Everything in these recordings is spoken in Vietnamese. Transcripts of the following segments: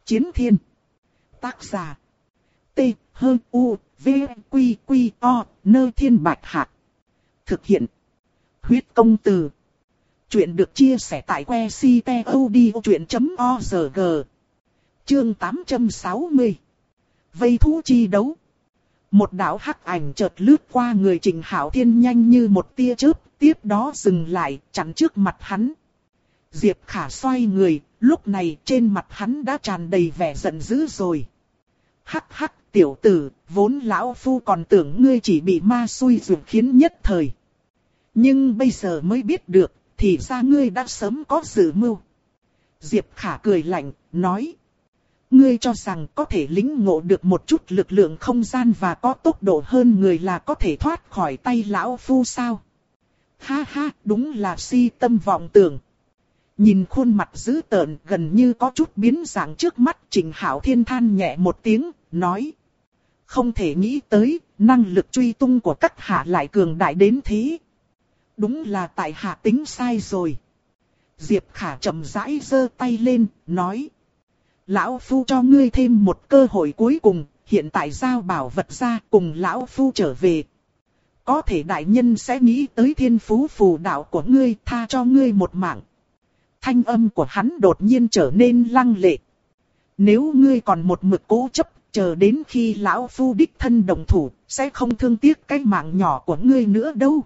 Chiến thiên. Tác giả. T-H-U-V-Q-Q-O, Nơ Thiên Bạch Hạc. Thực hiện. Huyết Công Từ. Chuyện được chia sẻ tại que ctod.org. Chương 860. Vây thú chi đấu. Một đạo hắc ảnh chợt lướt qua người Trình Hạo Thiên nhanh như một tia chớp, tiếp đó dừng lại, chắn trước mặt hắn. Diệp Khả xoay người, lúc này trên mặt hắn đã tràn đầy vẻ giận dữ rồi. Hắc hắc, tiểu tử, vốn lão phu còn tưởng ngươi chỉ bị ma xui ruột khiến nhất thời. Nhưng bây giờ mới biết được, thì ra ngươi đã sớm có dự mưu. Diệp Khả cười lạnh, nói. Ngươi cho rằng có thể lĩnh ngộ được một chút lực lượng không gian và có tốc độ hơn người là có thể thoát khỏi tay lão phu sao? Ha ha, đúng là si tâm vọng tưởng. Nhìn khuôn mặt dữ tợn gần như có chút biến dạng trước mắt, Trình Hạo Thiên than nhẹ một tiếng, nói. Không thể nghĩ tới, năng lực truy tung của các hạ lại cường đại đến thế. Đúng là tại hạ tính sai rồi. Diệp Khả chậm rãi giơ tay lên, nói. Lão phu cho ngươi thêm một cơ hội cuối cùng, hiện tại giao bảo vật ra cùng lão phu trở về. Có thể đại nhân sẽ nghĩ tới thiên phú phù đạo của ngươi, tha cho ngươi một mạng. Thanh âm của hắn đột nhiên trở nên lăng lệ. Nếu ngươi còn một mực cố chấp, chờ đến khi lão phu đích thân đồng thủ, sẽ không thương tiếc cái mạng nhỏ của ngươi nữa đâu.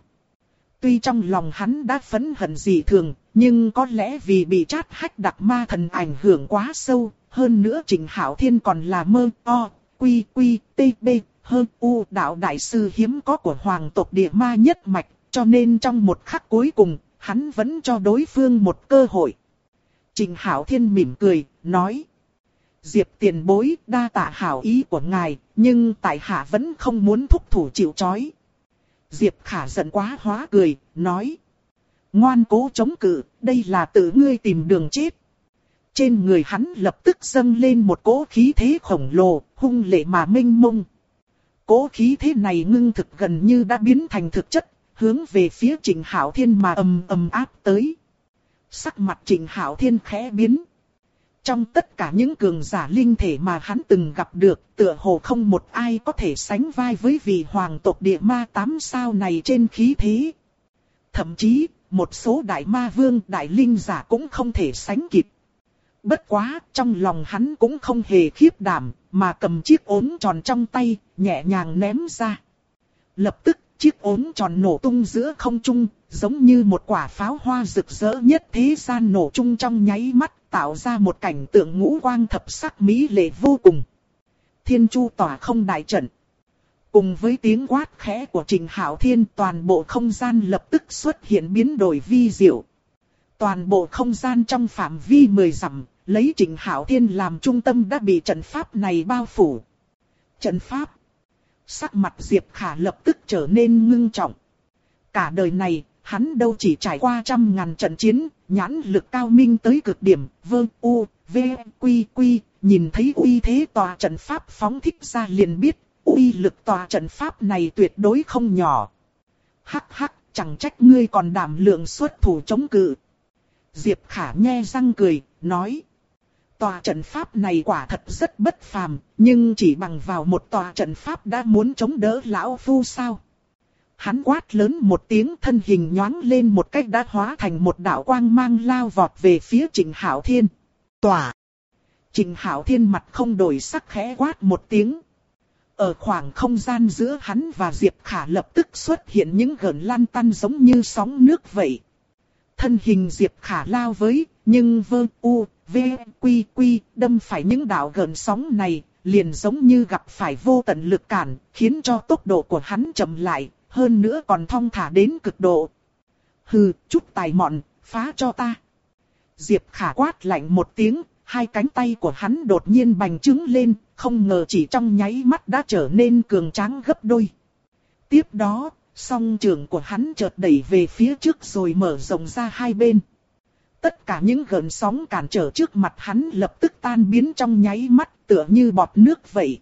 Tuy trong lòng hắn đã phẫn hận dị thường, nhưng có lẽ vì bị Trát Hách Đặc Ma Thần ảnh hưởng quá sâu, hơn nữa Trình Hạo Thiên còn là mơ o, quy quy, tb, hơn u đạo đại sư hiếm có của hoàng tộc địa ma nhất mạch, cho nên trong một khắc cuối cùng, hắn vẫn cho đối phương một cơ hội. Trình Hạo Thiên mỉm cười, nói. Diệp tiền bối, đa tạ hảo ý của ngài, nhưng tại hạ vẫn không muốn thúc thủ chịu trói. Diệp Khả giận quá hóa cười, nói. Ngoan cố chống cự, đây là tự ngươi tìm đường chết. Trên người hắn lập tức dâng lên một cỗ khí thế khổng lồ, hung lệ mà mênh mông. Cỗ khí thế này ngưng thực gần như đã biến thành thực chất, hướng về phía Trình Hạo Thiên mà ầm áp tới. Sắc mặt Trình Hạo Thiên khẽ biến. Trong tất cả những cường giả linh thể mà hắn từng gặp được, tựa hồ không một ai có thể sánh vai với vị hoàng tộc địa ma 8 sao này trên khí thế. Thậm chí, một số đại ma vương đại linh giả cũng không thể sánh kịp. Bất quá, trong lòng hắn cũng không hề khiếp đảm, mà cầm chiếc ốm tròn trong tay, nhẹ nhàng ném ra. Lập tức, chiếc ốm tròn nổ tung giữa không trung, giống như một quả pháo hoa rực rỡ nhất thế gian nổ tung trong nháy mắt, tạo ra một cảnh tượng ngũ quang thập sắc mỹ lệ vô cùng. Thiên Chu tỏa không đại trận. Cùng với tiếng quát khẽ của Trình Hạo Thiên, toàn bộ không gian lập tức xuất hiện biến đổi vi diệu. Toàn bộ không gian trong phạm vi 10 dặm, lấy Trình Hạo Thiên làm trung tâm đã bị trận pháp này bao phủ. Trận pháp. Sắc mặt Diệp Khả lập tức trở nên ngưng trọng. Cả đời này, hắn đâu chỉ trải qua trăm ngàn trận chiến, nhãn lực cao minh tới cực điểm, nhìn thấy uy thế tòa trận pháp phóng thích ra liền biết, uy lực tòa trận pháp này tuyệt đối không nhỏ. Hắc hắc, chẳng trách ngươi còn đảm lượng xuất thủ chống cự. Diệp Khả nhe răng cười, nói. Tòa trận pháp này quả thật rất bất phàm, nhưng chỉ bằng vào một tòa trận pháp đã muốn chống đỡ lão phu sao? Hắn quát lớn một tiếng, thân hình nhoáng lên một cách đã hóa thành một đạo quang mang lao vọt về phía Trình Hạo Thiên. Tỏa! Trình Hạo Thiên mặt không đổi sắc khẽ quát một tiếng. Ở khoảng không gian giữa hắn và Diệp Khả lập tức xuất hiện những gợn lan tăn giống như sóng nước vậy. Thân hình Diệp Khả lao với, nhưng đâm phải những đạo gợn sóng này, liền giống như gặp phải vô tận lực cản, khiến cho tốc độ của hắn chậm lại, hơn nữa còn thong thả đến cực độ. Hừ, chút tài mọn, phá cho ta. Diệp Khả quát lạnh một tiếng, hai cánh tay của hắn đột nhiên bành trướng lên, không ngờ chỉ trong nháy mắt đã trở nên cường tráng gấp đôi. Tiếp đó, song trường của hắn chợt đẩy về phía trước rồi mở rộng ra hai bên. Tất cả những gợn sóng cản trở trước mặt hắn lập tức tan biến trong nháy mắt, tựa như bọt nước vậy.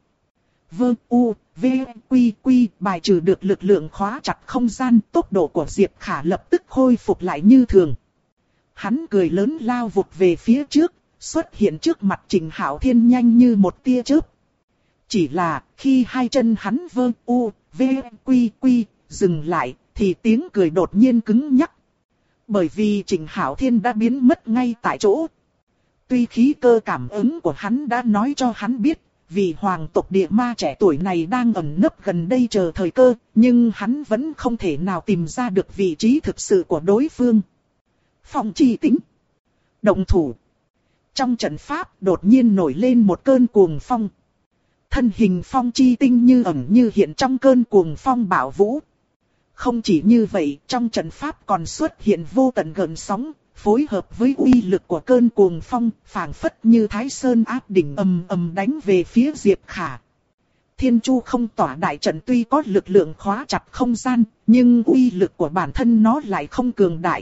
Bài trừ được lực lượng khóa chặt không gian, tốc độ của Diệp Khả lập tức khôi phục lại như thường. Hắn cười lớn lao vụt về phía trước, xuất hiện trước mặt Trịnh Hạo Thiên nhanh như một tia chớp. Chỉ là khi hai chân hắn vơ u, v, quy quy, dừng lại, thì tiếng cười đột nhiên cứng nhắc. Bởi vì Trịnh Hạo Thiên đã biến mất ngay tại chỗ. Tuy khí cơ cảm ứng của hắn đã nói cho hắn biết, vì hoàng tộc địa ma trẻ tuổi này đang ẩn nấp gần đây chờ thời cơ, nhưng hắn vẫn không thể nào tìm ra được vị trí thực sự của đối phương. Phong Chi Tĩnh động thủ. Trong trận pháp đột nhiên nổi lên một cơn cuồng phong. Thân hình Phong Chi Tinh như ẩn như hiện trong cơn cuồng phong bạo vũ. Không chỉ như vậy, trong trận pháp còn xuất hiện vô tận gợn sóng, phối hợp với uy lực của cơn cuồng phong, phảng phất như Thái Sơn áp đỉnh ầm ầm đánh về phía Diệp Khả. Thiên Chu không tỏa đại trận tuy có lực lượng khóa chặt không gian, nhưng uy lực của bản thân nó lại không cường đại.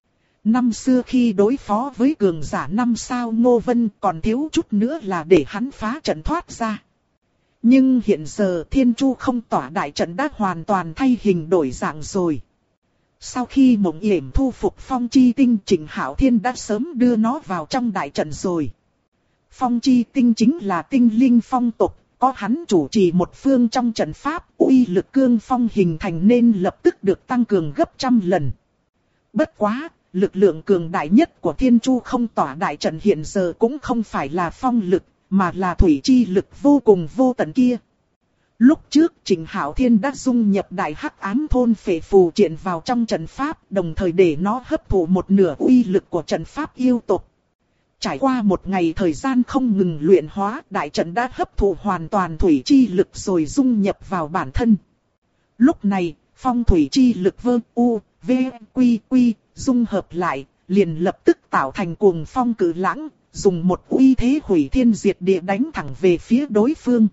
Năm xưa khi đối phó với cường giả 5 sao Ngô Vân còn thiếu chút nữa là để hắn phá trận thoát ra. Nhưng hiện giờ Thiên Chu không tỏa đại trận đã hoàn toàn thay hình đổi dạng rồi. Sau khi Mộng Yểm thu phục Phong Chi Tinh, Trịnh Hạo Thiên đã sớm đưa nó vào trong đại trận rồi. Phong Chi Tinh chính là tinh linh phong tộc, có hắn chủ trì một phương trong trận pháp, uy lực cương phong hình thành nên lập tức được tăng cường gấp trăm lần. Bất quá, lực lượng cường đại nhất của Thiên Chu không tỏa đại trận hiện giờ cũng không phải là phong lực, mà là thủy chi lực vô cùng vô tận kia. Lúc trước Trịnh Hạo Thiên đã dung nhập đại hắc ám thôn phệ phù triện vào trong trận pháp, đồng thời để nó hấp thụ một nửa uy lực của trận pháp yêu tộc. Trải qua một ngày thời gian không ngừng luyện hóa, đại trận đã hấp thụ hoàn toàn thủy chi lực rồi dung nhập vào bản thân. Lúc này, phong thủy chi lực vơ u, v, quy quy, dung hợp lại, liền lập tức tạo thành cuồng phong cự lãng, dùng một uy thế hủy thiên diệt địa đánh thẳng về phía đối phương.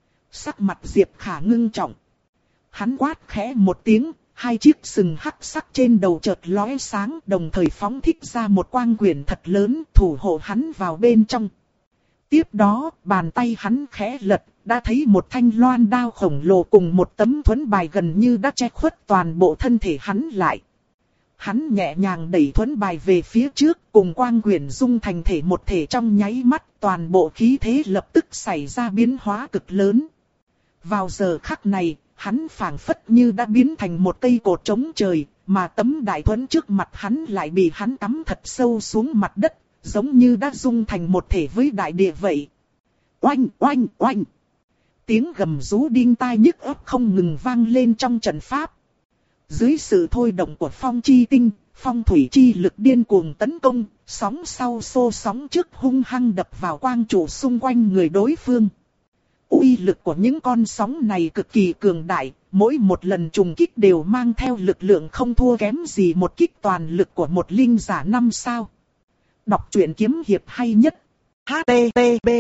Sắc mặt Diệp Khả ngưng trọng. Hắn quát khẽ một tiếng, hai chiếc sừng hắc sắc trên đầu chợt lóe sáng, đồng thời phóng thích ra một quang quyển thật lớn thủ hộ hắn vào bên trong. Tiếp đó, bàn tay hắn khẽ lật, đã thấy một thanh loan đao khổng lồ cùng một tấm thuẫn bài gần như đã che khuất toàn bộ thân thể hắn lại. Hắn nhẹ nhàng đẩy thuẫn bài về phía trước, cùng quang quyển dung thành thể một thể trong nháy mắt, toàn bộ khí thế lập tức xảy ra biến hóa cực lớn. Vào giờ khắc này, hắn phảng phất như đã biến thành một cây cột trống trời, mà tấm đại thuẫn trước mặt hắn lại bị hắn cắm thật sâu xuống mặt đất, giống như đã dung thành một thể với đại địa vậy. Oanh, oanh, oanh! Tiếng gầm rú đinh tai nhức óc không ngừng vang lên trong trận pháp. Dưới sự thôi động của phong chi tinh, phong thủy chi lực điên cuồng tấn công, sóng sau xô sóng trước hung hăng đập vào quang trụ xung quanh người đối phương. Uy lực của những con sóng này cực kỳ cường đại, mỗi một lần trùng kích đều mang theo lực lượng không thua kém gì một kích toàn lực của một linh giả 5 sao. Đọc truyện kiếm hiệp hay nhất. HTTP.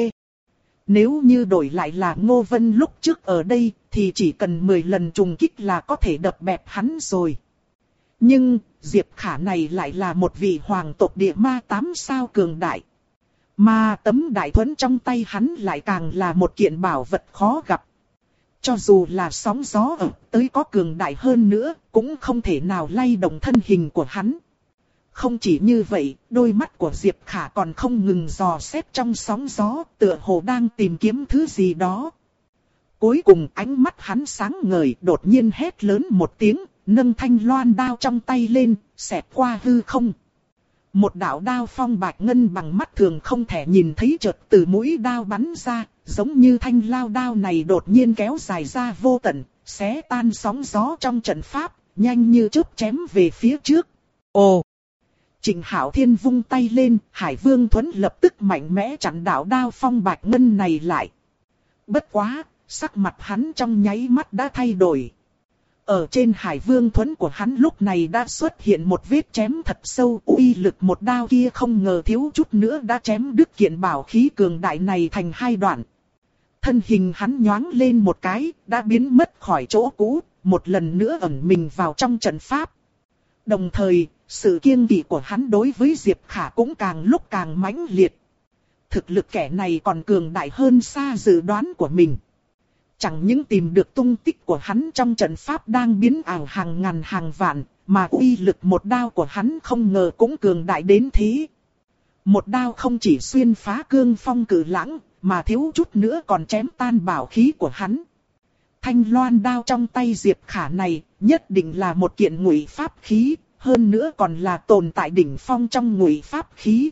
Nếu như đổi lại là Ngô Vân lúc trước ở đây, thì chỉ cần 10 lần trùng kích là có thể đập bẹp hắn rồi. Nhưng, Diệp Khả này lại là một vị hoàng tộc địa ma 8 sao cường đại. Mà tấm đại thuẫn trong tay hắn lại càng là một kiện bảo vật khó gặp. Cho dù là sóng gió ở tới có cường đại hơn nữa, cũng không thể nào lay động thân hình của hắn. Không chỉ như vậy, đôi mắt của Diệp Khả còn không ngừng dò xét trong sóng gió, tựa hồ đang tìm kiếm thứ gì đó. Cuối cùng ánh mắt hắn sáng ngời, đột nhiên hét lớn một tiếng, nâng thanh loan đao trong tay lên, xẹt qua hư không. Một đạo đao phong bạch ngân bằng mắt thường không thể nhìn thấy chợt từ mũi đao bắn ra, giống như thanh lao đao này đột nhiên kéo dài ra vô tận, xé tan sóng gió trong trận pháp, nhanh như chớp chém về phía trước. Ồ! Trịnh Hạo Thiên vung tay lên, Hải Vương Thuẫn lập tức mạnh mẽ chặn đạo đao phong bạch ngân này lại. Bất quá, sắc mặt hắn trong nháy mắt đã thay đổi. Ở trên Hải Vương Thuẫn của hắn lúc này đã xuất hiện một vết chém thật sâu, uy lực một đao kia không ngờ thiếu chút nữa đã chém đứt kiện bảo khí cường đại này thành hai đoạn. Thân hình hắn nhoáng lên một cái, đã biến mất khỏi chỗ cũ, một lần nữa ẩn mình vào trong trận pháp. Đồng thời, sự kiêng kỵ của hắn đối với Diệp Khả cũng càng lúc càng mãnh liệt. Thực lực kẻ này còn cường đại hơn xa dự đoán của mình. Chẳng những tìm được tung tích của hắn trong trận pháp đang biến ảo hàng ngàn hàng vạn, mà uy lực một đao của hắn không ngờ cũng cường đại đến thế. Một đao không chỉ xuyên phá cương phong cử lãng, mà thiếu chút nữa còn chém tan bảo khí của hắn. Thanh loan đao trong tay Diệp Khả này, nhất định là một kiện ngụy pháp khí, hơn nữa còn là tồn tại đỉnh phong trong ngụy pháp khí.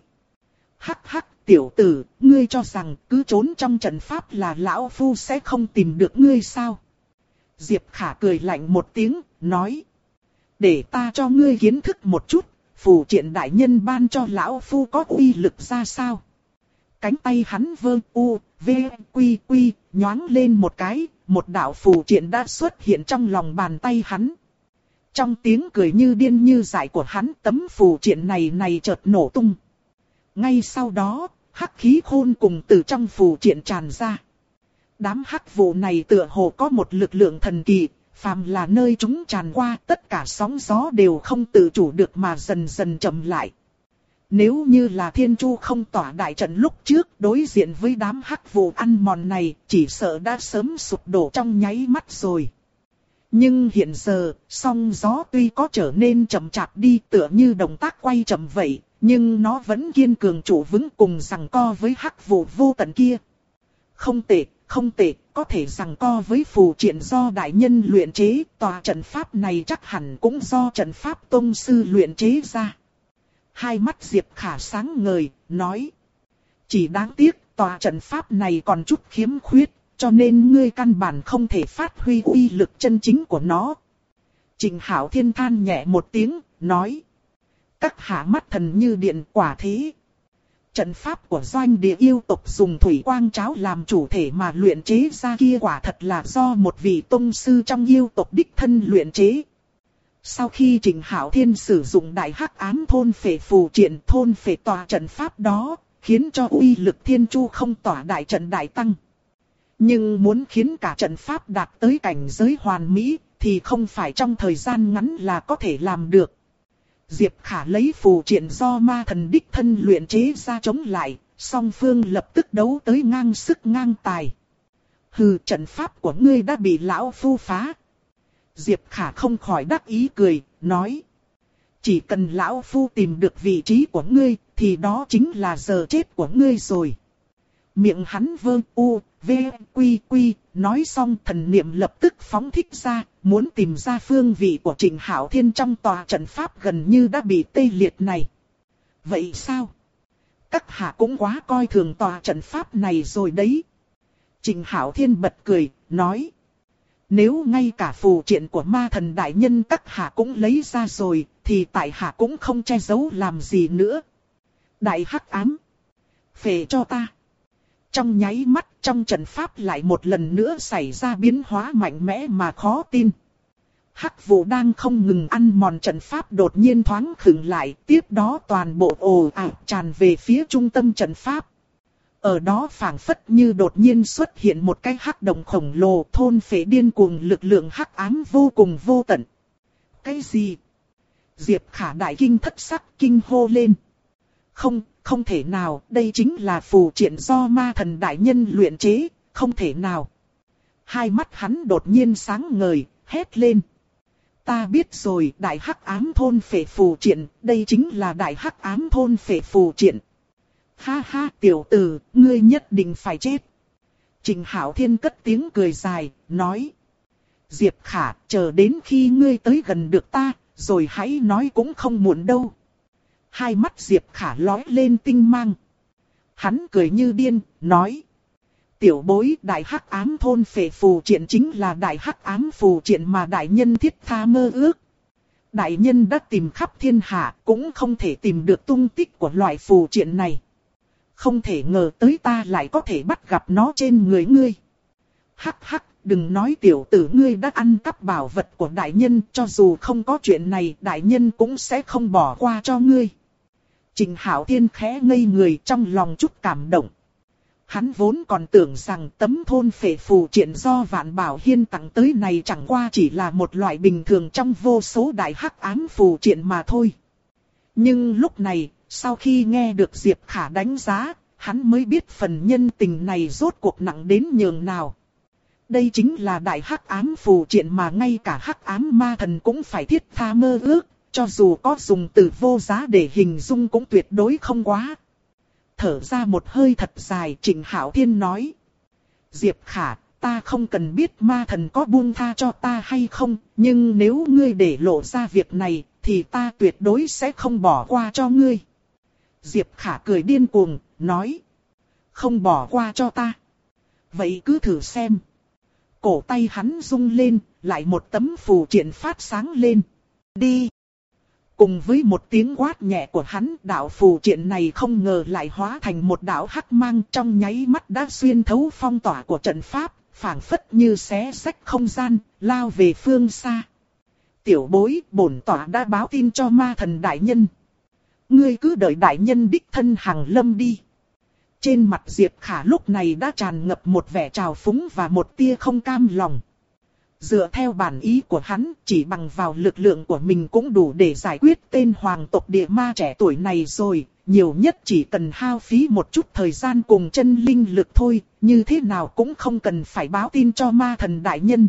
Hắc hắc, tiểu tử, ngươi cho rằng cứ trốn trong trận pháp là lão phu sẽ không tìm được ngươi sao? Diệp Khả cười lạnh một tiếng, nói. Để ta cho ngươi kiến thức một chút, phù triện đại nhân ban cho lão phu có uy lực ra sao? Cánh tay hắn vơ u, v, quy quy, nhoáng lên một cái, một đạo phù triện đã xuất hiện trong lòng bàn tay hắn. Trong tiếng cười như điên như dại của hắn, tấm phù triện này chợt nổ tung. Ngay sau đó, hắc khí khôn cùng từ trong phù triện tràn ra. Đám hắc vụ này tựa hồ có một lực lượng thần kỳ, phàm là nơi chúng tràn qua, tất cả sóng gió đều không tự chủ được mà dần dần chậm lại. Nếu như là Thiên Chu không tỏa đại trận lúc trước đối diện với đám hắc vụ ăn mòn này, chỉ sợ đã sớm sụp đổ trong nháy mắt rồi. Nhưng hiện giờ, sóng gió tuy có trở nên chậm chạp đi tựa như động tác quay chậm vậy, nhưng nó vẫn kiên cường trụ vững cùng giằng co với hắc vụ vô tận kia. Không tệ, không tệ, có thể giằng co với phù triện do đại nhân luyện chế, tòa trận pháp này chắc hẳn cũng do trận pháp tông sư luyện chế ra. Hai mắt Diệp Khả sáng ngời, nói. Chỉ đáng tiếc, tòa trận pháp này còn chút khiếm khuyết, cho nên ngươi căn bản không thể phát huy uy lực chân chính của nó. Trình Hạo Thiên than nhẹ một tiếng, nói. Các hạ mắt thần như điện, quả thế. Trận pháp của doanh địa yêu tộc dùng thủy quang cháo làm chủ thể mà luyện chế ra kia quả thật là do một vị tông sư trong yêu tộc đích thân luyện chế. Sau khi Trình Hạo Thiên sử dụng đại hắc ám thôn phệ phù triện thôn phệ tòa trận pháp đó, khiến cho uy lực Thiên Chu không tỏa đại trận đại tăng. Nhưng muốn khiến cả trận pháp đạt tới cảnh giới hoàn mỹ, thì không phải trong thời gian ngắn là có thể làm được. Diệp Khả lấy phù triện do ma thần đích thân luyện chế ra chống lại, song phương lập tức đấu tới ngang sức ngang tài. Hừ, trận pháp của ngươi đã bị lão phu phá. Diệp Khả không khỏi đắc ý cười, nói. Chỉ cần lão phu tìm được vị trí của ngươi, thì đó chính là giờ chết của ngươi rồi. Miệng hắn vơ u, v, quy quy, nói xong thần niệm lập tức phóng thích ra, muốn tìm ra phương vị của Trình Hạo Thiên trong tòa trận pháp gần như đã bị tê liệt này. Vậy sao? Các hạ cũng quá coi thường tòa trận pháp này rồi đấy. Trình Hạo Thiên bật cười, nói. Nếu ngay cả phù triện của ma thần đại nhân các hạ cũng lấy ra rồi, thì tại hạ cũng không che giấu làm gì nữa. Đại hắc ám. Phệ cho ta. Trong nháy mắt trong trận pháp lại một lần nữa xảy ra biến hóa mạnh mẽ mà khó tin. Hắc vụ đang không ngừng ăn mòn trận pháp đột nhiên thoáng khựng lại, tiếp đó toàn bộ ồ ạt tràn về phía trung tâm trận pháp. Ở đó phảng phất như đột nhiên xuất hiện một cái hắc động khổng lồ thôn phệ điên cuồng lực lượng hắc ám vô cùng vô tận. Cái gì? Diệp Khả đại kinh thất sắc kinh hô lên. Không thể nào, đây chính là phù triện do ma thần đại nhân luyện chế, không thể nào. Hai mắt hắn đột nhiên sáng ngời, hét lên. Ta biết rồi, đại hắc ám thôn phệ phù triện, đây chính là đại hắc ám thôn phệ phù triện. Ha ha, tiểu tử, ngươi nhất định phải chết. Trình Hạo Thiên cất tiếng cười dài, nói. Diệp Khả, chờ đến khi ngươi tới gần được ta, rồi hãy nói cũng không muộn đâu. Hai mắt Diệp Khả lóe lên tinh mang. Hắn cười như điên, nói. Tiểu bối đại hắc ám thôn phệ phù triện chính là đại hắc ám phù triện mà đại nhân thiết tha mơ ước. Đại nhân đã tìm khắp thiên hạ cũng không thể tìm được tung tích của loại phù triện này. Không thể ngờ tới ta lại có thể bắt gặp nó trên người ngươi. Hắc hắc, đừng nói tiểu tử ngươi đã ăn cắp bảo vật của đại nhân, cho dù không có chuyện này đại nhân cũng sẽ không bỏ qua cho ngươi. Trình Hạo Thiên khẽ ngây người trong lòng chút cảm động. Hắn vốn còn tưởng rằng tấm thôn phệ phù triện do Vạn Bảo Hiên tặng tới này chẳng qua chỉ là một loại bình thường trong vô số đại hắc ám phù triện mà thôi. Nhưng lúc này, sau khi nghe được Diệp Khả đánh giá, hắn mới biết phần nhân tình này rốt cuộc nặng đến nhường nào. Đây chính là đại hắc ám phù triện mà ngay cả hắc ám ma thần cũng phải thiết tha mơ ước, cho dù có dùng từ vô giá để hình dung cũng tuyệt đối không quá. thở ra một hơi thật dài, Trịnh Hạo Thiên nói. Diệp Khả, ta không cần biết ma thần có buông tha cho ta hay không, nhưng nếu ngươi để lộ ra việc này, thì ta tuyệt đối sẽ không bỏ qua cho ngươi. Diệp Khả cười điên cuồng, nói. Không bỏ qua cho ta. Vậy cứ thử xem. Cổ tay hắn rung lên, lại một tấm phù triện phát sáng lên. Đi! Cùng với một tiếng quát nhẹ của hắn, đạo phù triện này không ngờ lại hóa thành một đạo hắc mang, trong nháy mắt đã xuyên thấu phong tỏa của trận pháp, phảng phất như xé rách không gian, lao về phương xa. Tiểu bối, bổn tỏa đã báo tin cho ma thần đại nhân. Ngươi cứ đợi đại nhân đích thân hàng lâm đi. Trên mặt Diệp Khả lúc này đã tràn ngập một vẻ trào phúng và một tia không cam lòng. Dựa theo bản ý của hắn, chỉ bằng vào lực lượng của mình cũng đủ để giải quyết tên hoàng tộc địa ma trẻ tuổi này rồi. Nhiều nhất chỉ cần hao phí một chút thời gian cùng chân linh lực thôi, như thế nào cũng không cần phải báo tin cho ma thần đại nhân.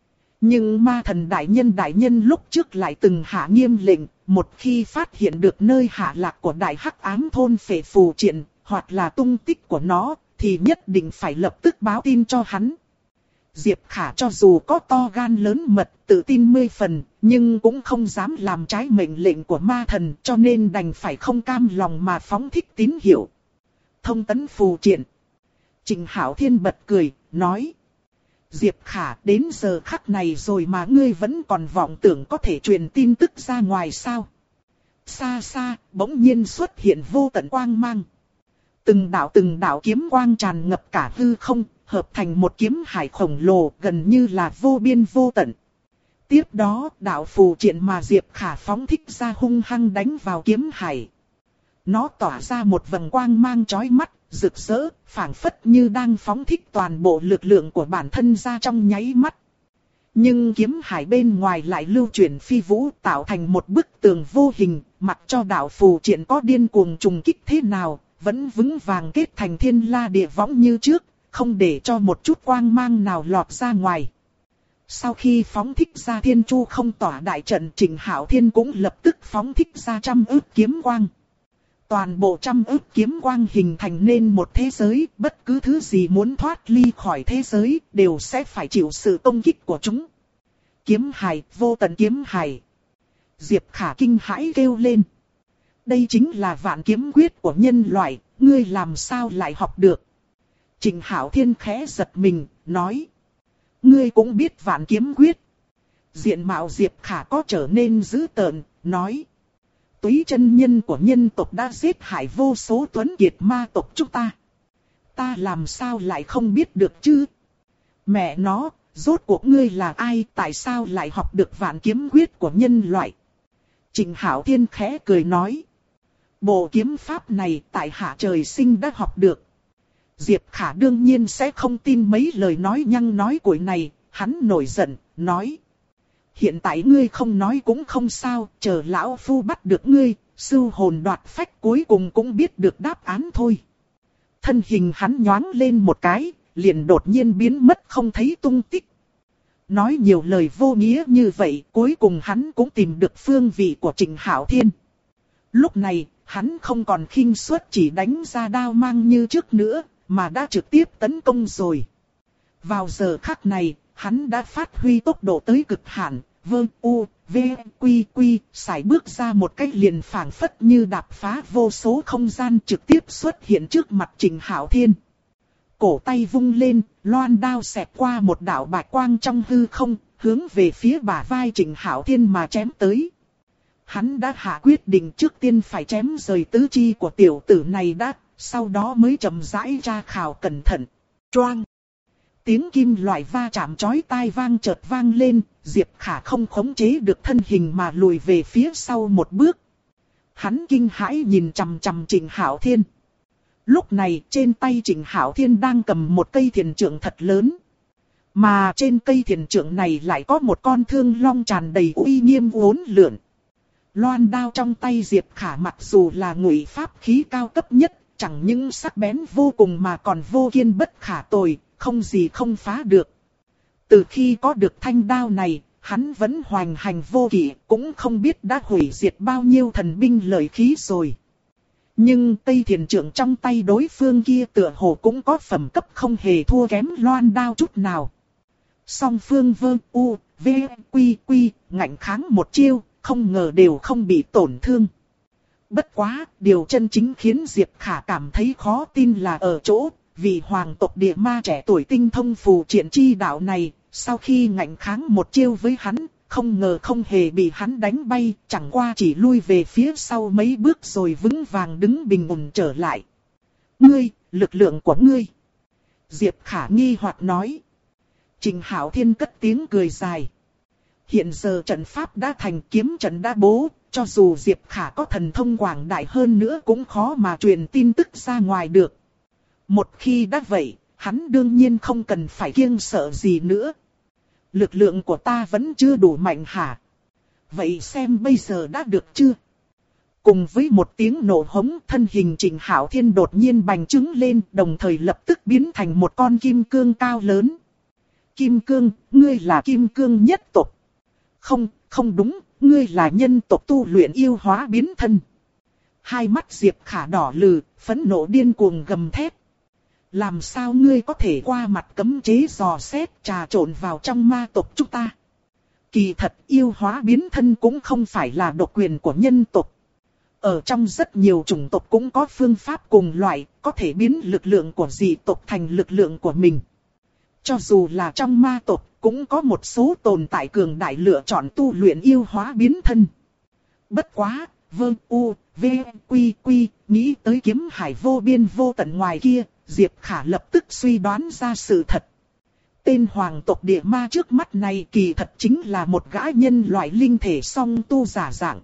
Nhưng ma thần đại nhân lúc trước lại từng hạ nghiêm lệnh, một khi phát hiện được nơi hạ lạc của đại hắc ám thôn phệ phù triện, hoặc là tung tích của nó, thì nhất định phải lập tức báo tin cho hắn. Diệp Khả cho dù có to gan lớn mật, tự tin 10 phần, nhưng cũng không dám làm trái mệnh lệnh của ma thần, cho nên đành phải không cam lòng mà phóng thích tín hiệu. Thông tấn phù triện. Trịnh Hạo Thiên bật cười, nói. Diệp Khả, đến giờ khắc này rồi mà ngươi vẫn còn vọng tưởng có thể truyền tin tức ra ngoài sao? Xa xa, bỗng nhiên xuất hiện vô tận quang mang. Từng đạo kiếm quang tràn ngập cả hư không, hợp thành một kiếm hải khổng lồ, gần như là vô biên vô tận. Tiếp đó, đạo phù triện mà Diệp Khả phóng thích ra hung hăng đánh vào kiếm hải. Nó tỏa ra một vầng quang mang chói mắt, rực rỡ, phảng phất như đang phóng thích toàn bộ lực lượng của bản thân ra trong nháy mắt. Nhưng kiếm hải bên ngoài lại lưu chuyển phi vũ, tạo thành một bức tường vô hình, mặc cho đạo phù triện có điên cuồng trùng kích thế nào, vẫn vững vàng kết thành thiên la địa võng như trước, không để cho một chút quang mang nào lọt ra ngoài. Sau khi phóng thích ra thiên chu không tỏa đại trận, Trịnh Hạo Thiên cũng lập tức phóng thích ra 100 ức kiếm quang. Toàn bộ 100 ức kiếm quang hình thành nên một thế giới, bất cứ thứ gì muốn thoát ly khỏi thế giới, đều sẽ phải chịu sự công kích của chúng. Kiếm hải, vô tận kiếm hải. Diệp Khả kinh hãi kêu lên. Đây chính là vạn kiếm quyết của nhân loại, ngươi làm sao lại học được? Trịnh Hạo Thiên khẽ giật mình, nói. Ngươi cũng biết vạn kiếm quyết. Diện mạo Diệp Khả có trở nên dữ tợn, nói. Túy chân nhân của nhân tộc đã giết hại vô số tuấn kiệt ma tộc chúng ta. Ta làm sao lại không biết được chứ? Mẹ nó, rốt cuộc ngươi là ai, tại sao lại học được vạn kiếm quyết của nhân loại? Trịnh Hạo Thiên khẽ cười nói. Bộ kiếm pháp này tại hạ trời sinh đã học được. Diệp Khả đương nhiên sẽ không tin mấy lời nói nhăng nói của này, hắn nổi giận, nói. Hiện tại ngươi không nói cũng không sao, chờ lão phu bắt được ngươi, sưu hồn đoạt phách cuối cùng cũng biết được đáp án thôi. Thân hình hắn nhoáng lên một cái, liền đột nhiên biến mất không thấy tung tích. Nói nhiều lời vô nghĩa như vậy, cuối cùng hắn cũng tìm được phương vị của Trịnh Hạo Thiên. Lúc này, hắn không còn khinh suất chỉ đánh ra đao mang như trước nữa, mà đã trực tiếp tấn công rồi. Vào giờ khắc này, hắn đã phát huy tốc độ tới cực hạn, sải bước ra một cách liền phảng phất như đạp phá vô số không gian trực tiếp xuất hiện trước mặt Trịnh Hạo Thiên. Cổ tay vung lên, loan đao xẹt qua một đạo bạch quang trong hư không, hướng về phía bả vai Trịnh Hạo Thiên mà chém tới. Hắn đã hạ quyết định trước tiên phải chém rời tứ chi của tiểu tử này đã, sau đó mới chậm rãi tra khảo cẩn thận. Choang! Tiếng kim loại va chạm chói tai vang chợt vang lên, Diệp Khả không khống chế được thân hình mà lùi về phía sau một bước. Hắn kinh hãi nhìn chằm chằm Trịnh Hạo Thiên. Lúc này trên tay Trịnh Hạo Thiên đang cầm một cây thiền trượng thật lớn. Mà trên cây thiền trượng này lại có một con thương long tràn đầy uy nghiêm uốn lượn. Loan đao trong tay Diệp Khả mặc dù là ngụy pháp khí cao cấp nhất, chẳng những sắc bén vô cùng mà còn vô kiên bất khả tồi, không gì không phá được. Từ khi có được thanh đao này, hắn vẫn hoành hành vô kỵ, cũng không biết đã hủy diệt bao nhiêu thần binh lợi khí rồi. Nhưng Tây Thiền Trượng trong tay đối phương kia tựa hồ cũng có phẩm cấp không hề thua kém loan đao chút nào. Song phương Vương U, V, Quy Quy, ngạnh kháng một chiêu, không ngờ đều không bị tổn thương. Bất quá, điều chân chính khiến Diệp Khả cảm thấy khó tin là ở chỗ, vì hoàng tộc địa ma trẻ tuổi tinh thông phù triện chi đạo này, sau khi ngạnh kháng một chiêu với hắn, không ngờ không hề bị hắn đánh bay, chẳng qua chỉ lui về phía sau mấy bước rồi vững vàng đứng bình ổn trở lại. Ngươi, lực lượng của ngươi. Diệp Khả nghi hoặc nói. Trình Hạo Thiên cất tiếng cười dài. Hiện giờ trận pháp đã thành, kiếm trận đã bố, cho dù Diệp Khả có thần thông quảng đại hơn nữa cũng khó mà truyền tin tức ra ngoài được. Một khi đã vậy, hắn đương nhiên không cần phải kiêng sợ gì nữa. Lực lượng của ta vẫn chưa đủ mạnh hả? Vậy xem bây giờ đã được chưa? Cùng với một tiếng nổ hống, thân hình Trình Hạo Thiên đột nhiên bành trướng lên, đồng thời lập tức biến thành một con kim cương cao lớn. Kim cương, ngươi là kim cương nhất tộc. Không, không đúng, ngươi là nhân tộc tu luyện yêu hóa biến thân. Hai mắt Diệp Khả đỏ lừ, phẫn nộ điên cuồng gầm thét. Làm sao ngươi có thể qua mặt cấm chế dò xét trà trộn vào trong ma tộc chúng ta? Kỳ thật yêu hóa biến thân cũng không phải là độc quyền của nhân tộc. Ở trong rất nhiều chủng tộc cũng có phương pháp cùng loại, có thể biến lực lượng của dị tộc thành lực lượng của mình. Cho dù là trong ma tộc, cũng có một số tồn tại cường đại lựa chọn tu luyện yêu hóa biến thân. Bất quá, Vương U, V, Quy Quy, nghĩ tới kiếm hải vô biên vô tận ngoài kia, Diệp Khả lập tức suy đoán ra sự thật. Tên hoàng tộc địa ma trước mắt này kỳ thật chính là một gã nhân loại linh thể song tu giả dạng.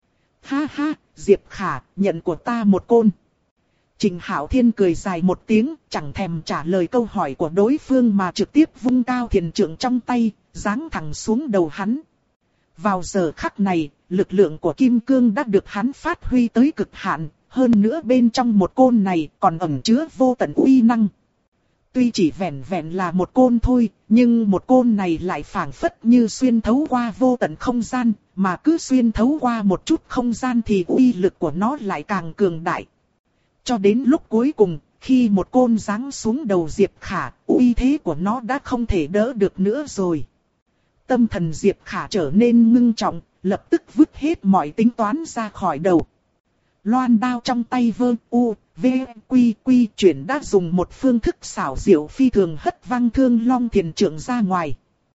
Ha ha, Diệp Khả, nhận của ta một côn. Trình Hạo Thiên cười dài một tiếng, chẳng thèm trả lời câu hỏi của đối phương mà trực tiếp vung cao thiền trượng trong tay, giáng thẳng xuống đầu hắn. Vào giờ khắc này, lực lượng của kim cương đã được hắn phát huy tới cực hạn, hơn nữa bên trong một côn này còn ẩn chứa vô tận uy năng. Tuy chỉ vẹn vẹn là một côn thôi, nhưng một côn này lại phảng phất như xuyên thấu qua vô tận không gian, mà cứ xuyên thấu qua một chút không gian thì uy lực của nó lại càng cường đại. Cho đến lúc cuối cùng, khi một côn giáng xuống đầu Diệp Khả, uy thế của nó đã không thể đỡ được nữa rồi. Tâm thần Diệp Khả trở nên ngưng trọng, lập tức vứt hết mọi tính toán ra khỏi đầu. Loan đao trong tay Vương U, V, Quy Quy chuyển đã dùng một phương thức xảo diệu phi thường hất văng Thương Long Thiền Trượng ra ngoài.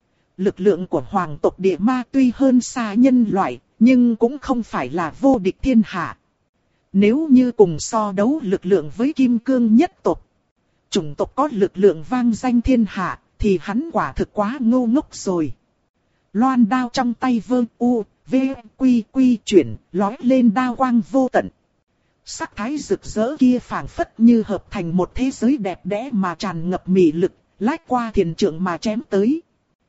Lực lượng của hoàng tộc địa ma tuy hơn xa nhân loại, nhưng cũng không phải là vô địch thiên hạ. Nếu như cùng so đấu lực lượng với kim cương nhất tộc, chủng tộc có lực lượng vang danh thiên hạ, thì hắn quả thực quá ngu ngốc rồi. Loan đao trong tay Vương U, V, Quy Quy chuyển, lói lên đao quang vô tận. Sắc thái rực rỡ kia phảng phất như hợp thành một thế giới đẹp đẽ mà tràn ngập mị lực, lách qua thiền trượng mà chém tới.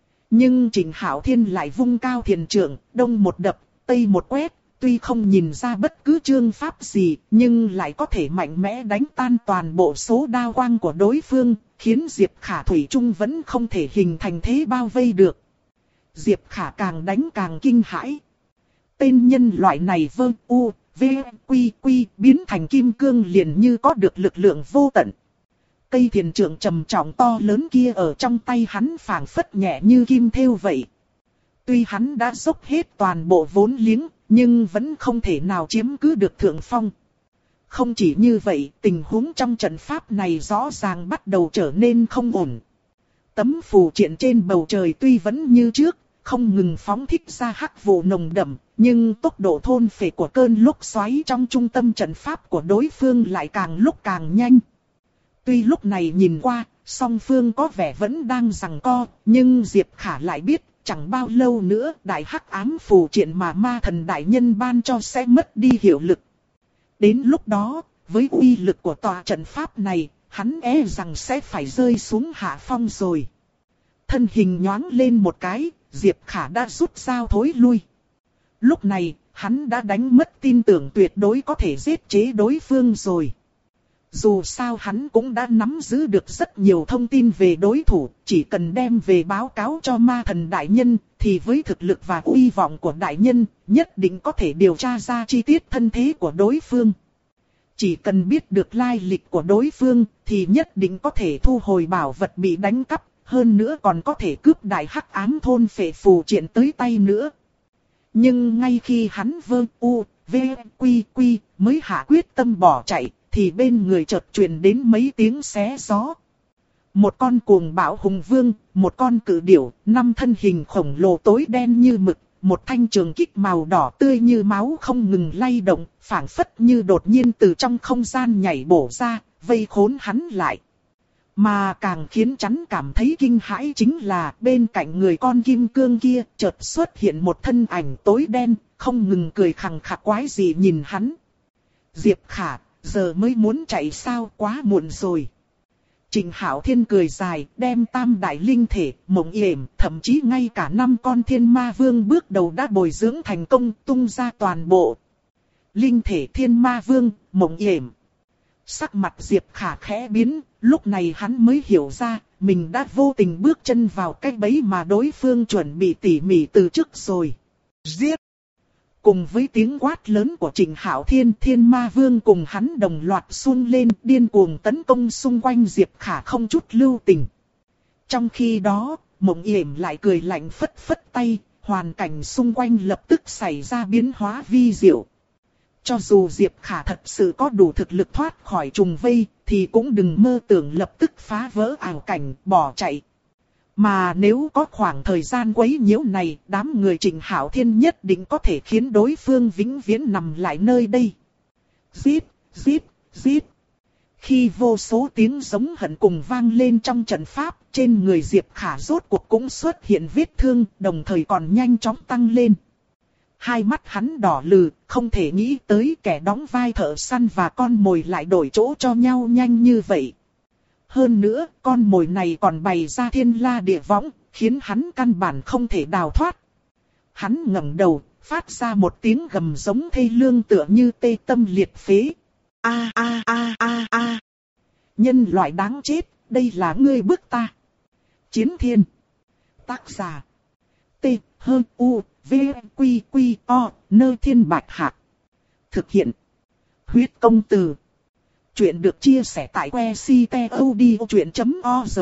Nhưng Trình Hạo Thiên lại vung cao thiền trượng, đông một đập, tây một quét, tuy không nhìn ra bất cứ chương pháp gì, nhưng lại có thể mạnh mẽ đánh tan toàn bộ số đao quang của đối phương, khiến Diệp Khả thủy chung vẫn không thể hình thành thế bao vây được. Diệp Khả càng đánh càng kinh hãi. Tên nhân loại này Vương U, V, Quy Quy biến thành kim cương liền như có được lực lượng vô tận. Cây thiền trượng trầm trọng to lớn kia ở trong tay hắn phảng phất nhẹ như kim thêu vậy. Tuy hắn đã dốc hết toàn bộ vốn liếng, nhưng vẫn không thể nào chiếm cứ được thượng phong. Không chỉ như vậy, tình huống trong trận pháp này rõ ràng bắt đầu trở nên không ổn. Tấm phù triện trên bầu trời tuy vẫn như trước, không ngừng phóng thích ra hắc vụ nồng đậm, nhưng tốc độ thôn phệ của cơn lốc xoáy trong trung tâm trận pháp của đối phương lại càng lúc càng nhanh. Tuy lúc này nhìn qua, song phương có vẻ vẫn đang giằng co, nhưng Diệp Khả lại biết, chẳng bao lâu nữa đại hắc ám phù triện mà ma thần đại nhân ban cho sẽ mất đi hiệu lực. Đến lúc đó, với uy lực của tòa trận pháp này, hắn e rằng sẽ phải rơi xuống hạ phong rồi. Thân hình nhoáng lên một cái, Diệp Khả đã rút dao thối lui. Lúc này, hắn đã đánh mất tin tưởng tuyệt đối có thể giết chế đối phương rồi. Dù sao hắn cũng đã nắm giữ được rất nhiều thông tin về đối thủ, chỉ cần đem về báo cáo cho ma thần đại nhân, thì với thực lực và uy vọng của đại nhân, nhất định có thể điều tra ra chi tiết thân thế của đối phương. Chỉ cần biết được lai lịch của đối phương thì nhất định có thể thu hồi bảo vật bị đánh cắp, hơn nữa còn có thể cướp đại hắc ám thôn phệ phù triện tới tay nữa. Nhưng ngay khi hắn mới hạ quyết tâm bỏ chạy, thì bên người chợt truyền đến mấy tiếng xé gió. Một con cuồng bạo hùng vương, một con cự điểu, 5 thân hình khổng lồ tối đen như mực, một thanh trường kích màu đỏ tươi như máu không ngừng lay động, phảng phất như đột nhiên từ trong không gian nhảy bổ ra, vây khốn hắn lại. Mà càng khiến hắn cảm thấy kinh hãi chính là bên cạnh người con kim cương kia chợt xuất hiện một thân ảnh tối đen, không ngừng cười khằng khặc quái gì nhìn hắn. Diệp Khả, giờ mới muốn chạy sao, quá muộn rồi. Trịnh Hạo Thiên cười dài, đem tam đại linh thể, Mộng Yểm, thậm chí ngay cả 5 con thiên ma vương bước đầu đã bồi dưỡng thành công tung ra toàn bộ. Linh thể thiên ma vương, Mộng Yểm. Sắc mặt Diệp Khả khẽ biến, lúc này hắn mới hiểu ra, mình đã vô tình bước chân vào cái bẫy mà đối phương chuẩn bị tỉ mỉ từ trước rồi. Giết! Cùng với tiếng quát lớn của Trịnh Hạo Thiên, thiên ma vương cùng hắn đồng loạt xung lên, điên cuồng tấn công xung quanh Diệp Khả không chút lưu tình. Trong khi đó, Mộng Yểm lại cười lạnh phất phất tay, hoàn cảnh xung quanh lập tức xảy ra biến hóa vi diệu. Cho dù Diệp Khả thật sự có đủ thực lực thoát khỏi trùng vây, thì cũng đừng mơ tưởng lập tức phá vỡ ảo cảnh, bỏ chạy. Mà nếu có khoảng thời gian quấy nhiễu này, đám người Trịnh Hạo Thiên nhất định có thể khiến đối phương vĩnh viễn nằm lại nơi đây. Giết, giết, giết. Khi vô số tiếng giống hận cùng vang lên trong trận pháp, trên người Diệp Khả rốt cuộc cũng xuất hiện vết thương, đồng thời còn nhanh chóng tăng lên. Hai mắt hắn đỏ lừ, không thể nghĩ tới kẻ đóng vai thợ săn và con mồi lại đổi chỗ cho nhau nhanh như vậy. Hơn nữa, con mồi này còn bày ra thiên la địa võng, khiến hắn căn bản không thể đào thoát. Hắn ngẩng đầu, phát ra một tiếng gầm giống thê lương tựa như tê tâm liệt phế. A a a a a. Nhân loại đáng chết, đây là ngươi bức ta. Chiến Thiên. Tác giả. T-H-U-V-Q-Q-O, Nơi Thiên Bạch Hạc. Thực hiện. Huyết Công Từ. Chuyện được chia sẻ tại website.odchuyện.org.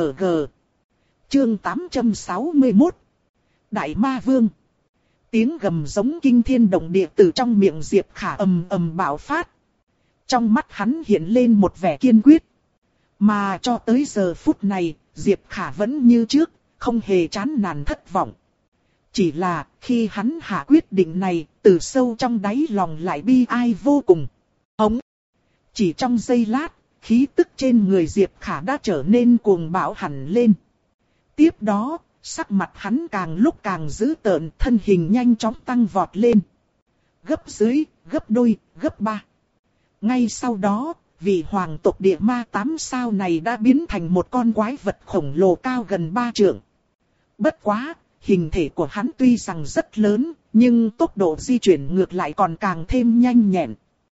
Chương 861. Đại Ma Vương. Tiếng gầm giống kinh thiên động địa từ trong miệng Diệp Khả ầm ầm bạo phát. Trong mắt hắn hiện lên một vẻ kiên quyết. Mà cho tới giờ phút này, Diệp Khả vẫn như trước, không hề chán nản thất vọng. Chỉ là khi hắn hạ quyết định này, từ sâu trong đáy lòng lại bi ai vô cùng. Hống! Chỉ trong giây lát, khí tức trên người Diệp Khả đã trở nên cuồng bạo hẳn lên. Tiếp đó, sắc mặt hắn càng lúc càng dữ tợn, thân hình nhanh chóng tăng vọt lên. Gấp dưới, gấp đôi, gấp ba. Ngay sau đó, vị hoàng tộc địa ma 8 sao này đã biến thành một con quái vật khổng lồ cao gần 3 trượng. Bất quá, hình thể của hắn tuy rằng rất lớn, nhưng tốc độ di chuyển ngược lại còn càng thêm nhanh nhẹn.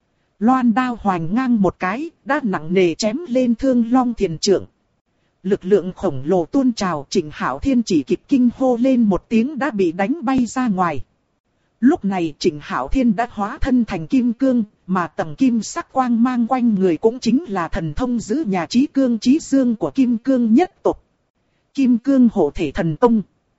Loan đao hoành ngang một cái, đã nặng nề chém lên Thương Long Thiền Trượng. Lực lượng khổng lồ tuôn trào, Trịnh Hạo Thiên chỉ kịp kinh hô lên một tiếng đã bị đánh bay ra ngoài. Lúc này Trịnh Hạo Thiên đã hóa thân thành kim cương, mà tầng kim sắc quang mang quanh người cũng chính là thần thông giữ nhà trí cương trí dương của kim cương nhất tộc. Kim cương hộ thể thần công.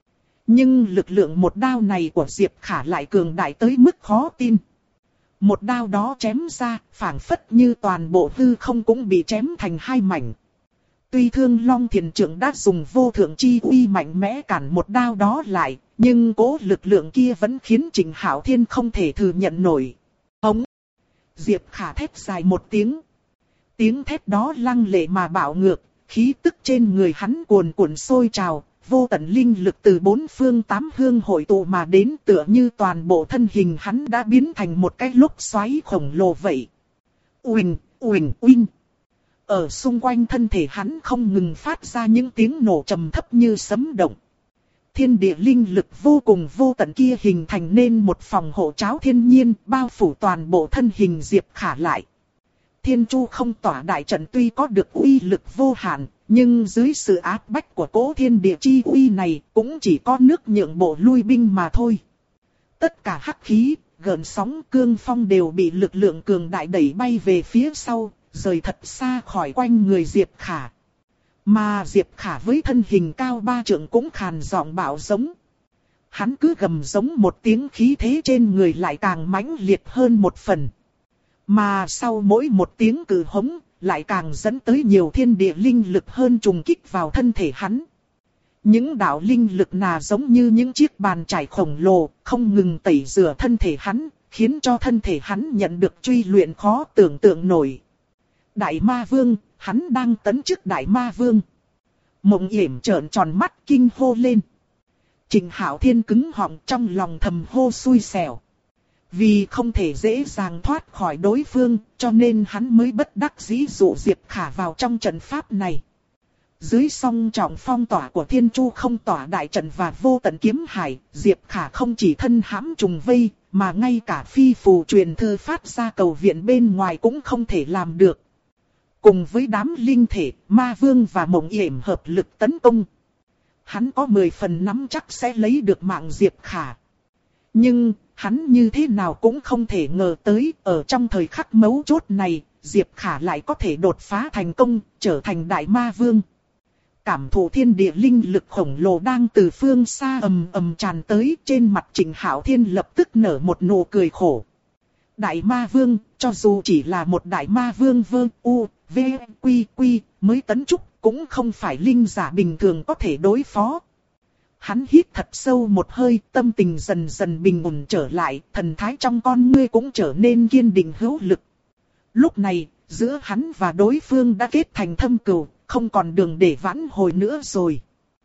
Nhưng lực lượng một đao này của Diệp Khả lại cường đại tới mức khó tin. Một đao đó chém ra, phảng phất như toàn bộ hư không cũng bị chém thành hai mảnh. Tuy Thương Long Thiền Trượng đã dùng vô thượng chi uy mạnh mẽ cản một đao đó lại, nhưng cố lực lượng kia vẫn khiến Trịnh Hạo Thiên không thể thừa nhận nổi. Hống! Diệp Khả thét dài một tiếng. Tiếng thét đó lăng lệ mà bạo ngược, khí tức trên người hắn cuồn cuộn sôi trào, vô tận linh lực từ 4 phương 8 hướng hội tụ mà đến, tựa như toàn bộ thân hình hắn đã biến thành một cái lốc xoáy khổng lồ vậy. Uỳnh, uỳnh, uỳnh. Ở xung quanh thân thể hắn không ngừng phát ra những tiếng nổ trầm thấp như sấm động. Thiên địa linh lực vô cùng vô tận kia hình thành nên một phòng hộ tráo thiên nhiên, bao phủ toàn bộ thân hình Diệp Khả lại. Thiên Chu không tỏa đại trận tuy có được uy lực vô hạn, nhưng dưới sự áp bách của cỗ thiên địa chi uy này cũng chỉ có nước nhượng bộ lui binh mà thôi. Tất cả hắc khí, gợn sóng cương phong đều bị lực lượng cường đại đẩy bay về phía sau, rời thật xa khỏi quanh người Diệp Khả. Mà Diệp Khả với thân hình cao 3 trượng cũng khàn giọng bạo giống. Hắn cứ gầm giống một tiếng, khí thế trên người lại càng mãnh liệt hơn một phần. Mà sau mỗi một tiếng cử hống, lại càng dẫn tới nhiều thiên địa linh lực hơn trùng kích vào thân thể hắn. Những đạo linh lực nà giống như những chiếc bàn chải khổng lồ, không ngừng tẩy rửa thân thể hắn, khiến cho thân thể hắn nhận được truy luyện khó tưởng tượng nổi. Đại Ma Vương, hắn đang tấn chức Đại Ma Vương. Mộng Yểm trợn tròn mắt kinh hô lên. Trình Hạo Thiên cứng họng trong lòng thầm hô xui xẻo. Vì không thể dễ dàng thoát khỏi đối phương, cho nên hắn mới bất đắc dĩ dụ Diệp Khả vào trong trận pháp này. Dưới song trọng phong tỏa của Thiên Chu Không Tỏa đại trận và Vô Tận Kiếm Hải, Diệp Khả không chỉ thân hãm trùng vây, mà ngay cả phi phù truyền thư phát ra cầu viện bên ngoài cũng không thể làm được. Cùng với đám linh thể, Ma Vương và Mộng Yểm hợp lực tấn công, hắn có 10 phần nắm chắc sẽ lấy được mạng Diệp Khả. Nhưng, hắn như thế nào cũng không thể ngờ tới, ở trong thời khắc mấu chốt này, Diệp Khả lại có thể đột phá thành công, trở thành Đại Ma Vương. Cảm thụ thiên địa linh lực khổng lồ đang từ phương xa ầm ầm tràn tới, trên mặt Trình Hạo Thiên lập tức nở một nụ cười khổ. Đại Ma Vương, cho dù chỉ là một Đại Ma Vương mới tấn chức, cũng không phải linh giả bình thường có thể đối phó. Hắn hít thật sâu một hơi, tâm tình dần dần bình ổn trở lại, thần thái trong con ngươi cũng trở nên kiên định hữu lực. Lúc này, giữa hắn và đối phương đã kết thành thâm cừu, không còn đường để vãn hồi nữa rồi.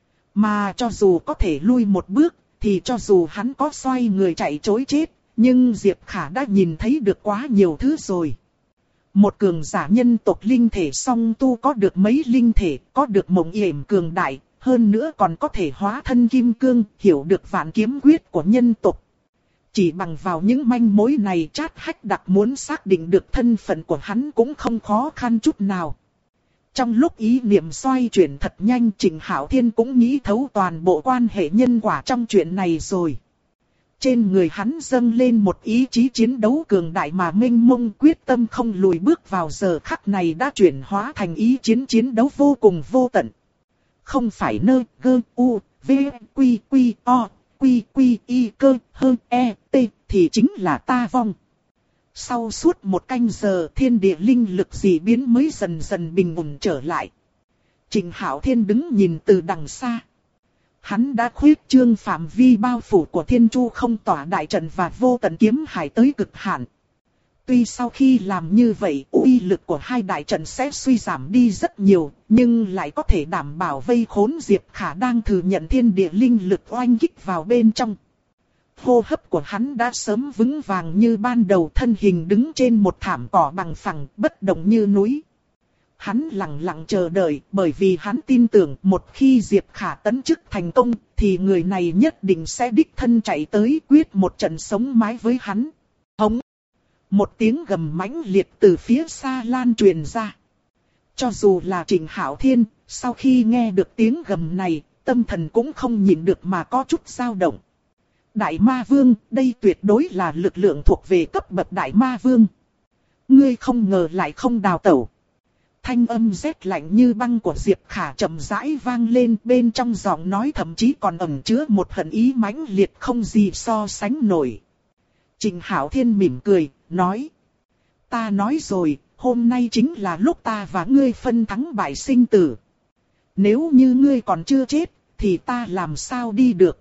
Mà cho dù có thể lui một bước, thì cho dù hắn có xoay người chạy trối chết, nhưng Diệp Khả đã nhìn thấy được quá nhiều thứ rồi. Một cường giả nhân tộc linh thể song tu có được mấy linh thể, có được Mộng Yểm cường đại, hơn nữa còn có thể hóa thân kim cương, hiểu được vạn kiếm quyết của nhân tộc. Chỉ bằng vào những manh mối này, Trát Hách Đặc muốn xác định được thân phận của hắn cũng không khó khăn chút nào. Trong lúc ý niệm xoay chuyển thật nhanh, Trình Hạo Thiên cũng nghĩ thấu toàn bộ quan hệ nhân quả trong chuyện này rồi. Trên người hắn dâng lên một ý chí chiến đấu cường đại mà mênh mông, quyết tâm không lùi bước vào giờ khắc này đã chuyển hóa thành ý chiến đấu vô cùng vô tận. Không phải nơi gơ u v quy o quy y cơ hơn e t thì chính là ta vong. Sau suốt một canh giờ, thiên địa linh lực dị biến mới dần dần bình ổn trở lại. Trình Hạo Thiên đứng nhìn từ đằng xa. Hắn đã khuyết trương phạm vi bao phủ của Thiên Chu Không Tỏa đại trận và Vô Tận Kiếm Hải tới cực hạn. Tuy sau khi làm như vậy, uy lực của hai đại trận sẽ suy giảm đi rất nhiều, nhưng lại có thể đảm bảo vây khốn Diệp Khả đang thừa nhận thiên địa linh lực oanh kích vào bên trong. Hô hấp của hắn đã sớm vững vàng như ban đầu, thân hình đứng trên một thảm cỏ bằng phẳng, bất động như núi. Hắn lặng lặng chờ đợi, bởi vì hắn tin tưởng một khi Diệp Khả tấn chức thành công, thì người này nhất định sẽ đích thân chạy tới quyết một trận sống mái với hắn. Hống! Một tiếng gầm mãnh liệt từ phía xa lan truyền ra. Cho dù là Trình Hạo Thiên, sau khi nghe được tiếng gầm này, tâm thần cũng không nhịn được mà có chút dao động. Đại Ma Vương, đây tuyệt đối là lực lượng thuộc về cấp bậc Đại Ma Vương. Ngươi không ngờ lại không đào tẩu. Thanh âm rét lạnh như băng của Diệp Khả chậm rãi vang lên, bên trong giọng nói thậm chí còn ẩn chứa một hận ý mãnh liệt không gì so sánh nổi. Trình Hạo Thiên mỉm cười, nói. Ta nói rồi, hôm nay chính là lúc ta và ngươi phân thắng bại sinh tử. Nếu như ngươi còn chưa chết, thì ta làm sao đi được.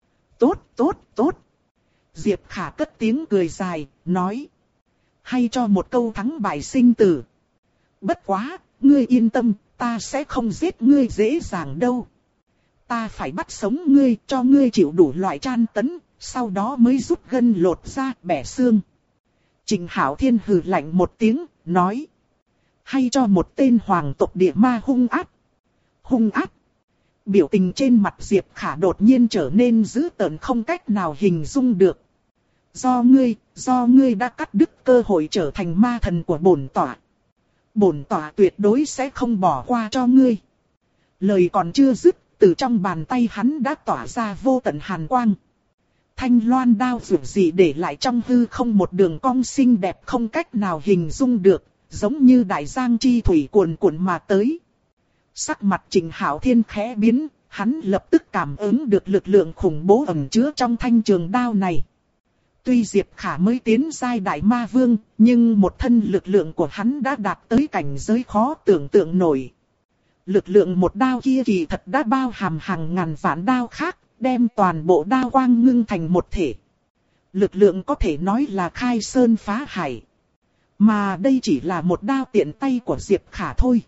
Tốt. Diệp Khả cất tiếng cười dài, nói. Hay cho một câu thắng bại sinh tử. Bất quá, ngươi yên tâm, ta sẽ không giết ngươi dễ dàng đâu. Ta phải bắt sống ngươi, cho ngươi chịu đủ loại tra tấn, sau đó mới rút gân lột da, bẻ xương. Trình Hạo Thiên hừ lạnh một tiếng, nói. Hay cho một tên hoàng tộc địa ma hung ác. Hung ác. Biểu tình trên mặt Diệp Khả đột nhiên trở nên dữ tợn không cách nào hình dung được. Do ngươi đã cắt đứt cơ hội trở thành ma thần của bổn tọa. Bổn tọa tuyệt đối sẽ không bỏ qua cho ngươi. Lời còn chưa dứt, từ trong bàn tay hắn đã tỏa ra vô tận hàn quang. Thanh loan đao vượt dị để lại trong hư không một đường cong xinh đẹp không cách nào hình dung được, giống như đại giang chi thủy cuồn cuộn mà tới. Sắc mặt Trịnh Hạo Thiên khẽ biến, hắn lập tức cảm ứng được lực lượng khủng bố ẩn chứa trong thanh trường đao này. Tuy Diệp Khả mới tiến giai đại ma vương, nhưng một thân lực lượng của hắn đã đạt tới cảnh giới khó tưởng tượng nổi. Lực lượng một đao kia kỳ thật đã bao hàm hàng ngàn vạn đao khác, đem toàn bộ đao quang ngưng thành một thể. Lực lượng có thể nói là khai sơn phá hải. Mà đây chỉ là một đao tiện tay của Diệp Khả thôi.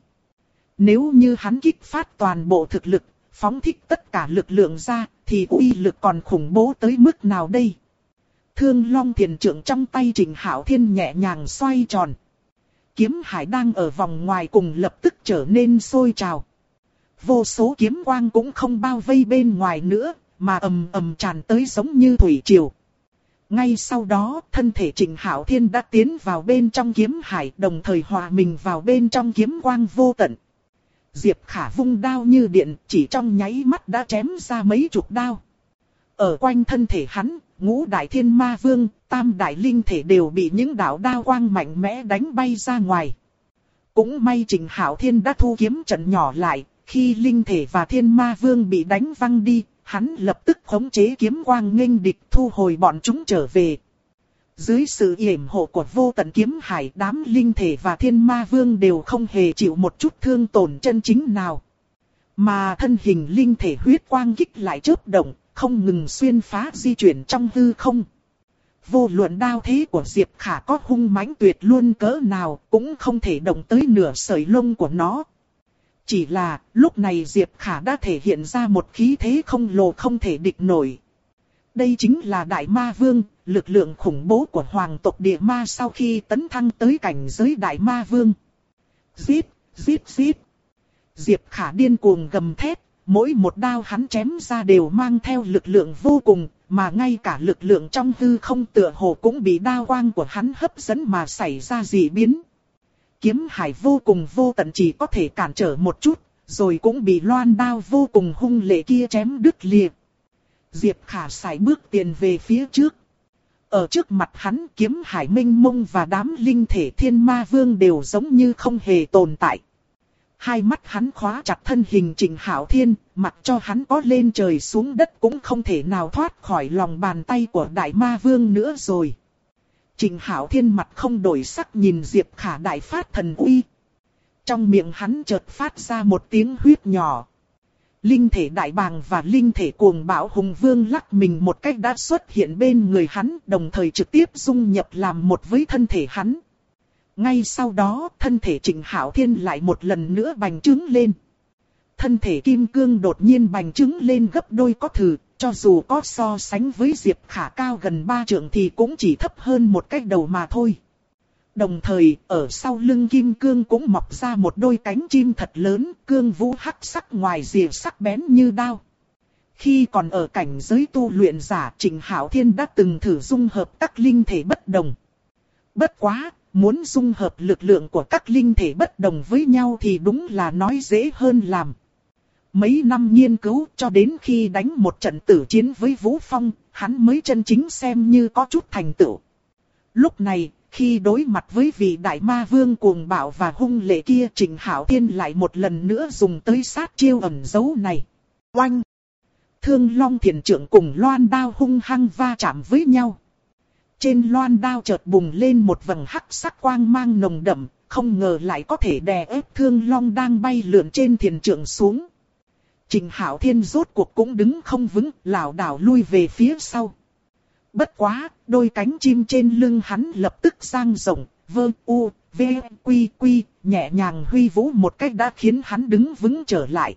Nếu như hắn kích phát toàn bộ thực lực, phóng thích tất cả lực lượng ra, thì uy lực còn khủng bố tới mức nào đây? Thương Long Thiền Trượng trong tay Trịnh Hạo Thiên nhẹ nhàng xoay tròn. Kiếm hải đang ở vòng ngoài cùng lập tức trở nên sôi trào. Vô số kiếm quang cũng không bao vây bên ngoài nữa, mà ầm ầm tràn tới giống như thủy triều. Ngay sau đó, thân thể Trịnh Hạo Thiên đã tiến vào bên trong kiếm hải, đồng thời hòa mình vào bên trong kiếm quang vô tận. Diệp Khả vung đao như điện, chỉ trong nháy mắt đã chém ra mấy chục đao. Ở quanh thân thể hắn, ngũ đại thiên ma vương, tam đại linh thể đều bị những đạo đao quang mạnh mẽ đánh bay ra ngoài. Cũng may Trịnh Hạo Thiên đã thu kiếm trận nhỏ lại, khi linh thể và thiên ma vương bị đánh văng đi, hắn lập tức khống chế kiếm quang nghênh địch thu hồi bọn chúng trở về. Dưới sự yểm hộ của vô tận kiếm hải, đám linh thể và thiên ma vương đều không hề chịu một chút thương tổn chân chính nào. Mà thân hình linh thể huyết quang kích lại chớp động, không ngừng xuyên phá di chuyển trong hư không. Vô luận đao thế của Diệp Khả có hung mãnh tuyệt luôn cỡ nào, cũng không thể động tới nửa sợi lông của nó. Chỉ là, lúc này Diệp Khả đã thể hiện ra một khí thế khổng lồ không thể địch nổi. Đây chính là Đại Ma Vương, lực lượng khủng bố của hoàng tộc địa ma sau khi tấn thăng tới cảnh giới Đại Ma Vương. Giết, giết, giết. Diệp Khả điên cuồng gầm thét, mỗi một đao hắn chém ra đều mang theo lực lượng vô cùng, mà ngay cả lực lượng trong hư không tựa hồ cũng bị đao quang của hắn hấp dẫn mà xảy ra dị biến. Kiếm hải vô cùng vô tận chỉ có thể cản trở một chút, rồi cũng bị loan đao vô cùng hung lệ kia chém đứt lìa. Diệp Khả sải bước tiền về phía trước. Ở trước mặt hắn, kiếm hải minh mông và đám linh thể thiên ma vương đều giống như không hề tồn tại. Hai mắt hắn khóa chặt thân hình Trịnh Hạo Thiên, mặc cho hắn có lên trời xuống đất cũng không thể nào thoát khỏi lòng bàn tay của Đại Ma Vương nữa rồi. Trịnh Hạo Thiên mặt không đổi sắc nhìn Diệp Khả đại phát thần uy. Trong miệng hắn chợt phát ra một tiếng huýt nhỏ. Linh thể đại bàng và linh thể cuồng bạo hùng vương lắc mình một cách đã xuất hiện bên người hắn, đồng thời trực tiếp dung nhập làm một với thân thể hắn. Ngay sau đó, thân thể Trịnh Hạo Thiên lại một lần nữa bành trướng lên. Thân thể kim cương đột nhiên bành trướng lên gấp đôi có thử, cho dù có so sánh với Diệp Khả cao gần 3 trượng thì cũng chỉ thấp hơn một cái đầu mà thôi. Đồng thời, ở sau lưng kim cương cũng mọc ra một đôi cánh chim thật lớn, cương vũ hắc sắc ngoài rìa sắc bén như đao. Khi còn ở cảnh giới tu luyện giả, Trịnh Hạo Thiên đã từng thử dung hợp các linh thể bất đồng. Bất quá, muốn dung hợp lực lượng của các linh thể bất đồng với nhau thì đúng là nói dễ hơn làm. Mấy năm nghiên cứu cho đến khi đánh một trận tử chiến với Vũ Phong, hắn mới chân chính xem như có chút thành tựu. Lúc này, khi đối mặt với vị Đại Ma Vương cuồng bạo và hung lệ kia, Trịnh Hạo Thiên lại một lần nữa dùng tới sát chiêu ẩn dấu này. Oanh! Thương Long Thiền Trượng cùng loan đao hung hăng va chạm với nhau. Trên loan đao chợt bùng lên một vầng hắc sắc quang mang nồng đậm, không ngờ lại có thể đè ép Thương Long đang bay lượn trên thiền trượng xuống. Trịnh Hạo Thiên rốt cuộc cũng đứng không vững, lảo đảo lui về phía sau. Bất quá, đôi cánh chim trên lưng hắn lập tức dang rộng, vơ u, v, quy quy, nhẹ nhàng huy vũ một cách đã khiến hắn đứng vững trở lại.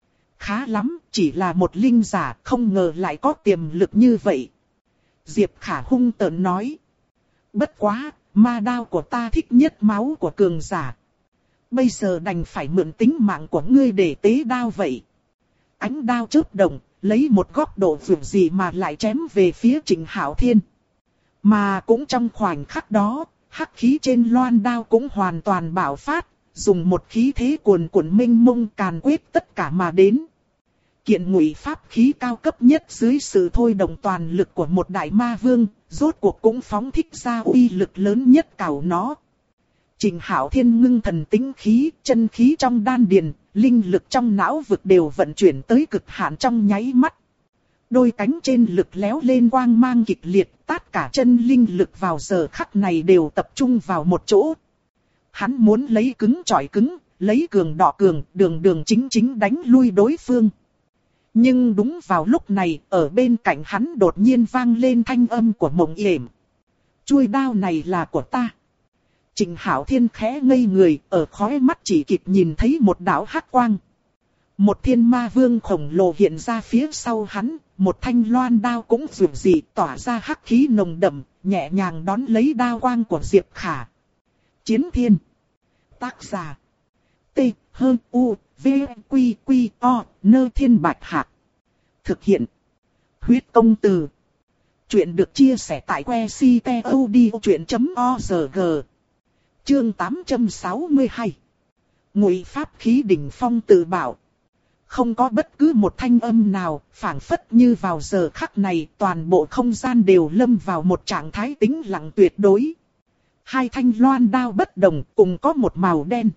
Khá lắm, chỉ là một linh giả, không ngờ lại có tiềm lực như vậy. Diệp Khả hung tợn nói. Bất quá, ma đao của ta thích nhất máu của cường giả. Bây giờ đành phải mượn tính mạng của ngươi để tế đao vậy. Ánh đao chớp động, lấy một góc độ vượt gì mà lại chém về phía Trịnh Hạo Thiên. Mà cũng trong khoảnh khắc đó, hắc khí trên loan đao cũng hoàn toàn bạo phát, dùng một khí thế cuồn cuộn mênh mông càn quét tất cả mà đến. Kiện ngụy pháp khí cao cấp nhất dưới sự thôi động toàn lực của một đại ma vương, rốt cuộc cũng phóng thích ra uy lực lớn nhất cảo nó. Trình Hạo Thiên ngưng thần tĩnh khí, chân khí trong đan điền, linh lực trong não vực đều vận chuyển tới cực hạn trong nháy mắt. Đôi cánh trên lực léo lên quang mang kịch liệt, tất cả chân linh lực vào giờ khắc này đều tập trung vào một chỗ. Hắn muốn lấy cứng chọi cứng, lấy cường đọ cường, đường chính chính đánh lui đối phương. Nhưng đúng vào lúc này, ở bên cạnh hắn đột nhiên vang lên thanh âm của Mộng Yểm. Chuôi đao này là của ta. Trình Hạo Thiên khẽ ngây người, ở khóe mắt chỉ kịp nhìn thấy một đạo hắc quang. Một thiên ma vương khổng lồ hiện ra phía sau hắn, một thanh loan đao cũng rực rỡ tỏa ra hắc khí nồng đậm, nhẹ nhàng đón lấy đao quang của Diệp Khả. Chiến Thiên. Tác giả. T. H. U. V. Q. Q. O. Nơ Thiên Bạch Hạc. Thực hiện. Huyết Công Từ. Chuyện được chia sẻ tại website.odchuyện.org. Chương 862. Ngụy pháp khí đỉnh phong tự bảo. Không có bất cứ một thanh âm nào, phảng phất như vào giờ khắc này toàn bộ không gian đều lâm vào một trạng thái tĩnh lặng tuyệt đối. Hai thanh loan đao bất đồng cùng có một màu đen.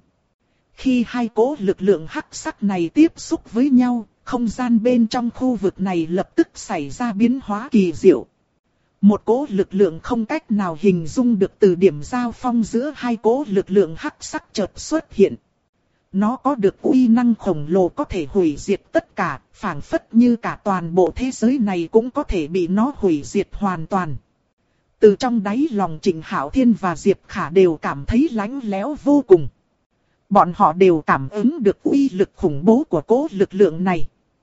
Khi hai cỗ lực lượng hắc sắc này tiếp xúc với nhau, không gian bên trong khu vực này lập tức xảy ra biến hóa kỳ diệu. Một cỗ lực lượng không cách nào hình dung được từ điểm giao phong giữa hai cỗ lực lượng hắc sắc chợt xuất hiện. Nó có được uy năng khổng lồ có thể hủy diệt tất cả, phảng phất như cả toàn bộ thế giới này cũng có thể bị nó hủy diệt hoàn toàn. Từ trong đáy lòng Trình Hạo Thiên và Diệp Khả đều cảm thấy lạnh lẽo vô cùng. Bọn họ đều cảm ứng được uy lực khủng bố của cỗ lực lượng này.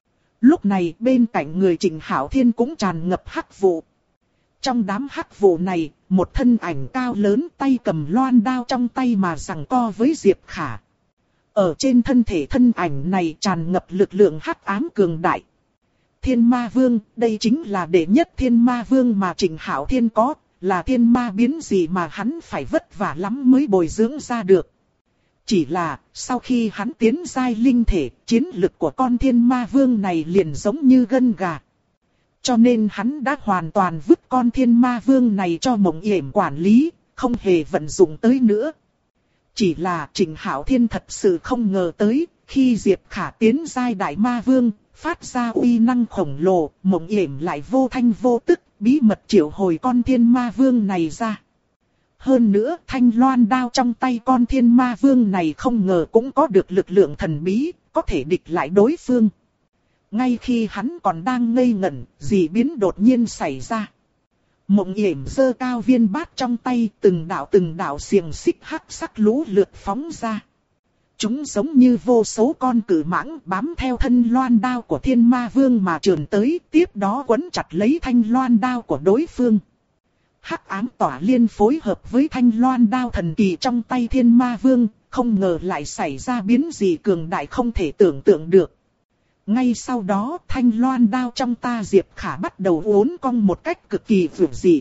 Lúc này bên cạnh người Trình Hạo Thiên cũng tràn ngập hắc vụ. Trong đám hắc vụ này, một thân ảnh cao lớn tay cầm loan đao trong tay mà giằng co với Diệp Khả. Ở trên thân thể thân ảnh này tràn ngập lực lượng hắc ám cường đại. Thiên Ma Vương, đây chính là đệ nhất Thiên Ma Vương mà Trình Hạo Thiên có, là thiên ma biến gì mà hắn phải vất vả lắm mới bồi dưỡng ra được. Chỉ là, sau khi hắn tiến giai linh thể, chiến lực của con Thiên Ma Vương này liền giống như gân gà. Cho nên hắn đã hoàn toàn vứt con Thiên Ma Vương này cho Mộng Yểm quản lý, không hề vận dụng tới nữa. Chỉ là Trình Hạo Thiên thật sự không ngờ tới, khi Diệp Khả tiến giai Đại Ma Vương, phát ra uy năng khổng lồ, Mộng Yểm lại vô thanh vô tức, bí mật triệu hồi con Thiên Ma Vương này ra. Hơn nữa, thanh loan đao trong tay con Thiên Ma Vương này không ngờ cũng có được lực lượng thần bí, có thể địch lại đối phương. Ngay khi hắn còn đang ngây ngẩn, dị biến đột nhiên xảy ra. Mộng Yểm giơ cao viên bát trong tay, từng đạo xiềng xích hắc sắc lũ lượt phóng ra. Chúng giống như vô số con cử mãng bám theo thân loan đao của Thiên Ma Vương mà trườn tới, tiếp đó quấn chặt lấy thanh loan đao của đối phương. Hắc ám tỏa liên phối hợp với thanh loan đao thần kỳ trong tay Thiên Ma Vương, không ngờ lại xảy ra biến gì cường đại không thể tưởng tượng được. Ngay sau đó thanh loan đao trong ta Diệp Khả bắt đầu uốn cong một cách cực kỳ vượt dị.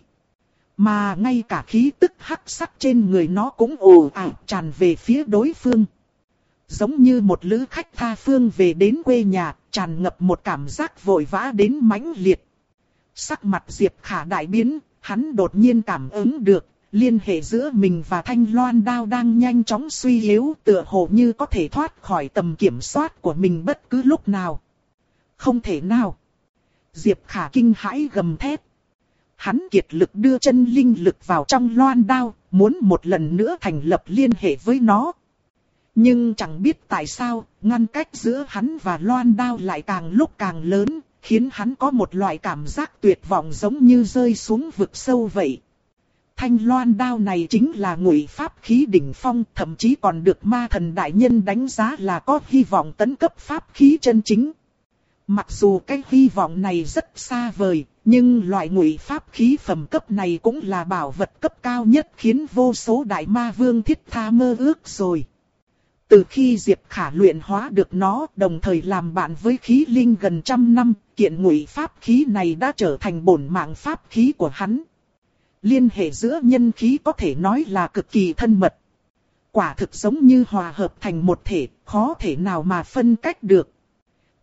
Mà ngay cả khí tức hắc sắc trên người nó cũng ồ ạt tràn về phía đối phương. Giống như một lữ khách tha phương về đến quê nhà, tràn ngập một cảm giác vội vã đến mãnh liệt. Sắc mặt Diệp Khả đại biến, hắn đột nhiên cảm ứng được, liên hệ giữa mình và thanh loan đao đang nhanh chóng suy yếu, tựa hồ như có thể thoát khỏi tầm kiểm soát của mình bất cứ lúc nào. Không thể nào. Diệp Khả kinh hãi gầm thét. Hắn kiệt lực đưa chân linh lực vào trong loan đao, muốn một lần nữa thành lập liên hệ với nó. Nhưng chẳng biết tại sao, ngăn cách giữa hắn và loan đao lại càng lúc càng lớn, khiến hắn có một loại cảm giác tuyệt vọng giống như rơi xuống vực sâu vậy. Thanh loan đao này chính là ngụy pháp khí đỉnh phong, thậm chí còn được ma thần đại nhân đánh giá là có hy vọng tấn cấp pháp khí chân chính. Mặc dù cái hy vọng này rất xa vời, nhưng loại ngụy pháp khí phẩm cấp này cũng là bảo vật cấp cao nhất khiến vô số đại ma vương thiết tha mơ ước rồi. Từ khi Diệp Khả luyện hóa được nó, đồng thời làm bạn với khí linh gần 100 năm, kiện ngụy pháp khí này đã trở thành bổn mạng pháp khí của hắn. Liên hệ giữa nhân khí có thể nói là cực kỳ thân mật. Quả thực giống như hòa hợp thành một thể, khó thể nào mà phân cách được.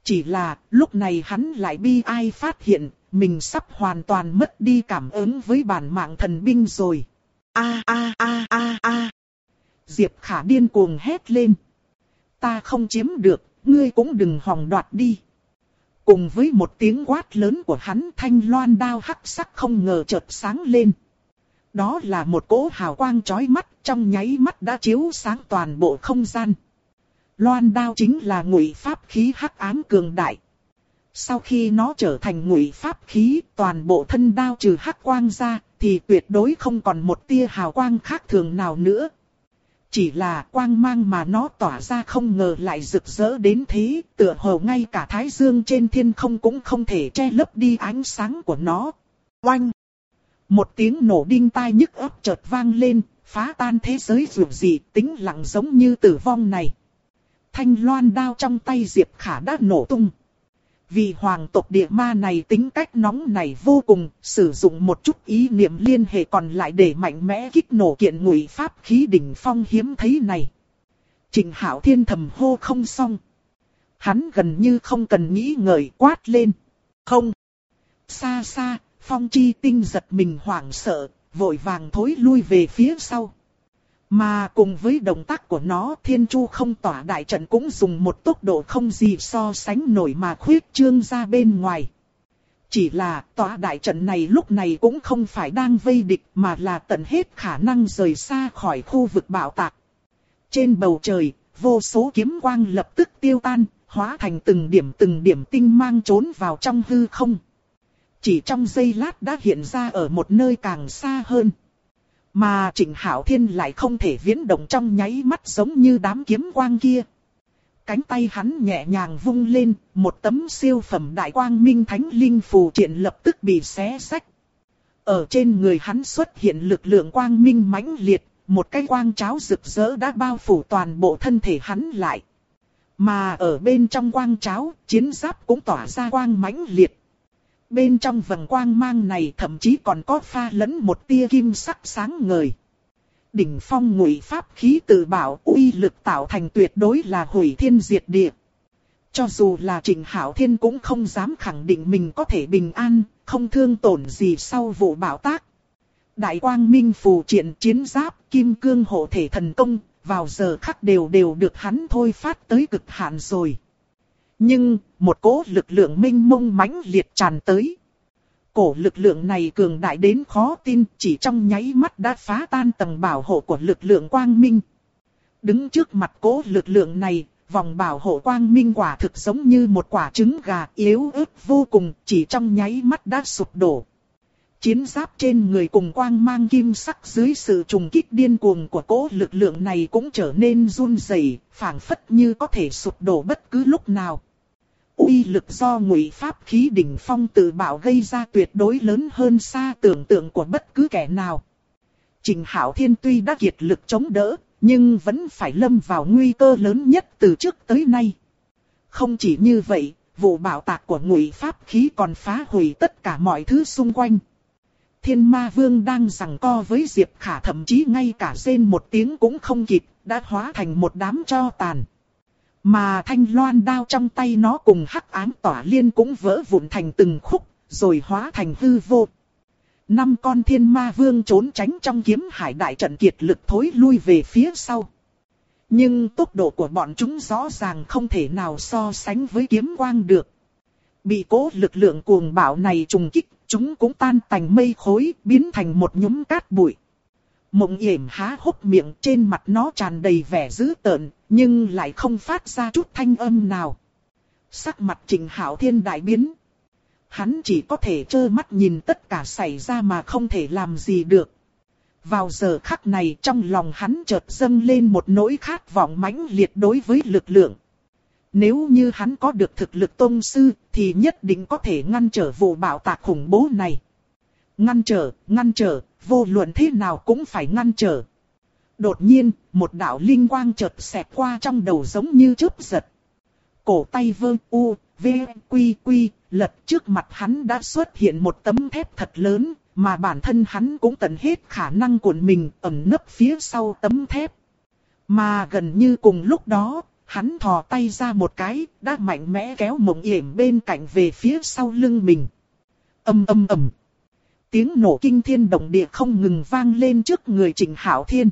Chỉ là, lúc này hắn lại bi ai phát hiện, mình sắp hoàn toàn mất đi cảm ứng với bản mạng thần binh rồi. A a a a a. Diệp Khả điên cuồng hét lên. Ta không chiếm được, ngươi cũng đừng hòng đoạt đi. Cùng với một tiếng quát lớn của hắn, thanh loan đao hắc sắc không ngờ chợt sáng lên. Đó là một cỗ hào quang chói mắt, trong nháy mắt đã chiếu sáng toàn bộ không gian. Loan đao chính là ngụy pháp khí hắc ám cường đại. Sau khi nó trở thành ngụy pháp khí, toàn bộ thân đao trừ hắc quang ra, thì tuyệt đối không còn một tia hào quang khác thường nào nữa. Chỉ là quang mang mà nó tỏa ra không ngờ lại rực rỡ đến thế, tựa hồ ngay cả thái dương trên thiên không cũng không thể che lấp đi ánh sáng của nó. Oanh! Một tiếng nổ đinh tai nhức óc chợt vang lên, phá tan thế giới dù gì tĩnh lặng giống như tử vong này. Thanh loan đao trong tay Diệp Khả đã nổ tung. Vì hoàng tộc địa ma này tính cách nóng này vô cùng, sử dụng một chút ý niệm liên hệ còn lại để mạnh mẽ kích nổ kiện ngụy pháp khí đỉnh phong hiếm thấy này. Trịnh Hạo Thiên thầm hô không xong. Hắn gần như không cần nghĩ ngợi quát lên. Không! Xa xa, Phong Chi Tinh giật mình hoảng sợ, vội vàng thối lui về phía sau. Mà cùng với động tác của nó, Thiên Chu không tỏa đại trận cũng dùng một tốc độ không gì so sánh nổi mà khuyết trương ra bên ngoài. Chỉ là tỏa đại trận này lúc này cũng không phải đang vây địch mà là tận hết khả năng rời xa khỏi khu vực bạo tạc. Trên bầu trời, vô số kiếm quang lập tức tiêu tan, hóa thành từng điểm tinh mang trốn vào trong hư không. Chỉ trong giây lát đã hiện ra ở một nơi càng xa hơn. Mà Trịnh Hạo Thiên lại không thể viễn động trong nháy mắt giống như đám kiếm quang kia. Cánh tay hắn nhẹ nhàng vung lên, một tấm siêu phẩm đại quang minh thánh linh phù triện lập tức bị xé rách. Ở trên người hắn xuất hiện lực lượng quang minh mãnh liệt, một cái quang cháo rực rỡ đã bao phủ toàn bộ thân thể hắn lại. Mà ở bên trong quang cháo, chiến giáp cũng tỏa ra quang mãnh liệt. Bên trong vầng quang mang này thậm chí còn có pha lẫn một tia kim sắc sáng ngời. Đỉnh phong ngụy pháp khí tự bảo uy lực tạo thành tuyệt đối là hủy thiên diệt địa. Cho dù là Trịnh Hạo Thiên cũng không dám khẳng định mình có thể bình an, không thương tổn gì sau vụ bạo tác. Đại quang minh phù triện chiến giáp, kim cương hộ thể thần công, vào giờ khắc đều được hắn thôi phát tới cực hạn rồi. Nhưng, một cỗ lực lượng mênh mông mãnh liệt tràn tới. Cổ lực lượng này cường đại đến khó tin, chỉ trong nháy mắt đã phá tan tầng bảo hộ của lực lượng quang minh. Đứng trước mặt cỗ lực lượng này, vòng bảo hộ quang minh quả thực giống như một quả trứng gà yếu ớt vô cùng, chỉ trong nháy mắt đã sụp đổ. Chiến giáp trên người cùng quang mang kim sắc dưới sự trùng kích điên cuồng của cỗ lực lượng này cũng trở nên run rẩy, phảng phất như có thể sụp đổ bất cứ lúc nào. Uy lực do ngụy pháp khí đỉnh phong tự bảo gây ra tuyệt đối lớn hơn xa tưởng tượng của bất cứ kẻ nào. Trịnh Hạo Thiên tuy đã kiệt lực chống đỡ, nhưng vẫn phải lâm vào nguy cơ lớn nhất từ trước tới nay. Không chỉ như vậy, vụ bạo tạc của ngụy pháp khí còn phá hủy tất cả mọi thứ xung quanh. Thiên Ma Vương đang giằng co với Diệp Khả thậm chí ngay cả rên một tiếng cũng không kịp, đã hóa thành một đám tro tàn. Mà thanh loan đao trong tay nó cùng hắc ám tỏa liên cũng vỡ vụn thành từng khúc, rồi hóa thành hư vô. 5 con thiên ma vương trốn tránh trong kiếm hải đại trận kiệt lực thối lui về phía sau. Nhưng tốc độ của bọn chúng rõ ràng không thể nào so sánh với kiếm quang được. Bị cố lực lượng cuồng bạo này trùng kích, chúng cũng tan tành mây khối, biến thành một nhúm cát bụi. Mộng Yểm há hốc miệng, trên mặt nó tràn đầy vẻ dữ tợn, nhưng lại không phát ra chút thanh âm nào. Sắc mặt Trịnh Hạo Thiên đại biến. Hắn chỉ có thể trơ mắt nhìn tất cả xảy ra mà không thể làm gì được. Vào giờ khắc này trong lòng hắn chợt dâng lên một nỗi khát vọng mãnh liệt đối với lực lượng. Nếu như hắn có được thực lực tông sư thì nhất định có thể ngăn trở vụ bạo tạc khủng bố này. Ngăn trở, vô luận thế nào cũng phải ngăn trở. Đột nhiên, một đạo linh quang chợt xẹt qua trong đầu giống như chớp giật. Cổ tay vơ u, v, quy, lật trước mặt hắn đã xuất hiện một tấm thép thật lớn, mà bản thân hắn cũng tận hết khả năng của mình ẩn nấp phía sau tấm thép. Mà gần như cùng lúc đó, Hắn thò tay ra một cái, đã mạnh mẽ kéo Mộng Yểm bên cạnh về phía sau lưng mình. Ầm ầm ầm. Tiếng nổ kinh thiên động địa không ngừng vang lên trước người Trịnh Hạo Thiên.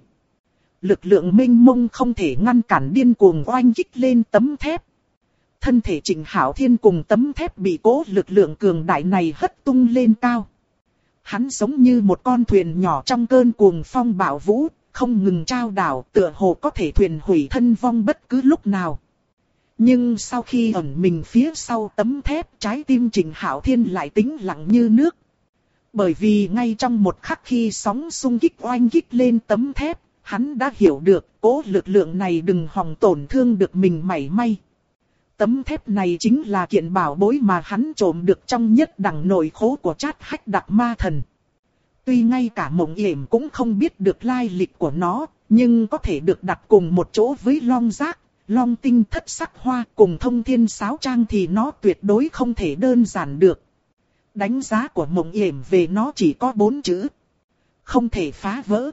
Lực lượng mênh mông không thể ngăn cản điên cuồng oanh kích lên tấm thép. Thân thể Trịnh Hạo Thiên cùng tấm thép bị cố lực lượng cường đại này hất tung lên cao. Hắn giống như một con thuyền nhỏ trong cơn cuồng phong bão vũ, không ngừng trao đảo, tựa hồ có thể thuyền hủy thân vong bất cứ lúc nào. Nhưng sau khi ẩn mình phía sau tấm thép, trái tim Trịnh Hạo Thiên lại tĩnh lặng như nước. Bởi vì ngay trong một khắc khi sóng xung kích oanh kích lên tấm thép, hắn đã hiểu được cố lực lượng này đừng hòng tổn thương được mình mảy may. Tấm thép này chính là kiện bảo bối mà hắn trộm được trong nhất đẳng nội khố của Trát Hách Đặc Ma Thần. Tuy ngay cả Mộng Yểm cũng không biết được lai lịch của nó, nhưng có thể được đặt cùng một chỗ với Long Giác, Long Tinh Thất Sắc Hoa cùng Thông Thiên Sáo Trang thì nó tuyệt đối không thể đơn giản được. Đánh giá của Mộng Yểm về nó chỉ có 4 chữ. Không thể phá vỡ.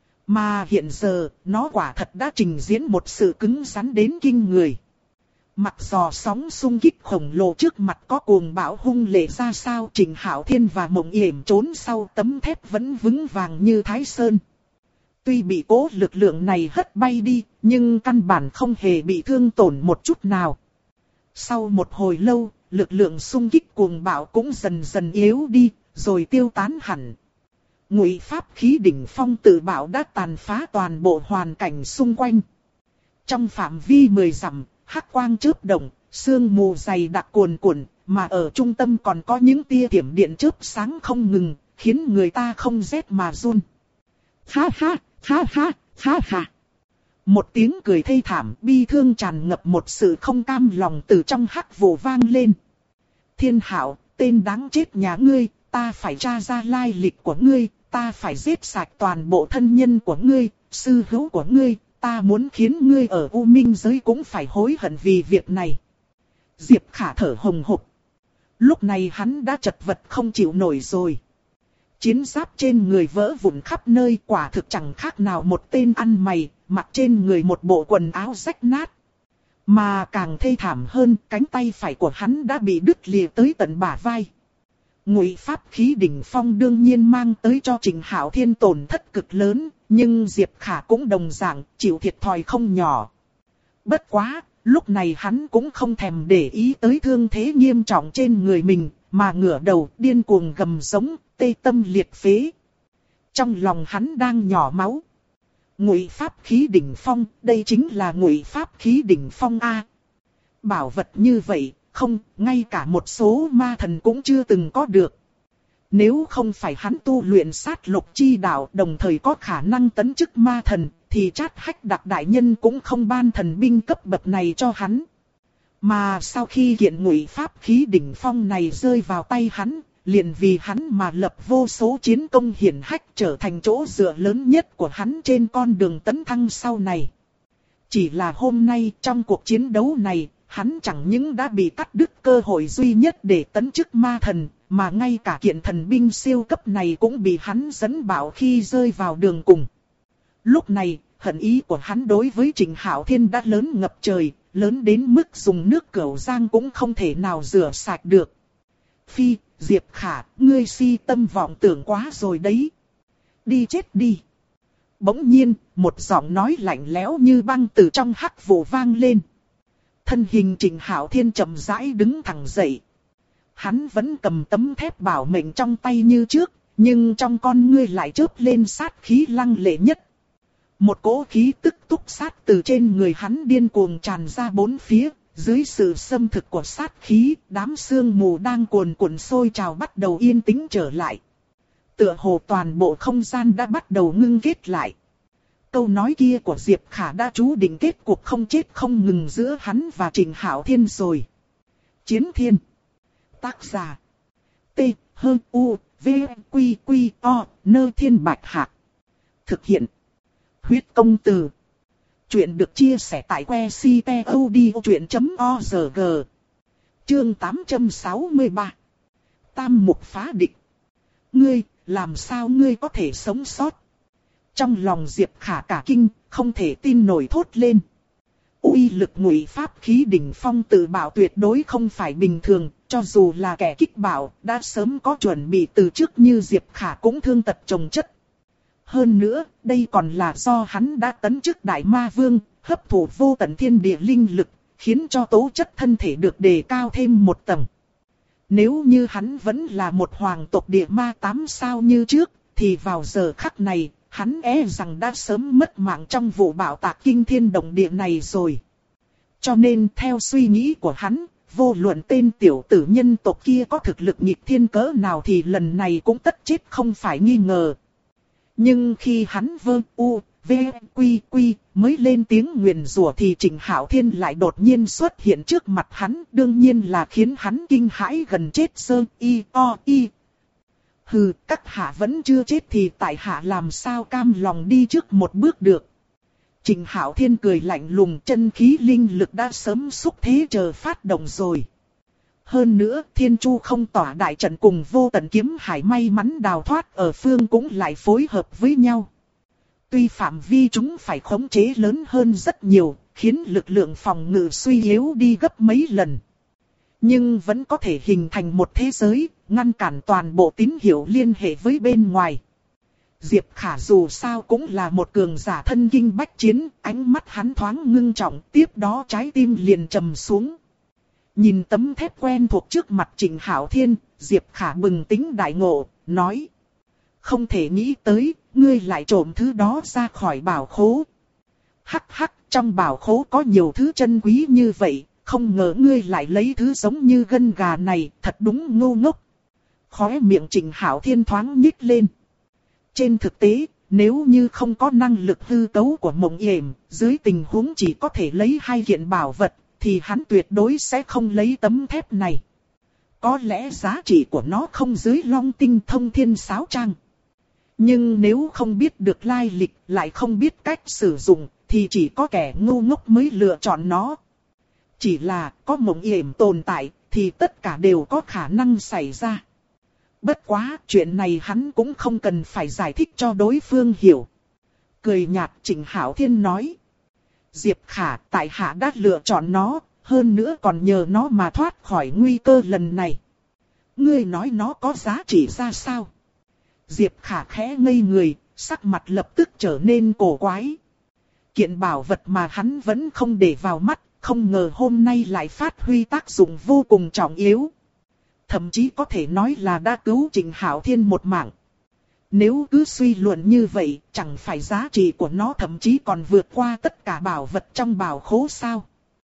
Mà hiện giờ, nó quả thật đã trình diễn một sự cứng rắn đến kinh người. Mặc dò sóng xung kích khổng lồ trước mặt có cuồng bão hung lệ ra sao, Trịnh Hạo Thiên và Mộng Yểm trốn sau tấm thép vẫn vững vàng như Thái Sơn. Tuy bị cố lực lượng này hất bay đi, nhưng căn bản không hề bị thương tổn một chút nào. Sau một hồi lâu, lực lượng xung kích cuồng bão cũng dần dần yếu đi, rồi tiêu tán hẳn. Ngụy pháp khí đỉnh phong tự bạo đã tàn phá toàn bộ hoàn cảnh xung quanh. Trong phạm vi 10 dặm, hắc quang chớp động, sương mù dày đặc cuồn cuộn, mà ở trung tâm còn có những tia thiểm điện chớp sáng không ngừng, khiến người ta không rét mà run. Ha ha, ha ha, ha ha. Một tiếng cười thê thảm bi thương tràn ngập một sự không cam lòng từ trong hắc vụ vang lên. Thiên Hạo, tên đáng chết nhà ngươi, ta phải tra ra lai lịch của ngươi, ta phải giết sạch toàn bộ thân nhân của ngươi, sư hữu của ngươi, ta muốn khiến ngươi ở U Minh giới cũng phải hối hận vì việc này. Diệp Khả thở hồng hộc. Lúc này hắn đã chật vật không chịu nổi rồi. Chiến giáp trên người vỡ vụn khắp nơi, quả thực chẳng khác nào một tên ăn mày, mặc trên người một bộ quần áo rách nát. Mà càng thê thảm hơn, cánh tay phải của hắn đã bị đứt lìa tới tận bả vai. Ngụy pháp khí đỉnh phong đương nhiên mang tới cho Trịnh Hạo Thiên tổn thất cực lớn, nhưng Diệp Khả cũng đồng dạng chịu thiệt thòi không nhỏ. Bất quá, lúc này hắn cũng không thèm để ý tới thương thế nghiêm trọng trên người mình, mà ngửa đầu điên cuồng gầm giống, tê tâm liệt phế. Trong lòng hắn đang nhỏ máu. Ngụy pháp khí đỉnh phong, đây chính là ngụy pháp khí đỉnh phong A. Bảo vật như vậy, không, ngay cả một số ma thần cũng chưa từng có được. Nếu không phải hắn tu luyện sát lục chi đạo đồng thời có khả năng tấn chức ma thần, thì Trát Hách Đặc đại nhân cũng không ban thần binh cấp bậc này cho hắn. Mà sau khi kiện ngụy pháp khí đỉnh phong này rơi vào tay hắn, liền vì hắn mà lập vô số chiến công hiển hách, trở thành chỗ dựa lớn nhất của hắn trên con đường tấn thăng sau này. Chỉ là hôm nay trong cuộc chiến đấu này, hắn chẳng những đã bị cắt đứt cơ hội duy nhất để tấn chức ma thần, mà ngay cả kiện thần binh siêu cấp này cũng bị hắn dẫn bảo khi rơi vào đường cùng. Lúc này, hận ý của hắn đối với Trịnh Hạo Thiên đã lớn ngập trời, lớn đến mức dùng nước Cửu Giang cũng không thể nào rửa sạch được. Phi, Diệp Khả, ngươi si tâm vọng tưởng quá rồi đấy. Đi chết đi. Bỗng nhiên, một giọng nói lạnh lẽo như băng từ trong hắc vụ vang lên. Thân hình Trịnh Hạo Thiên chậm rãi đứng thẳng dậy. Hắn vẫn cầm tấm thép bảo mệnh trong tay như trước, nhưng trong con ngươi lại chớp lên sát khí lăng lệ nhất. Một cỗ khí tức túc sát từ trên người hắn điên cuồng tràn ra bốn phía, dưới sự xâm thực của sát khí, đám sương mù đang cuồn cuộn sôi trào bắt đầu yên tĩnh trở lại. Tựa hồ toàn bộ không gian đã bắt đầu ngưng kết lại. Câu nói kia của Diệp Khả đã chú định kết cuộc không chết không ngừng giữa hắn và Trịnh Hạo Thiên rồi. Chiến Thiên. Tác giả. T. H. U. V. Q. Q. O. Nơ Thiên Bạch Hạc. Thực hiện. Huyết công từ. Chuyện được chia sẻ tại que ctod.org. Chương 863. Tam mục phá địch. Ngươi, làm sao ngươi có thể sống sót? Trong lòng Diệp Khả cả kinh, không thể tin nổi thốt lên. Uy lực ngụy pháp khí đỉnh phong tự bảo tuyệt đối không phải bình thường, cho dù là kẻ kích bảo, đã sớm có chuẩn bị từ trước như Diệp Khả cũng thương tật chồng chất. Hơn nữa, đây còn là do hắn đã tấn chức Đại Ma Vương, hấp thụ vô tận thiên địa linh lực, khiến cho tố chất thân thể được đề cao thêm một tầng. Nếu như hắn vẫn là một hoàng tộc địa ma 8 sao như trước, thì vào giờ khắc này, hắn rằng đã sớm mất mạng trong vụ bạo tạc kinh thiên động địa này rồi. Cho nên theo suy nghĩ của hắn, vô luận tên tiểu tử nhân tộc kia có thực lực nghịch thiên cỡ nào thì lần này cũng tất chết không phải nghi ngờ. Nhưng khi hắn quy mới lên tiếng nguyền rủa thì Trịnh Hạo Thiên lại đột nhiên xuất hiện trước mặt hắn, đương nhiên là khiến hắn kinh hãi gần chết Hừ, các hạ vẫn chưa chết thì tại hạ làm sao cam lòng đi trước một bước được. Trịnh Hạo Thiên cười lạnh lùng, chân khí linh lực đã sớm xúc thế chờ phát động rồi. Hơn nữa, Thiên Chu không tỏa đại trận cùng vô tận kiếm hải may mắn đào thoát ở phương cũng lại phối hợp với nhau. Tuy phạm vi chúng phải khống chế lớn hơn rất nhiều, khiến lực lượng phòng ngự suy yếu đi gấp mấy lần. Nhưng vẫn có thể hình thành một thế giới, ngăn cản toàn bộ tín hiệu liên hệ với bên ngoài. Diệp Khả dù sao cũng là một cường giả thân kinh bách chiến, ánh mắt hắn thoáng ngưng trọng, tiếp đó trái tim liền trầm xuống. Nhìn tấm thép quen thuộc trước mặt Trịnh Hạo Thiên, Diệp Khả bừng tỉnh đại ngộ, nói. Không thể nghĩ tới, ngươi lại trộm thứ đó ra khỏi bảo khố. Hắc hắc, trong bảo khố có nhiều thứ chân quý như vậy, không ngờ ngươi lại lấy thứ giống như gân gà này, thật đúng ngu ngốc. Khóe miệng Trịnh Hạo Thiên thoáng nhích lên. Trên thực tế, nếu như không có năng lực hư cấu của Mộng Yểm, dưới tình huống chỉ có thể lấy 2 kiện bảo vật, thì hắn tuyệt đối sẽ không lấy tấm thép này. Có lẽ giá trị của nó không dưới Long Tinh Thông Thiên Sáo Trang. Nhưng nếu không biết được lai lịch, lại không biết cách sử dụng, thì chỉ có kẻ ngu ngốc mới lựa chọn nó. Chỉ là có Mộng Yểm tồn tại, thì tất cả đều có khả năng xảy ra. Bất quá, chuyện này hắn cũng không cần phải giải thích cho đối phương hiểu. Cười nhạt Trịnh Hạo Thiên nói. Diệp Khả, tại hạ đã lựa chọn nó, hơn nữa còn nhờ nó mà thoát khỏi nguy cơ lần này. Ngươi nói nó có giá trị ra sao? Diệp Khả khẽ ngây người, sắc mặt lập tức trở nên cổ quái. Kiện bảo vật mà hắn vẫn không để vào mắt, không ngờ hôm nay lại phát huy tác dụng vô cùng trọng yếu. Thậm chí có thể nói là đã cứu Trịnh Hạo Thiên một mạng. Nếu cứ suy luận như vậy, chẳng phải giá trị của nó thậm chí còn vượt qua tất cả bảo vật trong bảo khố sao?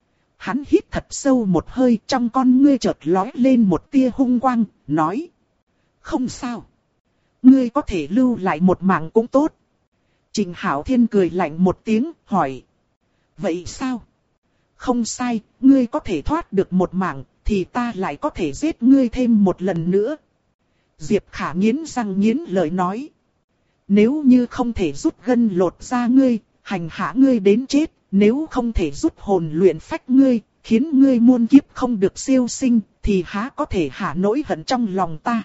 Hắn hít thật sâu một hơi, trong con ngươi chợt lóe lên một tia hung quang, nói. Không sao. Ngươi có thể lưu lại một mạng cũng tốt. Trịnh Hạo Thiên cười lạnh một tiếng, hỏi. Vậy sao? Không sai, ngươi có thể thoát được một mạng, thì ta lại có thể giết ngươi thêm một lần nữa. Diệp Khả nghiến răng nghiến lợi nói. Nếu như không thể rút gân lột da ngươi, hành hạ ngươi đến chết, nếu không thể rút hồn luyện phách ngươi, khiến ngươi muôn kiếp không được siêu sinh, thì há có thể hạ nỗi hận trong lòng ta.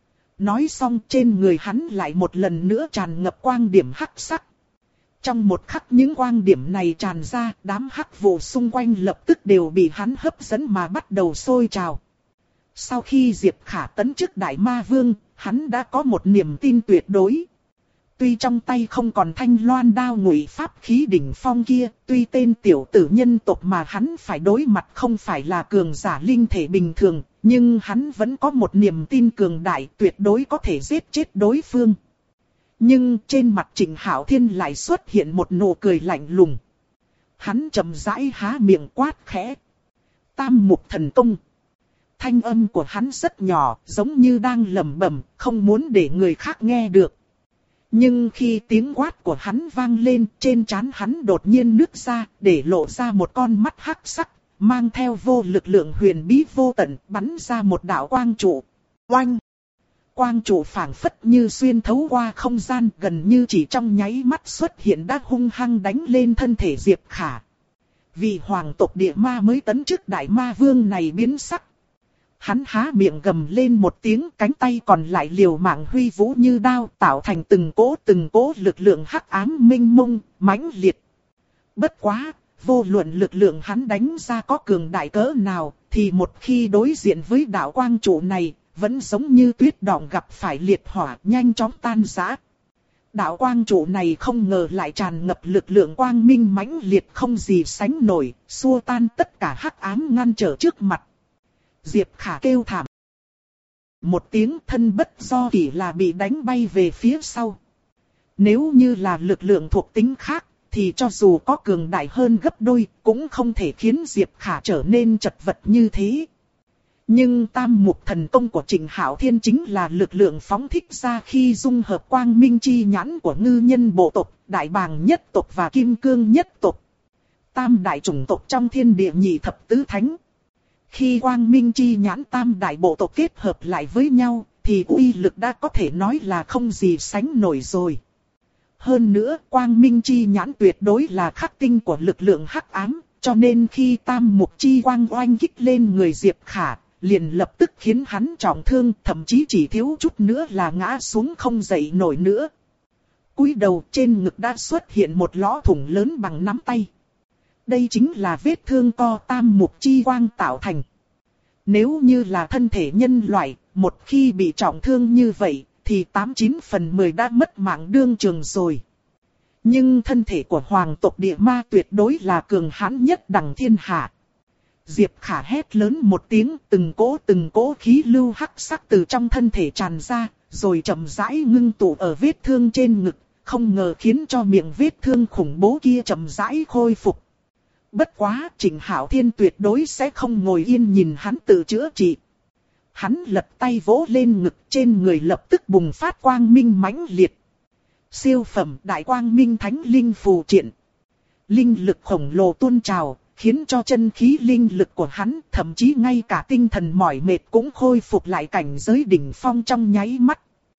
Nói xong trên người hắn lại một lần nữa tràn ngập quang điểm hắc sắc. Trong một khắc những quang điểm này tràn ra, đám hắc vụ xung quanh lập tức đều bị hắn hấp dẫn mà bắt đầu sôi trào. Sau khi Diệp Khả tấn chức Đại Ma Vương, hắn đã có một niềm tin tuyệt đối. Tuy trong tay không còn thanh loan đao ngụy pháp khí đỉnh phong kia, tuy tên tiểu tử nhân tộc mà hắn phải đối mặt không phải là cường giả linh thể bình thường, nhưng hắn vẫn có một niềm tin cường đại tuyệt đối có thể giết chết đối phương. Nhưng trên mặt Trịnh Hạo Thiên lại xuất hiện một nụ cười lạnh lùng. Hắn chậm rãi há miệng quát khẽ. Tam mục thần công. Thanh âm của hắn rất nhỏ, giống như đang lẩm bẩm, không muốn để người khác nghe được. Nhưng khi tiếng quát của hắn vang lên, trên trán hắn đột nhiên nứt ra, để lộ ra một con mắt hắc sắc, mang theo vô lực lượng huyền bí vô tận, bắn ra một đạo quang trụ. Oanh! Quang trụ phảng phất như xuyên thấu qua không gian, gần như chỉ trong nháy mắt xuất hiện đã hung hăng đánh lên thân thể Diệp Khả. Vì hoàng tộc địa ma mới tấn chức Đại Ma Vương này biến sắc. Hắn há miệng gầm lên một tiếng, cánh tay còn lại liều mạng huy vũ như đao, tạo thành từng cỗ lực lượng hắc ám mênh mông, mãnh liệt. Bất quá, vô luận lực lượng hắn đánh ra có cường đại cỡ nào, thì một khi đối diện với đạo quang trụ này, vẫn giống như tuyết đọng gặp phải liệt hỏa, nhanh chóng tan rã. Đạo quang trụ này không ngờ lại tràn ngập lực lượng quang minh mãnh liệt không gì sánh nổi, xua tan tất cả hắc ám ngăn trở trước mặt. Diệp Khả kêu thảm một tiếng, thân bất do kỷ là bị đánh bay về phía sau. Nếu như là lực lượng thuộc tính khác, thì cho dù có cường đại hơn gấp đôi, cũng không thể khiến Diệp Khả trở nên chật vật như thế. Nhưng tam mục thần công của Trịnh Hạo Thiên chính là lực lượng phóng thích ra khi dung hợp quang minh chi nhãn của ngư nhân bộ tộc, đại bàng nhất tộc và kim cương nhất tộc. Tam đại chủng tộc trong thiên địa nhị thập tứ thánh. Khi quang minh chi nhãn tam đại bộ tộc kết hợp lại với nhau, thì uy lực đã có thể nói là không gì sánh nổi rồi. Hơn nữa, quang minh chi nhãn tuyệt đối là khắc tinh của lực lượng hắc ám, cho nên khi tam mục chi quang oanh kích lên người Diệp Khả, liền lập tức khiến hắn trọng thương, thậm chí chỉ thiếu chút nữa là ngã xuống không dậy nổi nữa. Cúi đầu, trên ngực đã xuất hiện một lỗ thủng lớn bằng nắm tay. Đây chính là vết thương do tam mục chi quang tạo thành. Nếu như là thân thể nhân loại, một khi bị trọng thương như vậy, thì 89 phần 10 đã mất mạng đương trường rồi. Nhưng thân thể của hoàng tộc địa ma tuyệt đối là cường hãn nhất đẳng thiên hạ. Diệp Khả hét lớn một tiếng, từng cỗ khí lưu hắc sắc từ trong thân thể tràn ra, rồi chậm rãi ngưng tụ ở vết thương trên ngực, không ngờ khiến cho miệng vết thương khủng bố kia chậm rãi khôi phục. Bất quá, Trịnh Hạo Thiên tuyệt đối sẽ không ngồi yên nhìn hắn tự chữa trị. Hắn lật tay vỗ lên ngực, trên người lập tức bùng phát quang minh mãnh liệt. Siêu phẩm đại quang minh thánh linh phù triện. Linh lực khổng lồ tuôn trào, khiến cho chân khí linh lực của hắn, thậm chí ngay cả tinh thần mỏi mệt cũng khôi phục lại cảnh giới đỉnh phong trong nháy mắt.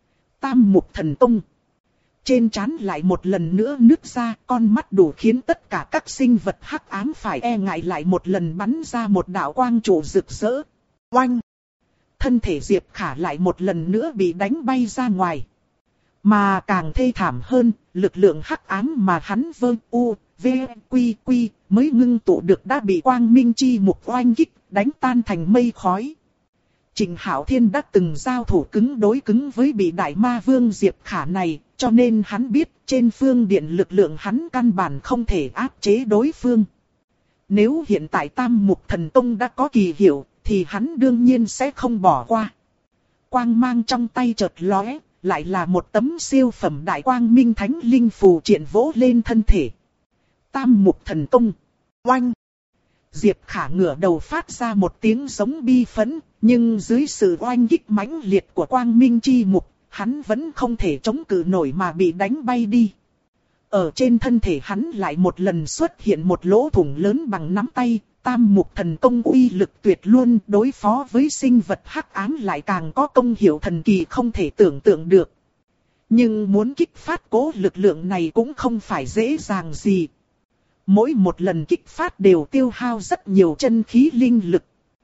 Tam mục thần công. Trên trán lại một lần nữa nứt ra, con mắt đủ khiến tất cả các sinh vật hắc ám phải e ngại, lại một lần bắn ra một đạo quang trụ rực rỡ. Oanh! Thân thể Diệp Khả lại một lần nữa bị đánh bay ra ngoài. Mà càng thê thảm hơn, lực lượng hắc ám mà hắn mới ngưng tụ được đã bị quang minh chi mục oanh kích, đánh tan thành mây khói. Trịnh Hạo Thiên đã từng giao thủ cứng đối cứng với bị đại ma vương Diệp Khả này, cho nên hắn biết trên phương diện lực lượng hắn căn bản không thể áp chế đối phương. Nếu hiện tại tam mục thần tông đã có kỳ hiệu, thì hắn đương nhiên sẽ không bỏ qua. Quang mang trong tay chợt lóe, lại là một tấm siêu phẩm đại quang minh thánh linh phù triện vỗ lên thân thể. Tam mục thần công. Oanh! Diệp Khả ngửa đầu phát ra một tiếng giống bi phẫn, nhưng dưới sự oanh kích mãnh liệt của quang minh chi mục, hắn vẫn không thể chống cự nổi mà bị đánh bay đi. Ở trên thân thể hắn lại một lần xuất hiện một lỗ thủng lớn bằng nắm tay, tam mục thần công uy lực tuyệt luôn, đối phó với sinh vật hắc ám lại càng có công hiệu thần kỳ không thể tưởng tượng được. Nhưng muốn kích phát cố lực lượng này cũng không phải dễ dàng gì. Mỗi một lần kích phát đều tiêu hao rất nhiều chân khí linh lực.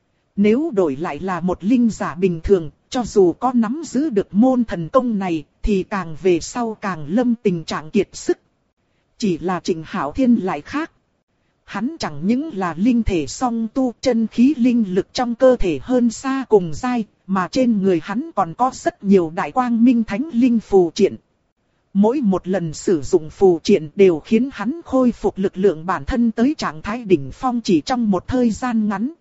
Nếu đổi lại là một linh giả bình thường, cho dù có nắm giữ được môn thần công này, thì càng về sau càng lâm tình trạng kiệt sức. Chỉ là Trịnh Hạo Thiên lại khác. Hắn chẳng những là linh thể song tu, chân khí linh lực trong cơ thể hơn xa cùng giai, mà trên người hắn còn có rất nhiều đại quang minh thánh linh phù triện. Mỗi một lần sử dụng phù triện đều khiến hắn khôi phục lực lượng bản thân tới trạng thái đỉnh phong chỉ trong một thời gian ngắn.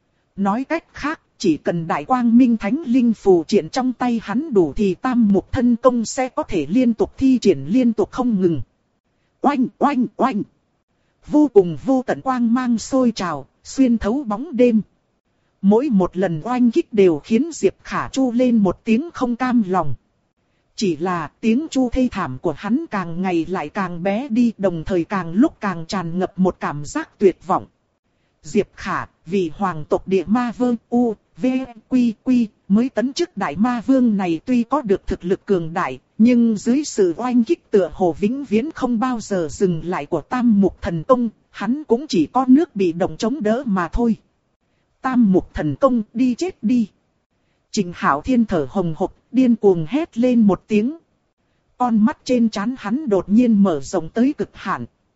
Nói cách khác, chỉ cần đại quang minh thánh linh phù triện trong tay hắn đủ thì tam mục thân công sẽ có thể liên tục thi triển liên tục không ngừng. Oanh oanh oanh! Vô cùng vô tận quang mang sôi trào, xuyên thấu bóng đêm. Mỗi một lần oanh kích đều khiến Diệp Khả chu lên một tiếng không cam lòng. Chỉ là tiếng chu thê thảm của hắn càng ngày lại càng bé đi, đồng thời càng lúc càng tràn ngập một cảm giác tuyệt vọng. Diệp Khả, vì hoàng tộc địa ma vương mới tấn chức đại ma vương này tuy có được thực lực cường đại, nhưng dưới sự oanh kích tựa hồ vĩnh viễn không bao giờ dừng lại của tam mục thần công, hắn cũng chỉ có nước bị động chống đỡ mà thôi. Tam mục thần công, đi chết đi! Trịnh Hạo Thiên thở hồng hộc, điên cuồng hét lên một tiếng. Con mắt trên trán hắn đột nhiên mở rộng tới cực hạn.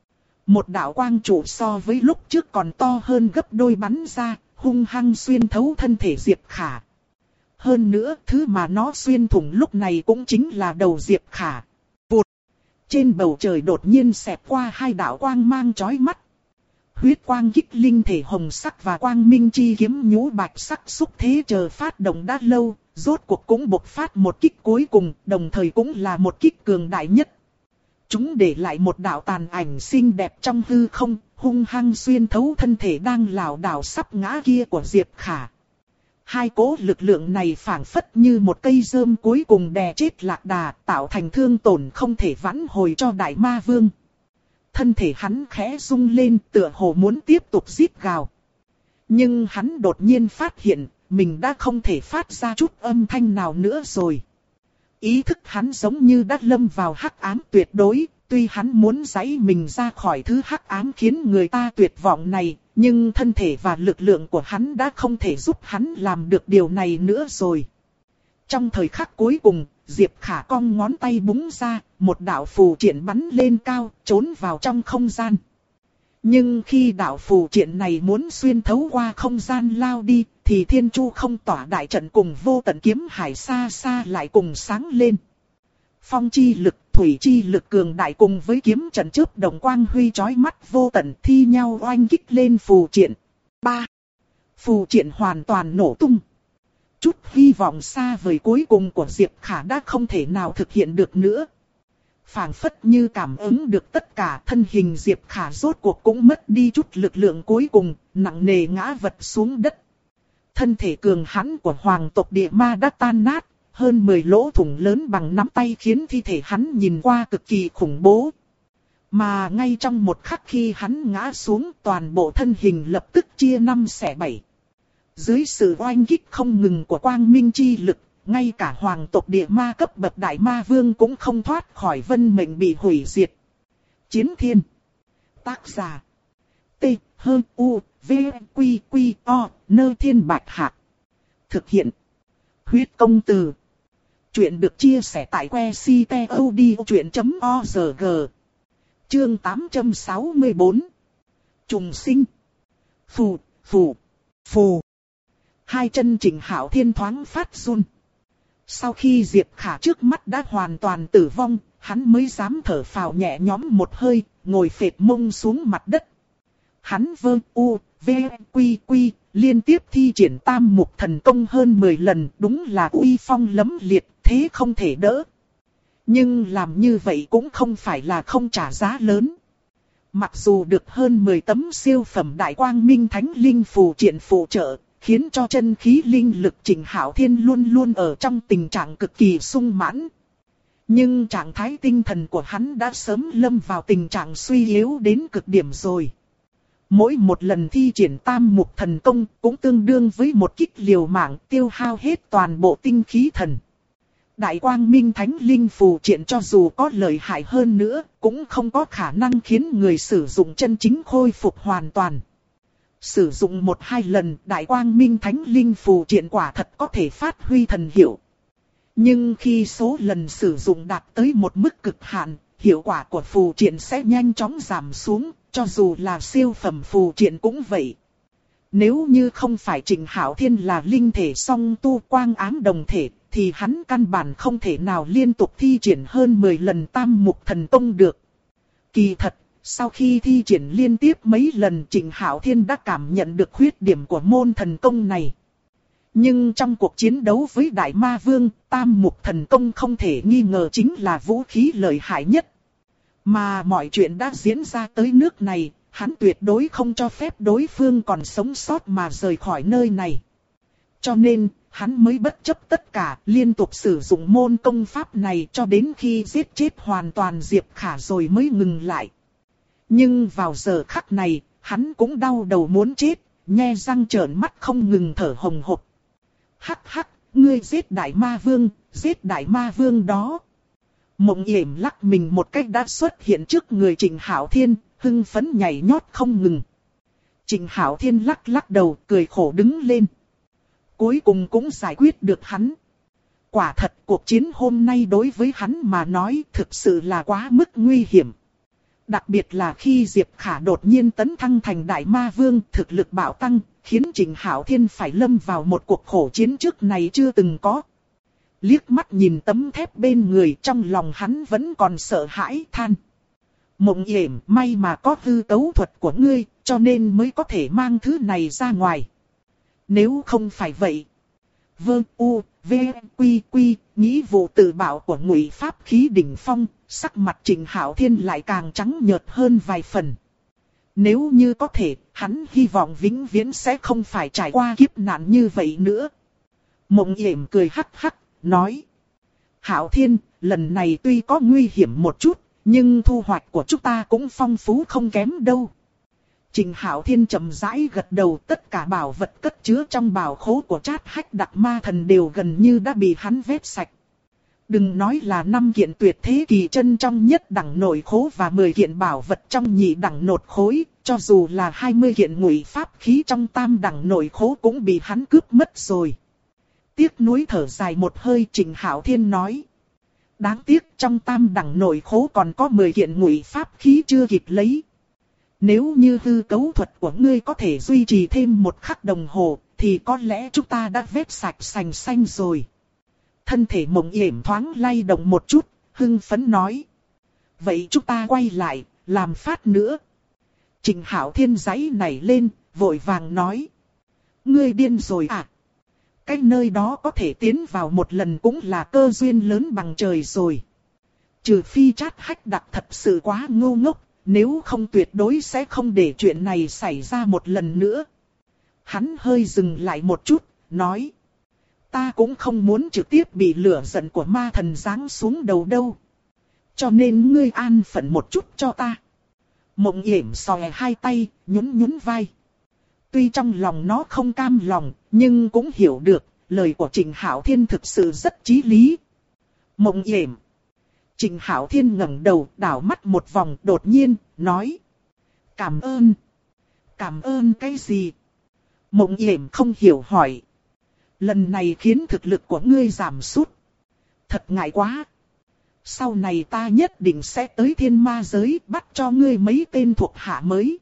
Một đạo quang trụ so với lúc trước còn to hơn gấp đôi bắn ra, hung hăng xuyên thấu thân thể Diệp Khả. Hơn nữa, thứ mà nó xuyên thủng lúc này cũng chính là đầu Diệp Khả. Vụt! Trên bầu trời đột nhiên xẹt qua hai đạo quang mang chói mắt. Huyết quang kích linh thể hồng sắc và quang minh chi kiếm nhũ bạch sắc xúc thế chờ phát động đã lâu, rốt cuộc cũng bộc phát một kích cuối cùng, đồng thời cũng là một kích cường đại nhất. Chúng để lại một đạo tàn ảnh xinh đẹp trong hư không, hung hăng xuyên thấu thân thể đang lảo đảo sắp ngã kia của Diệp Khả. Hai cỗ lực lượng này phảng phất như một cây rơm cuối cùng đè chết Lạc Đà, tạo thành thương tổn không thể vãn hồi cho Đại Ma Vương. Thân thể hắn khẽ rung lên tựa hồ muốn tiếp tục rít gào. Nhưng hắn đột nhiên phát hiện, mình đã không thể phát ra chút âm thanh nào nữa rồi. Ý thức hắn giống như đã lâm vào hắc ám tuyệt đối, tuy hắn muốn giãy mình ra khỏi thứ hắc ám khiến người ta tuyệt vọng này, nhưng thân thể và lực lượng của hắn đã không thể giúp hắn làm được điều này nữa rồi. Trong thời khắc cuối cùng, Diệp Khả cong ngón tay búng ra, một đạo phù triện bắn lên cao, trốn vào trong không gian. Nhưng khi đạo phù triện này muốn xuyên thấu qua không gian lao đi, thì Thiên Chu không tỏa đại trận cùng vô tận kiếm hải xa xa lại cùng sáng lên. Phong chi lực, thủy chi lực cường đại cùng với kiếm trận chớp đồng quang huy chói mắt vô tận thi nhau oanh kích lên phù triện. 3. Phù triện hoàn toàn nổ tung. Chút hy vọng xa vời cuối cùng của Diệp Khả đã không thể nào thực hiện được nữa. Phảng phất như cảm ứng được tất cả, thân hình Diệp Khả rốt cuộc cũng mất đi chút lực lượng cuối cùng, nặng nề ngã vật xuống đất. Thân thể cường hãn của hoàng tộc địa ma đã tan nát, hơn 10 lỗ thủng lớn bằng nắm tay khiến thi thể hắn nhìn qua cực kỳ khủng bố. Mà ngay trong một khắc khi hắn ngã xuống, toàn bộ thân hình lập tức chia 5 xẻ 7. Dưới sự oanh kích không ngừng của quang minh chi lực, ngay cả hoàng tộc địa ma cấp bậc đại ma vương cũng không thoát khỏi vân mệnh bị hủy diệt. Chiến thiên. Tác giả. T, H, U, V, Quy, Quy, O, Nơ Thiên Bạch Hạc. Thực hiện. Huyết công từ. Chuyện được chia sẻ tại que ctod.org. Chương 864. Trùng sinh. Phù, phù, phù. Hai chân Trịnh Hạo Thiên thoáng phát run. Sau khi Diệp Khả trước mắt đã hoàn toàn tử vong, hắn mới dám thở phào nhẹ nhõm một hơi, ngồi phệt mông xuống mặt đất. Hắn vơ u, v, quy quy, liên tiếp thi triển tam mục thần công hơn 10 lần, đúng là uy phong lẫm liệt, thế không thể đỡ. Nhưng làm như vậy cũng không phải là không trả giá lớn. Mặc dù được hơn 10 tấm siêu phẩm đại quang minh thánh linh phù triện phụ trợ, khiến cho chân khí linh lực Trịnh Hạo Thiên luôn luôn ở trong tình trạng cực kỳ sung mãn. Nhưng trạng thái tinh thần của hắn đã sớm lâm vào tình trạng suy yếu đến cực điểm rồi. Mỗi một lần thi triển tam mục thần công cũng tương đương với một kích liều mạng tiêu hao hết toàn bộ tinh khí thần. Đại quang minh thánh linh phù triện cho dù có lợi hại hơn nữa, cũng không có khả năng khiến người sử dụng chân chính khôi phục hoàn toàn. Sử dụng 1-2 lần, đại quang minh thánh linh phù triện quả thật có thể phát huy thần hiệu. Nhưng khi số lần sử dụng đạt tới một mức cực hạn, hiệu quả của phù triện sẽ nhanh chóng giảm xuống, cho dù là siêu phẩm phù triện cũng vậy. Nếu như không phải Trịnh Hạo Thiên là linh thể song tu quang ám đồng thể, thì hắn căn bản không thể nào liên tục thi triển hơn 10 lần tam mục thần công được. Kỳ thật, sau khi thi triển liên tiếp mấy lần Trịnh Hạo Thiên đã cảm nhận được khuyết điểm của môn thần công này. Nhưng trong cuộc chiến đấu với Đại Ma Vương, tam mục thần công không thể nghi ngờ chính là vũ khí lợi hại nhất. Mà mọi chuyện đã diễn ra tới nước này, hắn tuyệt đối không cho phép đối phương còn sống sót mà rời khỏi nơi này. Cho nên, hắn mới bất chấp tất cả, liên tục sử dụng môn công pháp này cho đến khi giết chết hoàn toàn Diệp Khả rồi mới ngừng lại. Nhưng vào giờ khắc này, hắn cũng đau đầu muốn chết, nhe răng trợn mắt không ngừng thở hồng hộc. Hắc hắc, ngươi giết Đại Ma Vương, giết Đại Ma Vương đó. Mộng Yểm lắc mình một cách đã xuất hiện trước người Trịnh Hạo Thiên, hưng phấn nhảy nhót không ngừng. Trịnh Hạo Thiên lắc lắc đầu, cười khổ đứng lên. Cuối cùng cũng giải quyết được hắn. Quả thật cuộc chiến hôm nay đối với hắn mà nói thực sự là quá mức nguy hiểm. Đặc biệt là khi Diệp Khả đột nhiên tấn thăng thành đại ma vương, thực lực bạo tăng, khiến Trịnh Hạo Thiên phải lâm vào một cuộc khổ chiến trước này chưa từng có. Liếc mắt nhìn tấm thép bên người, trong lòng hắn vẫn còn sợ hãi than. Mộng Yểm, may mà có hư cấu thuật của ngươi, cho nên mới có thể mang thứ này ra ngoài. Nếu không phải vậy. Vương U, V, Quy, Quy, nghĩ vụ tự bạo của Ngụy Pháp khí đỉnh phong, sắc mặt Trịnh Hạo Thiên lại càng trắng nhợt hơn vài phần. Nếu như có thể, hắn hy vọng vĩnh viễn sẽ không phải trải qua kiếp nạn như vậy nữa. Mộng Yểm cười hắc hắc, nói. Hạo Thiên, lần này tuy có nguy hiểm một chút, nhưng thu hoạch của chúng ta cũng phong phú không kém đâu. Trịnh Hạo Thiên chậm rãi gật đầu, tất cả bảo vật cất chứa trong bảo khố của Trát Hách Đặc Ma Thần đều gần như đã bị hắn vét sạch. Đừng nói là 5 kiện tuyệt thế kỳ chân trong nhất đẳng nội khố và 10 kiện bảo vật trong nhị đẳng nột khối, cho dù là 20 kiện Ngụy Pháp khí trong tam đẳng nội khố cũng bị hắn cướp mất rồi. Tiếc nuối thở dài một hơi, Trịnh Hạo Thiên nói. Đáng tiếc trong tam đẳng nội khố còn có 10 kiện Ngụy Pháp khí chưa kịp lấy. Nếu như hư cấu thuật của ngươi có thể duy trì thêm một khắc đồng hồ, thì có lẽ chúng ta đã vét sạch sành xanh rồi. Thân thể Mộng Yểm thoáng lay động một chút, hưng phấn nói. Vậy chúng ta quay lại, làm phát nữa. Trịnh Hạo Thiên giãy nảy lên, vội vàng nói. Ngươi điên rồi à? Cái nơi đó có thể tiến vào một lần cũng là cơ duyên lớn bằng trời rồi. Trừ phi Trát Hách Đặc thật sự quá ngu ngốc, nếu không tuyệt đối sẽ không để chuyện này xảy ra một lần nữa. Hắn hơi dừng lại một chút, nói. Ta cũng không muốn trực tiếp bị lửa giận của ma thần giáng xuống đầu đâu. Cho nên ngươi an phận một chút cho ta. Mộng Yểm xòe hai tay, nhún nhún vai. Tuy trong lòng nó không cam lòng, nhưng cũng hiểu được, lời của Trịnh Hạo Thiên thực sự rất chí lý. Mộng Yểm. Trịnh Hạo Thiên ngẩng đầu, đảo mắt một vòng, đột nhiên, nói. Cảm ơn. Cảm ơn cái gì? Mộng Yểm không hiểu hỏi. Lần này khiến thực lực của ngươi giảm sút. Thật ngại quá. Sau này ta nhất định sẽ tới thiên ma giới bắt cho ngươi mấy tên thuộc hạ mới.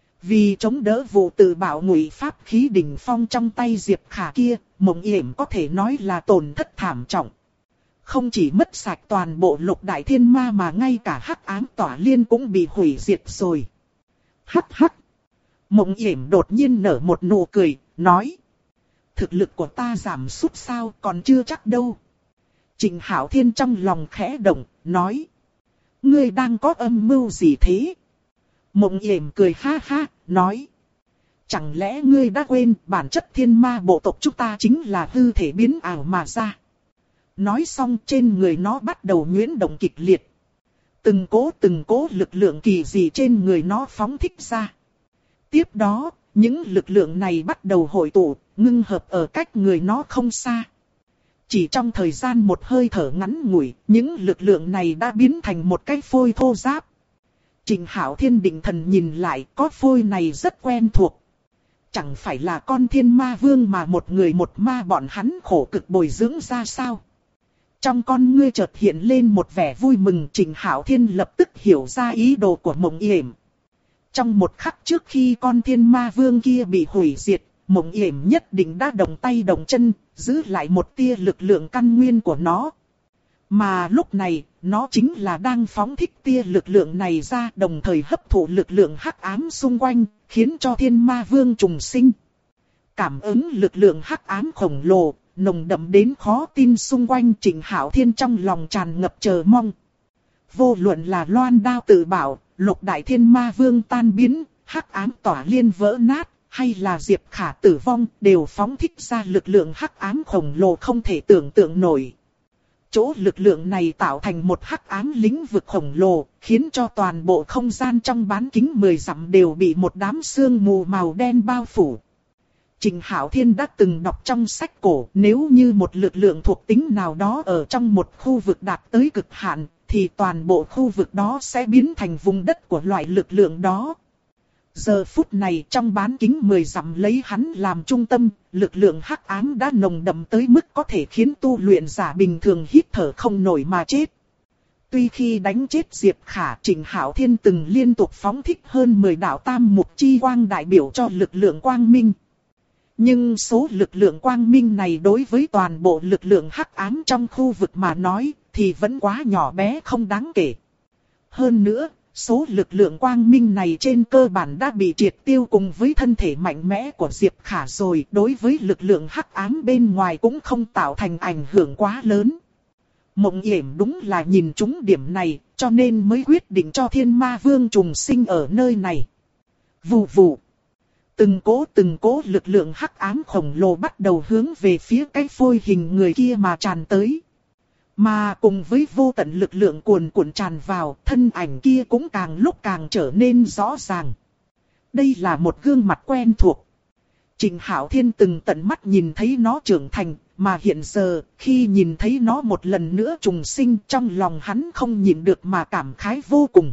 Vì chống đỡ vụ tự bạo Ngụy Pháp khí đỉnh phong trong tay Diệp Khả kia, Mộng Yểm có thể nói là tổn thất thảm trọng. Không chỉ mất sạch toàn bộ Lục Đại Thiên Ma mà ngay cả Hắc Ám Tỏa Liên cũng bị hủy diệt rồi. Hắc hắc. Mộng Yểm đột nhiên nở một nụ cười, nói. Thực lực của ta giảm sút sao, còn chưa chắc đâu. Trịnh Hạo Thiên trong lòng khẽ động, nói. Ngươi đang có âm mưu gì thế? Mộng Yểm cười ha ha, nói. Chẳng lẽ ngươi đã quên bản chất thiên ma bộ tộc chúng ta chính là hư thể biến ảo mà ra? Nói xong trên người nó bắt đầu nhuyễn động kịch liệt. Từng cố lực lượng kỳ dị trên người nó phóng thích ra. Tiếp đó, những lực lượng này bắt đầu hội tụ, ngưng hợp ở cách người nó không xa. Chỉ trong thời gian một hơi thở ngắn ngủi, những lực lượng này đã biến thành một cái phôi thô ráp. Trịnh Hạo Thiên định thần nhìn lại, có phôi này rất quen thuộc. Chẳng phải là con thiên ma vương mà một người một ma bọn hắn khổ cực bồi dưỡng ra sao? Trong con ngươi chợt hiện lên một vẻ vui mừng, Trịnh Hạo Thiên lập tức hiểu ra ý đồ của Mộng Yểm. Trong một khắc trước khi con thiên ma vương kia bị hủy diệt, Mộng Yểm nhất định đã động tay động chân, giữ lại một tia lực lượng căn nguyên của nó. Mà lúc này, nó chính là đang phóng thích tia lực lượng này ra, đồng thời hấp thụ lực lượng hắc ám xung quanh, khiến cho thiên ma vương trùng sinh. Cảm ứng lực lượng hắc ám khổng lồ, nồng đậm đến khó tin xung quanh, Trịnh Hạo Thiên trong lòng tràn ngập chờ mong. Vô luận là Loan Đao tự bảo, Lục Đại Thiên Ma Vương tan biến, Hắc Ám Tỏa Liên vỡ nát, hay là Diệp Khả tử vong, đều phóng thích ra lực lượng hắc ám khổng lồ không thể tưởng tượng nổi. Chỗ lực lượng này tạo thành một hắc ám lĩnh vực khổng lồ, khiến cho toàn bộ không gian trong bán kính 10 dặm đều bị một đám sương mù màu đen bao phủ. Trịnh Hạo Thiên đã từng đọc trong sách cổ, nếu như một lực lượng thuộc tính nào đó ở trong một khu vực đạt tới cực hạn, thì toàn bộ khu vực đó sẽ biến thành vùng đất của loại lực lượng đó. Giờ phút này trong bán kính 10 dặm lấy hắn làm trung tâm, lực lượng hắc ám đã nồng đậm tới mức có thể khiến tu luyện giả bình thường hít thở không nổi mà chết. Tuy khi đánh chết Diệp Khả, Trịnh Hạo Thiên từng liên tục phóng thích hơn 10 đạo tam mục chi quang đại biểu cho lực lượng quang minh. Nhưng số lực lượng quang minh này đối với toàn bộ lực lượng hắc ám trong khu vực mà nói thì vẫn quá nhỏ bé không đáng kể. Hơn nữa, số lực lượng quang minh này trên cơ bản đã bị triệt tiêu cùng với thân thể mạnh mẽ của Diệp Khả rồi, đối với lực lượng hắc ám bên ngoài cũng không tạo thành ảnh hưởng quá lớn. Mộng Yểm đúng là nhìn trúng điểm này, cho nên mới quyết định cho Thiên Ma Vương trùng sinh ở nơi này. Vù vù. Từng cố lực lượng hắc ám khổng lồ bắt đầu hướng về phía cái phôi hình người kia mà tràn tới. Mà cùng với vô tận lực lượng cuồn cuộn tràn vào, thân ảnh kia cũng càng lúc càng trở nên rõ ràng. Đây là một gương mặt quen thuộc. Trịnh Hạo Thiên từng tận mắt nhìn thấy nó trưởng thành, mà hiện giờ, khi nhìn thấy nó một lần nữa trùng sinh, trong lòng hắn không nhịn được mà cảm khái vô cùng.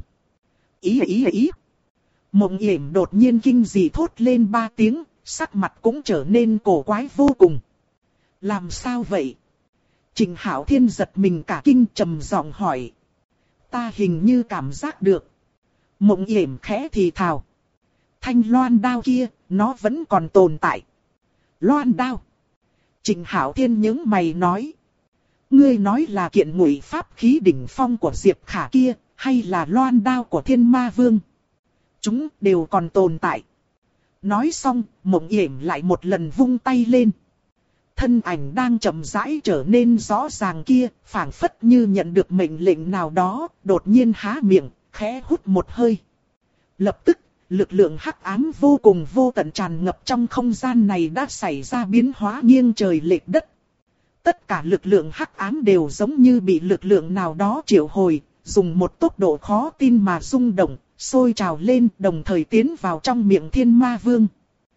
Ý. Mộng Yểm đột nhiên kinh dị thốt lên 3 tiếng, sắc mặt cũng trở nên cổ quái vô cùng. Làm sao vậy? Trịnh Hạo Thiên giật mình cả kinh, trầm giọng hỏi. Ta hình như cảm giác được. Mộng Yểm khẽ thì thào. Thanh loan đao kia, nó vẫn còn tồn tại. Loan đao. Trịnh Hạo Thiên nhướng mày nói. Ngươi nói là kiện ngụy pháp khí đỉnh phong của Diệp Khả kia, hay là loan đao của Thiên Ma Vương? Chúng đều còn tồn tại. Nói xong, Mộng Yểm lại một lần vung tay lên. Thân ảnh đang chậm rãi trở nên rõ ràng kia, phảng phất như nhận được mệnh lệnh nào đó, đột nhiên há miệng, khẽ hút một hơi. Lập tức, lực lượng hắc ám vô cùng vô tận tràn ngập trong không gian này đã xảy ra biến hóa nghiêng trời lệch đất. Tất cả lực lượng hắc ám đều giống như bị lực lượng nào đó triệu hồi, dùng một tốc độ khó tin mà rung động, sôi trào lên, đồng thời tiến vào trong miệng Thiên Ma Vương.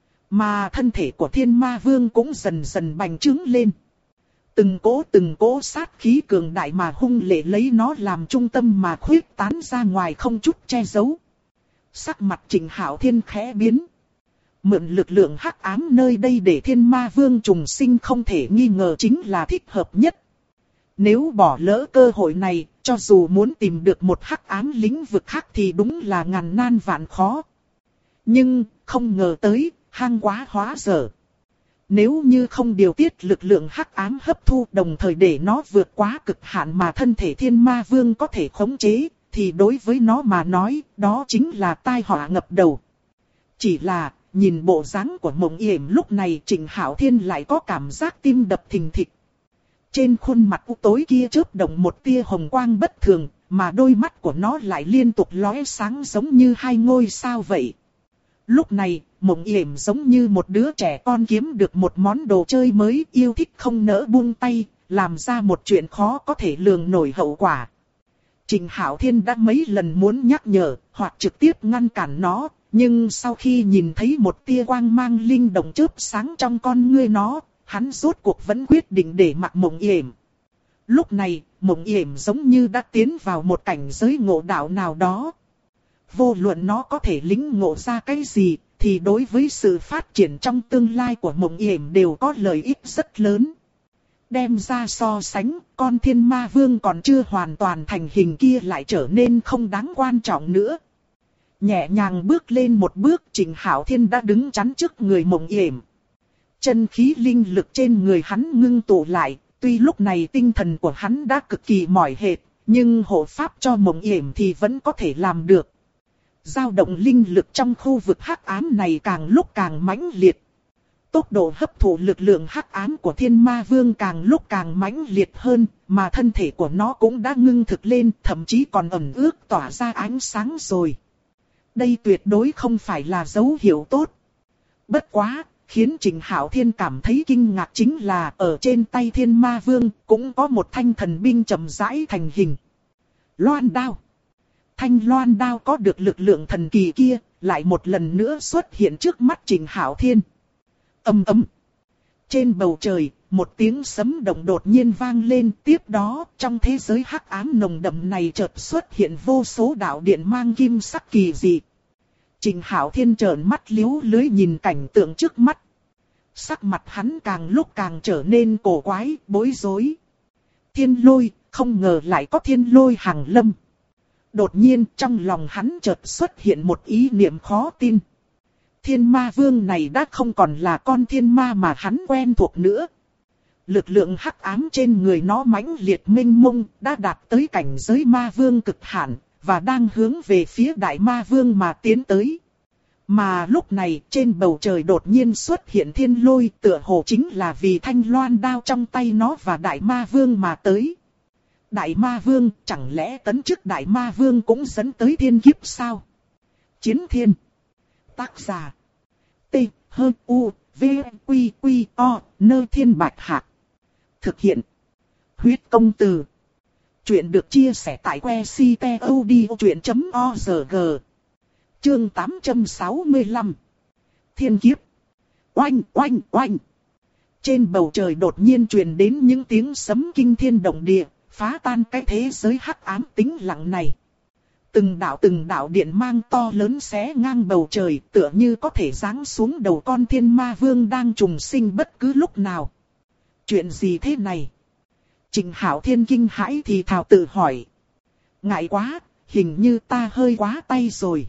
Mà thân thể của Thiên Ma Vương cũng dần dần bành trướng lên. Từng cỗ sát khí cường đại mà hung lệ lấy nó làm trung tâm mà khuyết tán ra ngoài không chút che giấu. Sắc mặt Trịnh Hạo Thiên khẽ biến. Mượn lực lượng hắc ám nơi đây để Thiên Ma Vương trùng sinh không thể nghi ngờ chính là thích hợp nhất. Nếu bỏ lỡ cơ hội này, cho dù muốn tìm được một hắc ám lĩnh vực khác thì đúng là ngàn nan vạn khó. Nhưng, không ngờ tới, hang quá hóa dở. Nếu như không điều tiết lực lượng hắc ám hấp thu đồng thời để nó vượt quá cực hạn mà thân thể Thiên Ma Vương có thể khống chế, thì đối với nó mà nói, đó chính là tai họa ngập đầu. Chỉ là, nhìn bộ dáng của Mộng Yểm lúc này, Trịnh Hạo Thiên lại có cảm giác tim đập thình thịch. Trên khuôn mặt u tối kia chớp động một tia hồng quang bất thường, mà đôi mắt của nó lại liên tục lóe sáng giống như hai ngôi sao vậy. Lúc này, Mộng Yểm giống như một đứa trẻ con kiếm được một món đồ chơi mới, yêu thích không nỡ buông tay, làm ra một chuyện khó có thể lường nổi hậu quả. Trịnh Hạo Thiên đã mấy lần muốn nhắc nhở, hoặc trực tiếp ngăn cản nó, nhưng sau khi nhìn thấy một tia quang mang linh động chớp sáng trong con ngươi nó, hắn rốt cuộc vẫn quyết định để mặc Mộng Yểm. Lúc này, Mộng Yểm giống như đã tiến vào một cảnh giới ngộ đạo nào đó. Vô luận nó có thể lĩnh ngộ ra cái gì, thì đối với sự phát triển trong tương lai của Mộng Yểm đều có lợi ích rất lớn. Đem ra so sánh, con Thiên Ma Vương còn chưa hoàn toàn thành hình kia lại trở nên không đáng quan trọng nữa. Nhẹ nhàng bước lên một bước, Trịnh Hạo Thiên đã đứng chắn trước người Mộng Yểm. Chân khí linh lực trên người hắn ngưng tụ lại, tuy lúc này tinh thần của hắn đã cực kỳ mỏi hệt, nhưng hộ pháp cho Mộng Yểm thì vẫn có thể làm được. Dao động linh lực trong khu vực hắc ám này càng lúc càng mãnh liệt. Tốc độ hấp thụ lực lượng hắc ám của Thiên Ma Vương càng lúc càng mãnh liệt hơn, mà thân thể của nó cũng đã ngưng thực lên, thậm chí còn ẩn ước tỏa ra ánh sáng rồi. Đây tuyệt đối không phải là dấu hiệu tốt. Bất quá, khiến Trịnh Hạo Thiên cảm thấy kinh ngạc chính là ở trên tay Thiên Ma Vương cũng có một thanh thần binh chậm rãi thành hình. Loan đao. Thanh loan đao có được lực lượng thần kỳ kia, lại một lần nữa xuất hiện trước mắt Trịnh Hạo Thiên. Ầm ầm. Trên bầu trời, một tiếng sấm động đột nhiên vang lên, tiếp đó, trong thế giới hắc ám nồng đậm này chợt xuất hiện vô số đạo điện mang kim sắc kỳ dị. Trịnh Hạo Thiên trợn mắt liếu lưới nhìn cảnh tượng trước mắt. Sắc mặt hắn càng lúc càng trở nên cổ quái, bối rối. Thiên lôi, không ngờ lại có thiên lôi hàng lâm. Đột nhiên trong lòng hắn chợt xuất hiện một ý niệm khó tin. Thiên ma vương này đã không còn là con thiên ma mà hắn quen thuộc nữa. Lực lượng hắc ám trên người nó mãnh liệt mênh mông, đã đạt tới cảnh giới ma vương cực hạn, và đang hướng về phía đại ma vương mà tiến tới. Mà lúc này trên bầu trời đột nhiên xuất hiện thiên lôi, tựa hồ chính là vì thanh loan đao trong tay nó và đại ma vương mà tới. Đại ma vương, chẳng lẽ tấn chức đại ma vương cũng dẫn tới thiên kiếp sao? Chiến thiên. Tác giả. T, H, U, V, Quy, Quy, O, Nơ Thiên Bạch Hạc. Thực hiện. Huyết công từ. Chuyện được chia sẻ tại que ctod.org. Chương 865. Thiên kiếp. Oanh, oanh, oanh. Trên bầu trời đột nhiên truyền đến những tiếng sấm kinh thiên động địa, phá tan cái thế giới hắc ám tĩnh lặng này. Từng đạo điện mang to lớn xé ngang bầu trời, tựa như có thể giáng xuống đầu con thiên ma vương đang trùng sinh bất cứ lúc nào. Chuyện gì thế này? Trịnh Hạo Thiên kinh hãi thì thào tự hỏi. Ngại quá, hình như ta hơi quá tay rồi.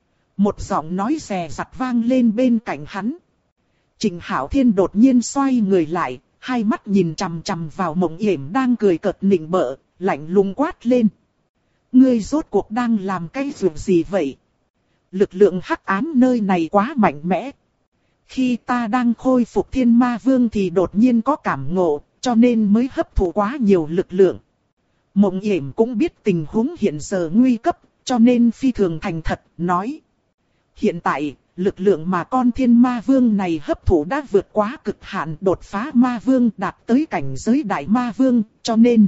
Một giọng nói rè rặt vang lên bên cạnh hắn. Trịnh Hạo Thiên đột nhiên xoay người lại, hai mắt nhìn chằm chằm vào Mộng Yểm đang cười cợt nịnh bợ, lạnh lùng quát lên. Ngươi rốt cuộc đang làm cái việc gì vậy? Lực lượng hắc ám nơi này quá mạnh mẽ. Khi ta đang khôi phục thiên ma vương thì đột nhiên có cảm ngộ, cho nên mới hấp thụ quá nhiều lực lượng. Mộng Yểm cũng biết tình huống hiện giờ nguy cấp, cho nên phi thường thành thật, nói. Hiện tại, lực lượng mà con thiên ma vương này hấp thụ đã vượt quá cực hạn, đột phá ma vương, đạt tới cảnh giới đại ma vương, cho nên...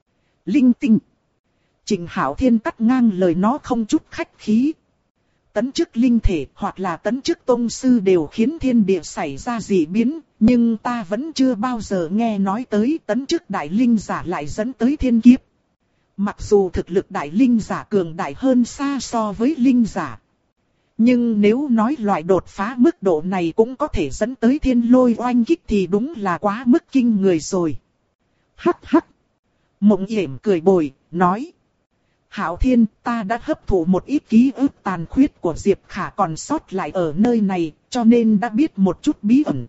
Linh tinh. Trịnh Hạo Thiên cắt ngang lời nó không chút khách khí. Tấn chức linh thể hoặc là tấn chức tông sư đều khiến thiên địa xảy ra dị biến, nhưng ta vẫn chưa bao giờ nghe nói tới tấn chức đại linh giả lại dẫn tới thiên kiếp. Mặc dù thực lực đại linh giả cường đại hơn xa so với linh giả, nhưng nếu nói loại đột phá mức độ này cũng có thể dẫn tới thiên lôi oanh kích thì đúng là quá mức kinh người rồi. Hắc hắc. Mộng Yểm cười bồi, nói. Hạo Thiên, ta đã hấp thụ một ít ký ức tàn khuyết của Diệp Khả còn sót lại ở nơi này, cho nên đã biết một chút bí ẩn.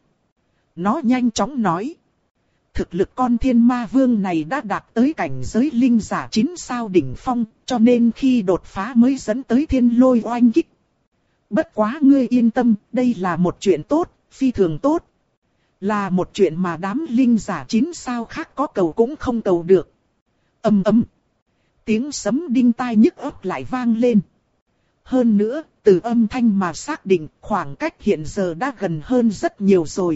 Nó nhanh chóng nói. Thực lực con thiên ma vương này đã đạt tới cảnh giới linh giả 9 sao đỉnh phong, cho nên khi đột phá mới dẫn tới thiên lôi oanh kích. Bất quá ngươi yên tâm, đây là một chuyện tốt, phi thường tốt. Là một chuyện mà đám linh giả 9 sao khác có cầu cũng không cầu được. Ầm ầm. Tiếng sấm đinh tai nhức óc lại vang lên. Hơn nữa, từ âm thanh mà xác định khoảng cách hiện giờ đã gần hơn rất nhiều rồi.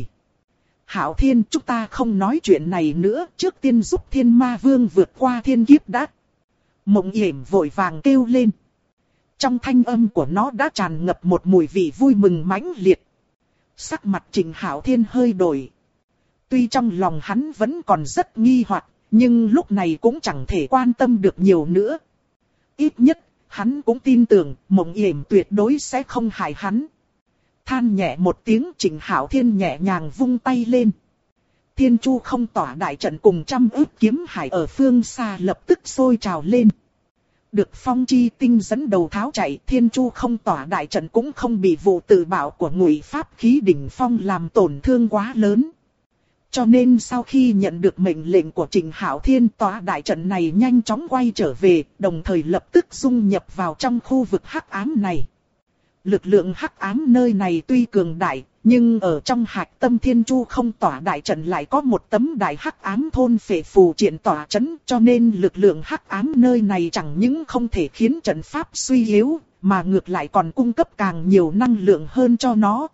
Hạo Thiên, chúng ta không nói chuyện này nữa, trước tiên giúp thiên ma vương vượt qua thiên kiếp đã. Mộng Yểm vội vàng kêu lên. Trong thanh âm của nó đã tràn ngập một mùi vị vui mừng mãnh liệt. Sắc mặt Trịnh Hạo Thiên hơi đổi. Tuy trong lòng hắn vẫn còn rất nghi hoặc, nhưng lúc này cũng chẳng thể quan tâm được nhiều nữa. Ít nhất, hắn cũng tin tưởng Mộng Yểm tuyệt đối sẽ không hại hắn. Than nhẹ một tiếng, Trịnh Hạo Thiên nhẹ nhàng vung tay lên. Thiên Chu không tỏa đại trận cùng trăm ức kiếm hải ở phương xa lập tức sôi trào lên. Được Phong Chi Tinh dẫn đầu tháo chạy, Thiên Chu không tỏa đại trận cũng không bị vụ tự bạo của Ngụy Pháp khí đỉnh phong làm tổn thương quá lớn. Cho nên sau khi nhận được mệnh lệnh của Trịnh Hạo Thiên, tỏa đại trận này nhanh chóng quay trở về, đồng thời lập tức dung nhập vào trong khu vực hắc ám này. Lực lượng hắc ám nơi này tuy cường đại, nhưng ở trong hạch tâm Thiên Chu không tỏa đại trận lại có một tấm đại hắc ám thôn phệ phù triện tỏa chấn, cho nên lực lượng hắc ám nơi này chẳng những không thể khiến trận pháp suy yếu, mà ngược lại còn cung cấp càng nhiều năng lượng hơn cho nó.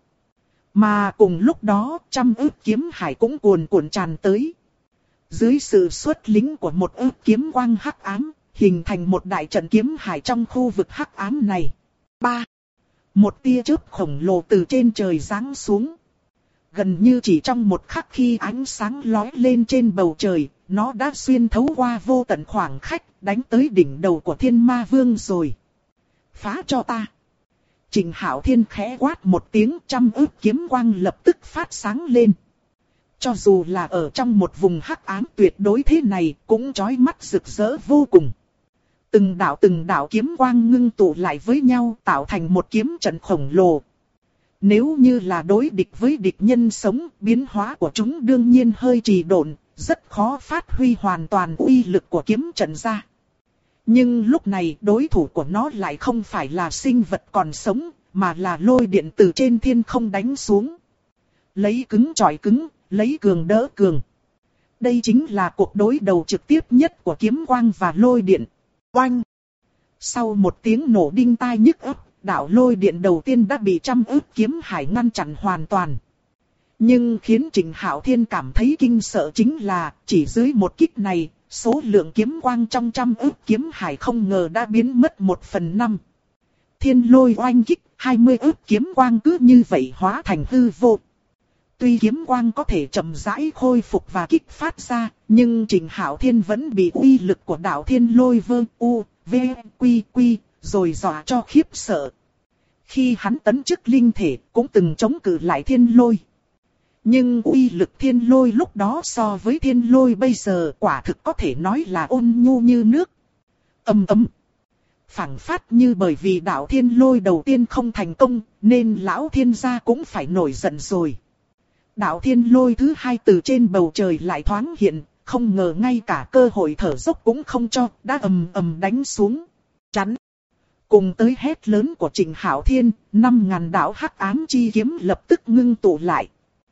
Mà cùng lúc đó, trăm ức kiếm hải cũng cuồn cuộn tràn tới. Dưới sự xuất lính của một ức kiếm quang hắc ám, hình thành một đại trận kiếm hải trong khu vực hắc ám này. 3. Một tia chớp khổng lồ từ trên trời giáng xuống. Gần như chỉ trong một khắc khi ánh sáng lóe lên trên bầu trời, nó đã xuyên thấu qua vô tận khoảng cách, đánh tới đỉnh đầu của thiên ma vương rồi. Phá cho ta! Trịnh Hạo Thiên khẽ quát một tiếng, trăm ức kiếm quang lập tức phát sáng lên. Cho dù là ở trong một vùng hắc ám tuyệt đối thế này cũng chói mắt rực rỡ vô cùng. Từng đạo kiếm quang ngưng tụ lại với nhau tạo thành một kiếm trận khổng lồ. Nếu như là đối địch với địch nhân sống, biến hóa của chúng đương nhiên hơi trì độn, rất khó phát huy hoàn toàn uy lực của kiếm trận ra. Nhưng lúc này đối thủ của nó lại không phải là sinh vật còn sống, mà là lôi điện từ trên thiên không đánh xuống. Lấy cứng chọi cứng, lấy cường đỡ cường. Đây chính là cuộc đối đầu trực tiếp nhất của kiếm quang và lôi điện. Oanh! Sau một tiếng nổ đinh tai nhức óc, đạo lôi điện đầu tiên đã bị trăm ức kiếm hải ngăn chặn hoàn toàn. Nhưng khiến Trịnh Hạo Thiên cảm thấy kinh sợ chính là, chỉ dưới một kích này, số lượng kiếm quang trong trăm ức kiếm hải không ngờ đã biến mất 1/5. Thiên lôi oanh kích, 20 ức kiếm quang cứ như vậy hóa thành hư vô. Tuy kiếm quang có thể chậm rãi khôi phục và kích phát ra, nhưng Trịnh Hạo Thiên vẫn bị uy lực của đạo thiên lôi vơ u, v, quy quy, rồi dọa cho khiếp sợ. Khi hắn tấn chức linh thể, cũng từng chống cự lại thiên lôi. Nhưng uy lực thiên lôi lúc đó so với thiên lôi bây giờ quả thực có thể nói là ôn nhu như nước. Ầm ầm. Phảng phất như bởi vì đạo thiên lôi đầu tiên không thành công, nên lão thiên gia cũng phải nổi giận rồi. Đạo thiên lôi thứ hai từ trên bầu trời lại thoáng hiện, không ngờ ngay cả cơ hội thở dốc cũng không cho, đã ầm ầm đánh xuống. Chắn. Cùng tới hét lớn của Trịnh Hạo Thiên, 5.000 đạo hắc ám chi kiếm lập tức ngưng tụ lại.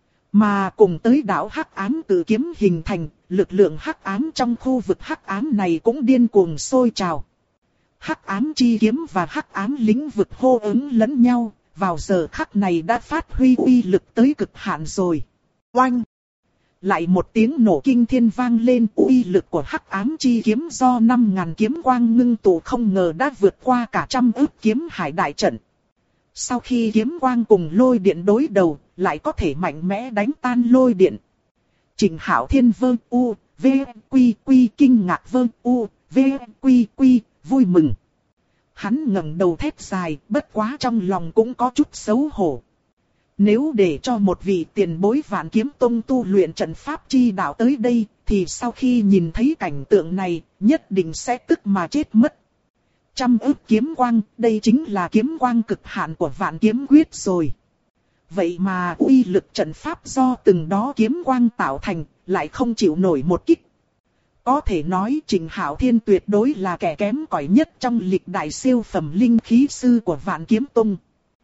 Mà cùng tới đạo hắc ám cử kiếm hình thành, lực lượng hắc ám trong khu vực hắc ám này cũng điên cuồng sôi trào. Hắc ám chi kiếm và hắc ám lĩnh vực hô ứng lẫn nhau, vào giờ khắc này đã phát huy uy lực tới cực hạn rồi. Oanh! Lại một tiếng nổ kinh thiên vang lên, uy lực của hắc ám chi kiếm do 5.000 kiếm quang ngưng tụ không ngờ đã vượt qua cả trăm ức kiếm hải đại trận. Sau khi kiếm quang cùng lôi điện đối đầu, lại có thể mạnh mẽ đánh tan lôi điện. Trịnh Hạo Thiên vơ u, v, quy quy kinh ngạc vơ u, v, quy quy, vui mừng. Hắn ngẩng đầu thét dài, bất quá trong lòng cũng có chút xấu hổ. Nếu để cho một vị tiền bối Vạn Kiếm Tông tu luyện trận pháp chi đạo tới đây, thì sau khi nhìn thấy cảnh tượng này, nhất định sẽ tức mà chết mất. Trăm ức kiếm quang, đây chính là kiếm quang cực hạn của Vạn Kiếm Quyết rồi. Vậy mà uy lực trận pháp do từng đó kiếm quang tạo thành, lại không chịu nổi một kích. Có thể nói Trịnh Hạo Thiên tuyệt đối là kẻ kém cỏi nhất trong lịch đại siêu phẩm linh khí sư của Vạn Kiếm Tông.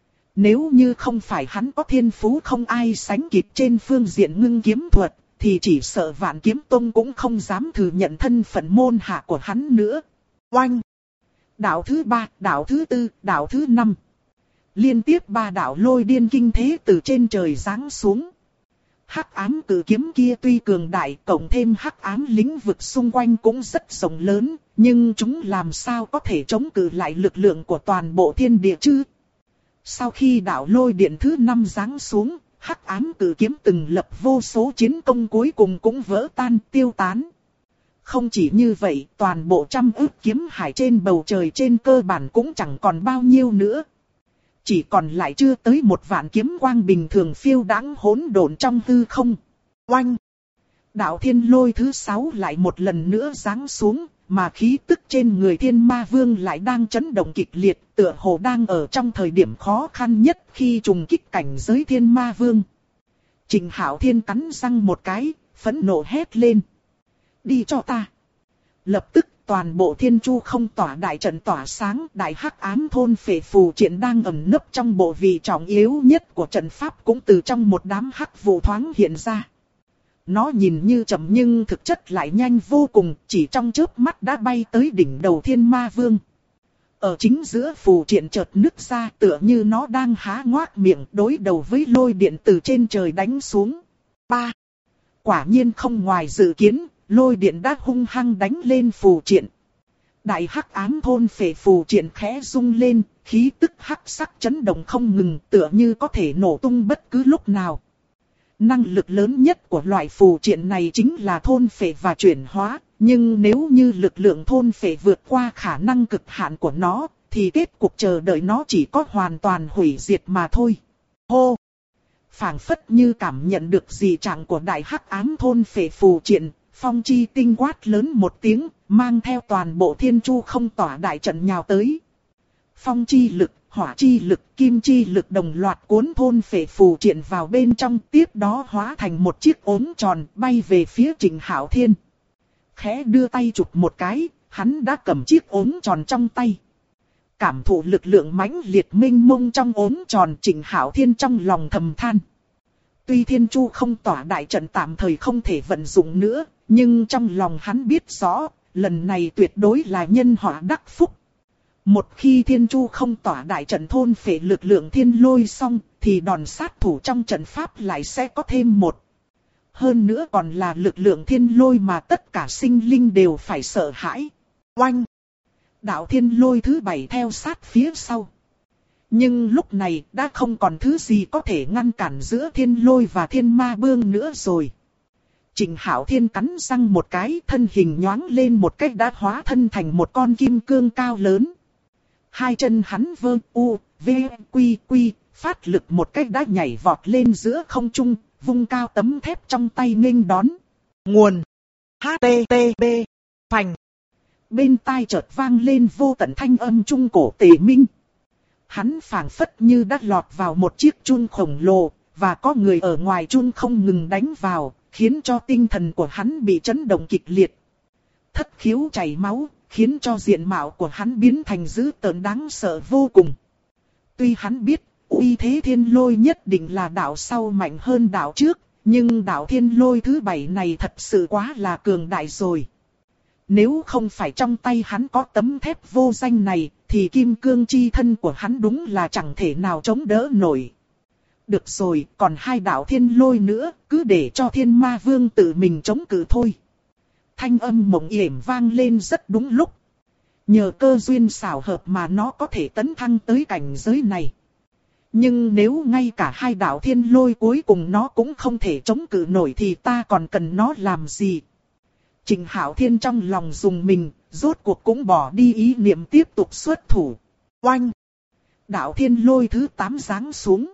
Nếu như không phải hắn có thiên phú không ai sánh kịp trên phương diện ngưng kiếm thuật, thì chỉ sợ Vạn Kiếm Tông cũng không dám thừa nhận thân phận môn hạ của hắn nữa. Oanh! Đạo thứ 3, đạo thứ 4, đạo thứ 5. Liên tiếp 3 đạo lôi điên kinh thế từ trên trời giáng xuống. Hắc ám cử kiếm kia tuy cường đại, cộng thêm hắc ám lĩnh vực xung quanh cũng rất rộng lớn, nhưng chúng làm sao có thể chống cự lại lực lượng của toàn bộ thiên địa chứ? Sau khi đạo lôi điện thứ 5 giáng xuống, hắc ám cử kiếm từng lập vô số chiến công cuối cùng cũng vỡ tan tiêu tán. Không chỉ như vậy, toàn bộ trăm ức kiếm hải trên bầu trời trên cơ bản cũng chẳng còn bao nhiêu nữa. Chỉ còn lại chưa tới 1.000 kiếm quang bình thường phiêu đãng hỗn độn trong hư không. Oanh! Đạo thiên lôi thứ 6 lại một lần nữa giáng xuống, mà khí tức trên người Thiên Ma Vương lại đang chấn động kịch liệt, tựa hồ đang ở trong thời điểm khó khăn nhất khi trùng kích cảnh giới Thiên Ma Vương. Trịnh Hạo Thiên cắn răng một cái, phẫn nộ hét lên. Đi cho ta! Lập tức toàn bộ thiên chu không tỏa đại trận tỏa sáng, đại hắc ám thôn phệ phù triện đang ẩn nấp trong bộ vị trọng yếu nhất của trận pháp cũng từ trong một đám hắc vụ thoáng hiện ra. Nó nhìn như chậm nhưng thực chất lại nhanh vô cùng, chỉ trong chớp mắt đã bay tới đỉnh đầu Thiên Ma Vương. Ở chính giữa phù triện chợt nứt ra, tựa như nó đang há ngoác miệng đối đầu với lôi điện từ trên trời đánh xuống. 3. Quả nhiên không ngoài dự kiến, lôi điện đã hung hăng đánh lên phù triện. Đại hắc ám thôn phệ phù triện khẽ rung lên, khí tức hắc sắc chấn động không ngừng, tựa như có thể nổ tung bất cứ lúc nào. Năng lực lớn nhất của loại phù triện này chính là thôn phệ và chuyển hóa, nhưng nếu như lực lượng thôn phệ vượt qua khả năng cực hạn của nó, thì kết cục chờ đợi nó chỉ có hoàn toàn hủy diệt mà thôi. Hô! phảng phất như cảm nhận được dị trạng của đại hắc ám thôn phệ phù triện, phong chi tinh quát lớn một tiếng, mang theo toàn bộ thiên chu không tỏa đại trận nhào tới. Phong chi lực, hỏa chi lực, kim chi lực đồng loạt cuốn thôn phệ phù triện vào bên trong, tiếp đó hóa thành một chiếc ốm tròn bay về phía Trịnh Hạo Thiên. Khẽ đưa tay chụp một cái, hắn đã cầm chiếc ốm tròn trong tay. Cảm thụ lực lượng mãnh liệt mênh mông trong ốm tròn, Trịnh Hạo Thiên trong lòng thầm than. Tuy thiên chu không tỏa đại trận tạm thời không thể vận dụng nữa, nhưng trong lòng hắn biết rõ, lần này tuyệt đối là nhân họa đắc phúc. Một khi thiên chu không tỏa đại trận thôn phệ lực lượng thiên lôi xong, thì đòn sát thủ trong trận pháp lại sẽ có thêm một. Hơn nữa còn là lực lượng thiên lôi mà tất cả sinh linh đều phải sợ hãi. Oanh! Đạo thiên lôi thứ 7 theo sát phía sau. Nhưng lúc này đã không còn thứ gì có thể ngăn cản giữa thiên lôi và thiên ma vương nữa rồi. Trịnh Hạo Thiên cắn răng một cái, thân hình nhoáng lên một cách đã hóa thân thành một con kim cương cao lớn. Hai chân hắn vơ u, v, quy quy, phát lực một cách đã nhảy vọt lên giữa không trung, vung cao tấm thép trong tay nghênh đón. Nguồn HTTP Phành. Bên tai chợt vang lên vô tận thanh âm trung cổ tề minh. Hắn phảng phất như đã lọt vào một chiếc chun khổng lồ, và có người ở ngoài chun không ngừng đánh vào, khiến cho tinh thần của hắn bị chấn động kịch liệt. Thất khiếu chảy máu, khiến cho diện mạo của hắn biến thành dữ tợn đáng sợ vô cùng. Tuy hắn biết, uy thế thiên lôi nhất định là đạo sau mạnh hơn đạo trước, nhưng đạo thiên lôi thứ 7 này thật sự quá là cường đại rồi. Nếu không phải trong tay hắn có tấm thép vô danh này, thì kim cương chi thân của hắn đúng là chẳng thể nào chống đỡ nổi. Được rồi, còn hai đạo thiên lôi nữa, cứ để cho thiên ma vương tự mình chống cự thôi. Thanh âm mộng yểm vang lên rất đúng lúc. Nhờ cơ duyên xảo hợp mà nó có thể tấn thăng tới cảnh giới này. Nhưng nếu ngay cả hai đạo thiên lôi cuối cùng nó cũng không thể chống cự nổi thì ta còn cần nó làm gì? Trịnh Hạo Thiên trong lòng dùng mình, rốt cuộc cũng bỏ đi ý niệm tiếp tục xuất thủ. Oanh! Đạo thiên lôi thứ 8 giáng xuống.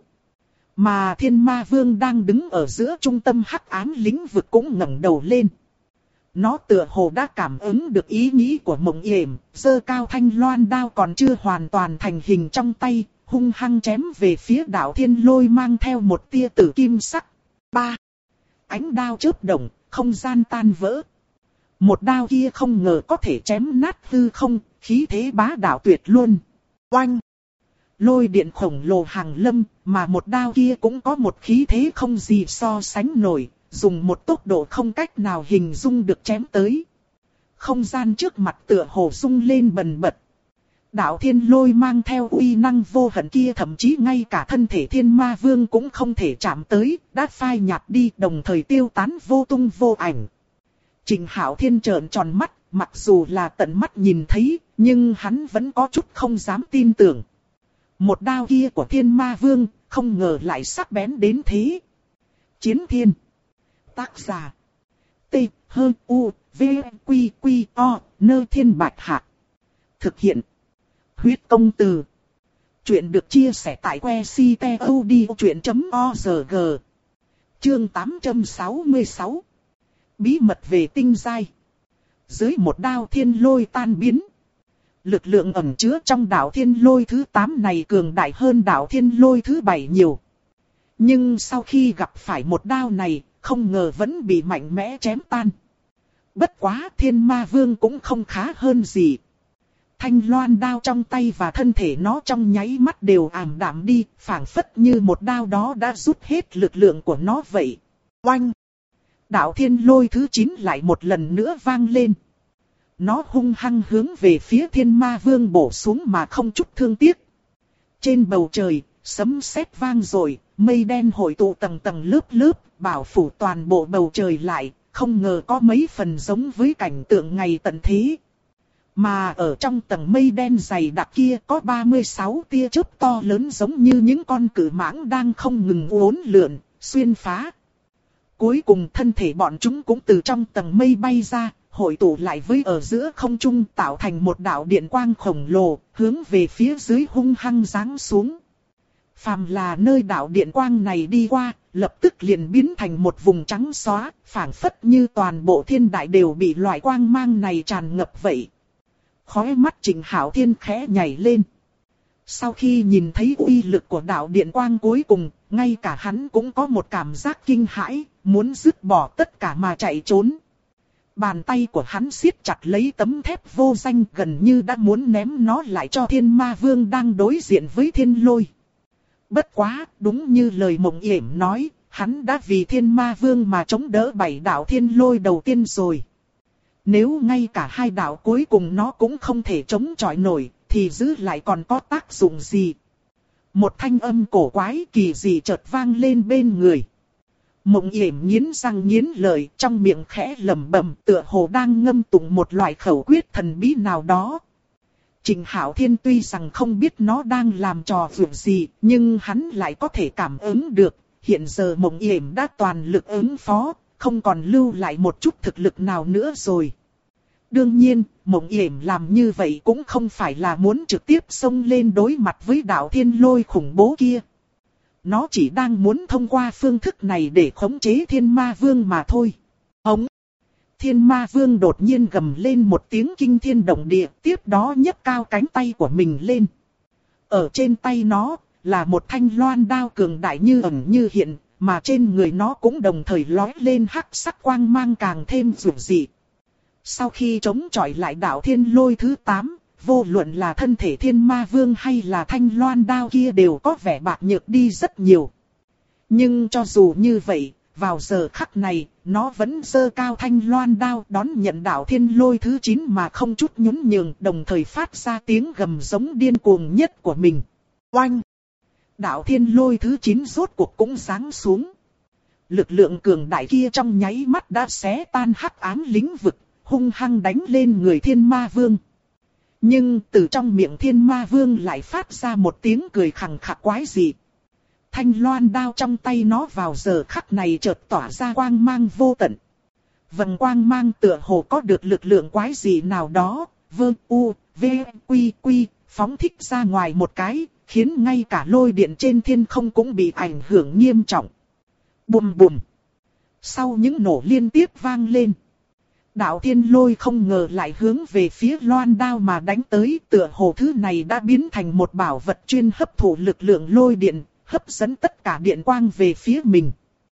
Mà thiên ma vương đang đứng ở giữa trung tâm hắc ám lĩnh vực cũng ngẩng đầu lên. Nó tựa hồ đã cảm ứng được ý nghĩ của mộng yểm, giơ cao thanh loan đao còn chưa hoàn toàn thành hình trong tay, hung hăng chém về phía đạo thiên lôi mang theo một tia tử kim sắc. 3. Ánh đao chớp động, không gian tan vỡ. Một đao kia không ngờ có thể chém nát hư không, khí thế bá đạo tuyệt luôn. Oanh! Lôi điện khổng lồ hàng lâm, mà một đao kia cũng có một khí thế không gì so sánh nổi, dùng một tốc độ không cách nào hình dung được chém tới. Không gian trước mặt tựa hồ rung lên bần bật. Đạo thiên lôi mang theo uy năng vô hận kia thậm chí ngay cả thân thể thiên ma vương cũng không thể chạm tới, đã phai nhạt đi đồng thời tiêu tán vô tung vô ảnh. Trịnh Hạo Thiên trợn tròn mắt, mặc dù là tận mắt nhìn thấy, nhưng hắn vẫn có chút không dám tin tưởng. Một đao kia của thiên ma vương, không ngờ lại sắc bén đến thế. Chiến thiên. Tác giả. T, H, U, V, Quy, Quy, O, Nơ Thiên Bạch Hạc. Thực hiện. Huyết công từ. Chuyện được chia sẻ tại que ctod.org. Chương 866. Bí mật về tinh giai. Dưới một đao thiên lôi tan biến. Lực lượng ẩn chứa trong đạo thiên lôi thứ 8 này cường đại hơn đạo thiên lôi thứ 7 nhiều. Nhưng sau khi gặp phải một đao này, không ngờ vẫn bị mạnh mẽ chém tan. Bất quá thiên ma vương cũng không khá hơn gì. Thanh loan đao trong tay và thân thể nó trong nháy mắt đều ảm đạm đi, phảng phất như một đao đó đã rút hết lực lượng của nó vậy. Oanh! Đạo thiên lôi thứ 9 lại một lần nữa vang lên. Nó hung hăng hướng về phía thiên ma vương bổ xuống mà không chút thương tiếc. Trên bầu trời, sấm sét vang rồi, mây đen hội tụ tầng tầng lớp lớp, bảo phủ toàn bộ bầu trời lại, không ngờ có mấy phần giống với cảnh tượng ngày tận thế. Mà ở trong tầng mây đen dày đặc kia có 36 tia chớp to lớn giống như những con cự mãng đang không ngừng uốn lượn, xuyên phá. Cuối cùng thân thể bọn chúng cũng từ trong tầng mây bay ra, hội tụ lại với ở giữa không trung tạo thành một đạo điện quang khổng lồ, hướng về phía dưới hung hăng giáng xuống. Phàm là nơi đạo điện quang này đi qua, lập tức liền biến thành một vùng trắng xóa, phảng phất như toàn bộ thiên đại đều bị loại quang mang này tràn ngập vậy. Khóe mắt Trịnh Hạo Thiên khẽ nhảy lên. Sau khi nhìn thấy uy lực của đạo điện quang cuối cùng, ngay cả hắn cũng có một cảm giác kinh hãi, muốn dứt bỏ tất cả mà chạy trốn. Bàn tay của hắn siết chặt lấy tấm thép vô danh, gần như đã muốn ném nó lại cho Thiên Ma Vương đang đối diện với Thiên Lôi. Bất quá, đúng như lời Mộng Yểm nói, hắn đã vì Thiên Ma Vương mà chống đỡ 7 đạo Thiên Lôi đầu tiên rồi. Nếu ngay cả 2 đạo cuối cùng nó cũng không thể chống chọi nổi, thì giữ lại còn có tác dụng gì? Một thanh âm cổ quái kỳ dị chợt vang lên bên người. Mộng Yểm nghiến răng nghiến lợi, trong miệng khẽ lẩm bẩm, tựa hồ đang ngâm tụng một loại khẩu quyết thần bí nào đó. Trịnh Hạo Thiên tuy rằng không biết nó đang làm trò việc gì, nhưng hắn lại có thể cảm ứng được. Hiện giờ Mộng Yểm đã toàn lực ứng phó, không còn lưu lại một chút thực lực nào nữa rồi. Đương nhiên, Mộng Yểm làm như vậy cũng không phải là muốn trực tiếp xông lên đối mặt với đạo Thiên Lôi khủng bố kia. Nó chỉ đang muốn thông qua phương thức này để khống chế Thiên Ma Vương mà thôi. Hống! Thiên Ma Vương đột nhiên gầm lên một tiếng kinh thiên động địa, tiếp đó nhấc cao cánh tay của mình lên. Ở trên tay nó là một thanh loan đao cường đại như ẩn như hiện, mà trên người nó cũng đồng thời lói lên hắc sắc quang mang càng thêm rực rỡ. Sau khi chống chọi lại đạo Thiên Lôi thứ 8, vô luận là thân thể Thiên Ma Vương hay là thanh loan đao kia đều có vẻ bạc nhược đi rất nhiều. Nhưng cho dù như vậy, vào giờ khắc này, nó vẫn giơ cao thanh loan đao đón nhận đạo Thiên Lôi thứ 9 mà không chút nhún nhường, đồng thời phát ra tiếng gầm giống điên cuồng nhất của mình. Oanh! Đạo Thiên Lôi thứ 9 rốt cuộc cũng giáng xuống. Lực lượng cường đại kia trong nháy mắt đã xé tan hắc ám lĩnh vực, hung hăng đánh lên người Thiên Ma Vương. Nhưng từ trong miệng Thiên Ma Vương lại phát ra một tiếng cười khẳng khặc quái dị. Thanh loan đao trong tay nó vào giờ khắc này chợt tỏa ra quang mang vô tận. Vầng quang mang tựa hồ có được lực lượng quái dị nào đó, quy phóng thích ra ngoài một cái, khiến ngay cả lôi điện trên thiên không cũng bị ảnh hưởng nghiêm trọng. Bùm bùm. Sau những nổ liên tiếp vang lên, đạo Thiên Lôi không ngờ lại hướng về phía loan đao mà đánh tới, tựa hồ thứ này đã biến thành một bảo vật chuyên hấp thụ lực lượng lôi điện, hấp dẫn tất cả điện quang về phía mình.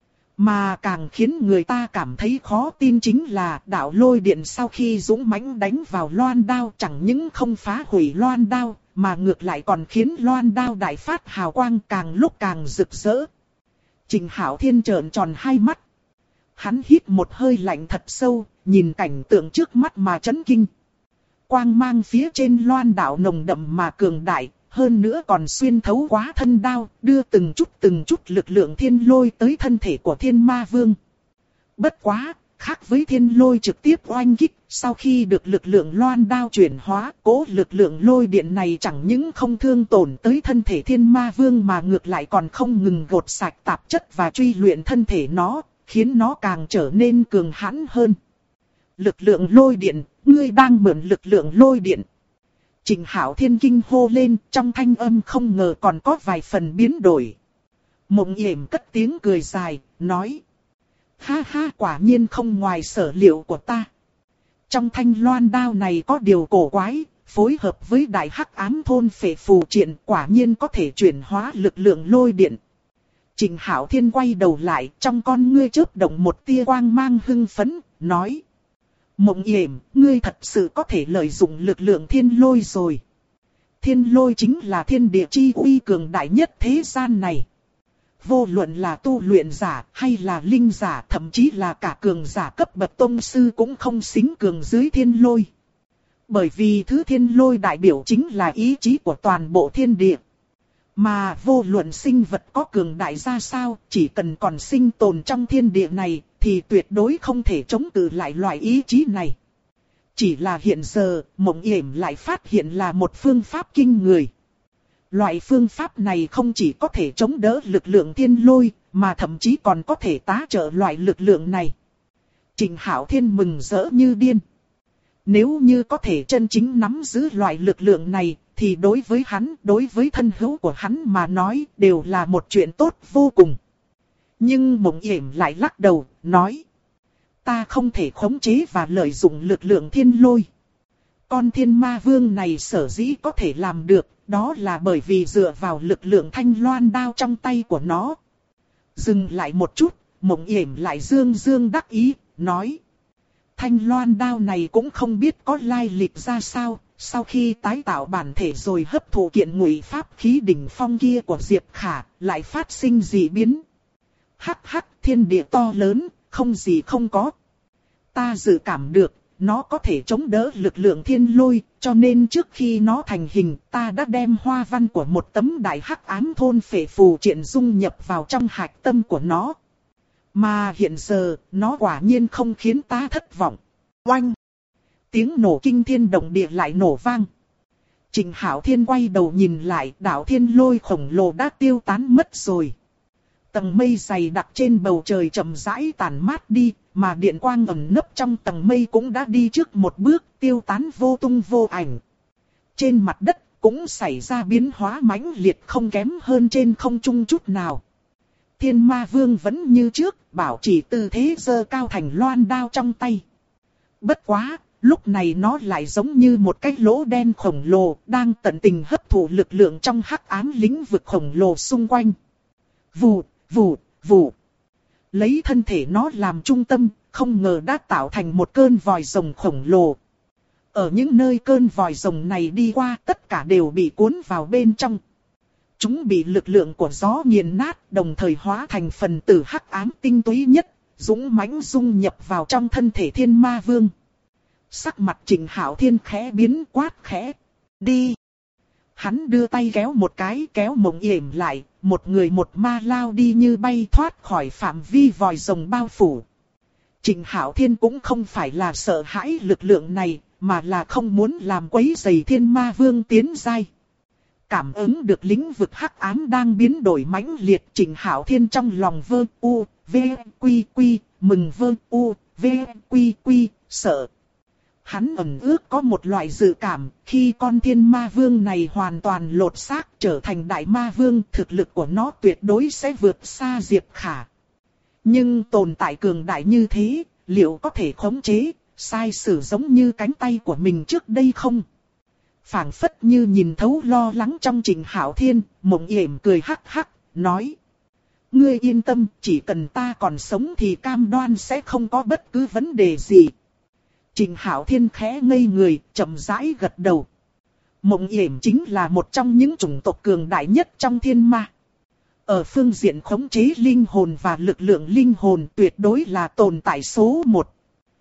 Mà càng khiến người ta cảm thấy khó tin chính là đạo lôi điện sau khi dũng mãnh đánh vào loan đao chẳng những không phá hủy loan đao, mà ngược lại còn khiến loan đao đại phát hào quang càng lúc càng rực rỡ. Trịnh Hạo Thiên trợn tròn hai mắt. Hắn hít một hơi lạnh thật sâu, nhìn cảnh tượng trước mắt mà chấn kinh. Quang mang phía trên loan đao nồng đậm mà cường đại, hơn nữa còn xuyên thấu quá thân đao, đưa từng chút lực lượng thiên lôi tới thân thể của Thiên Ma Vương. Bất quá, khác với thiên lôi trực tiếp oanh kích, sau khi được lực lượng loan đao chuyển hóa, cố lực lượng lôi điện này chẳng những không thương tổn tới thân thể Thiên Ma Vương mà ngược lại còn không ngừng gột sạch tạp chất và truy luyện thân thể nó, khiến nó càng trở nên cường hãn hơn. Lực lượng lôi điện, ngươi đang mượn lực lượng lôi điện. Trịnh Hạo Thiên kinh hô lên, trong thanh âm không ngờ còn có vài phần biến đổi. Mộng Yểm cất tiếng cười dài, nói: Ha ha, quả nhiên không ngoài sở liệu của ta. Trong thanh loan đao này có điều cổ quái, phối hợp với đại hắc ám thôn phệ phù triện, quả nhiên có thể chuyển hóa lực lượng lôi điện. Trịnh Hạo Thiên quay đầu lại, trong con ngươi chớp động một tia quang mang hưng phấn, nói: Mộng Yểm, ngươi thật sự có thể lợi dụng lực lượng thiên lôi rồi. Thiên lôi chính là thiên địa chi uy cường đại nhất thế gian này. Vô luận là tu luyện giả hay là linh giả, thậm chí là cả cường giả cấp bậc tông sư cũng không xính cường dưới thiên lôi. Bởi vì thứ thiên lôi đại biểu chính là ý chí của toàn bộ thiên địa. Mà vô luận sinh vật có cường đại ra sao, chỉ cần còn sinh tồn trong thiên địa này, thì tuyệt đối không thể chống cự lại loại ý chí này. Chỉ là hiện giờ, Mộng Yểm lại phát hiện là một phương pháp kinh người. Loại phương pháp này không chỉ có thể chống đỡ lực lượng thiên lôi, mà thậm chí còn có thể tá trợ loại lực lượng này. Trịnh Hạo Thiên mừng rỡ như điên. Nếu như có thể chân chính nắm giữ loại lực lượng này, thì đối với hắn, đối với thân hữu của hắn mà nói đều là một chuyện tốt vô cùng. Nhưng Mộng Yểm lại lắc đầu, nói. Ta không thể khống chế và lợi dụng lực lượng thiên lôi. Con thiên ma vương này sở dĩ có thể làm được, đó là bởi vì dựa vào lực lượng thanh loan đao trong tay của nó. Dừng lại một chút, Mộng Yểm lại dương dương đắc ý, nói. Thanh loan đao này cũng không biết có lai lịch ra sao, sau khi tái tạo bản thể rồi hấp thụ kiện ngụy pháp khí đỉnh phong kia của Diệp Khả, lại phát sinh dị biến. Hắc hắc, thiên địa to lớn, không gì không có. Ta dự cảm được, nó có thể chống đỡ lực lượng thiên lôi, cho nên trước khi nó thành hình, ta đã đem hoa văn của một tấm đại hắc ám thôn phệ phù triện dung nhập vào trong hạch tâm của nó. Mà hiện giờ, nó quả nhiên không khiến ta thất vọng. Oanh! Tiếng nổ kinh thiên động địa lại nổ vang. Trịnh Hạo Thiên quay đầu nhìn lại, đạo thiên lôi khổng lồ đã tiêu tán mất rồi. Tầng mây dày đặc trên bầu trời chậm rãi tàn mát đi, mà điện quang ẩn nấp trong tầng mây cũng đã đi trước một bước, tiêu tán vô tung vô ảnh. Trên mặt đất cũng xảy ra biến hóa mãnh liệt không kém hơn trên không trung chút nào. Thiên Ma Vương vẫn như trước, bảo trì tư thế giơ cao thành loan đao trong tay. Bất quá, lúc này nó lại giống như một cái lỗ đen khổng lồ, đang tận tình hấp thụ lực lượng trong hắc ám lĩnh vực khổng lồ xung quanh. Vù, vù, vù. Lấy thân thể nó làm trung tâm, không ngờ đã tạo thành một cơn vòi rồng khổng lồ. Ở những nơi cơn vòi rồng này đi qua, tất cả đều bị cuốn vào bên trong. Chúng bị lực lượng của gió nghiền nát, đồng thời hóa thành phần tử hắc ám tinh túy nhất, dũng mãnh dung nhập vào trong thân thể Thiên Ma Vương. Sắc mặt Trịnh Hạo Thiên khẽ biến, quát khẽ. Đi! Hắn đưa tay kéo một cái, kéo Mộng Yểm lại, một người một ma lao đi như bay thoát khỏi phạm vi vòi rồng bao phủ. Trịnh Hạo Thiên cũng không phải là sợ hãi lực lượng này, mà là không muốn làm quấy rầy Thiên Ma Vương tiến giai. Cảm ứng được lĩnh vực hắc ám đang biến đổi mãnh liệt, Trịnh Hạo Thiên trong lòng vơ u, v, quy quy, mừng vơ u, v, quy quy, sợ. Hắn ẩn ước có một loại dự cảm, khi con Thiên Ma Vương này hoàn toàn lột xác trở thành Đại Ma Vương, thực lực của nó tuyệt đối sẽ vượt xa Diệp Khả. Nhưng tồn tại cường đại như thế, liệu có thể khống chế, sai sử giống như cánh tay của mình trước đây không? Phảng phất như nhìn thấu lo lắng trong Trịnh Hạo Thiên, Mộng Yểm cười hắc hắc, nói. Ngươi yên tâm, chỉ cần ta còn sống thì cam đoan sẽ không có bất cứ vấn đề gì. Trịnh Hạo Thiên khẽ ngây người, chậm rãi gật đầu. Mộng Yểm chính là một trong những chủng tộc cường đại nhất trong thiên ma. Ở phương diện khống chế linh hồn và lực lượng linh hồn tuyệt đối là tồn tại số 1.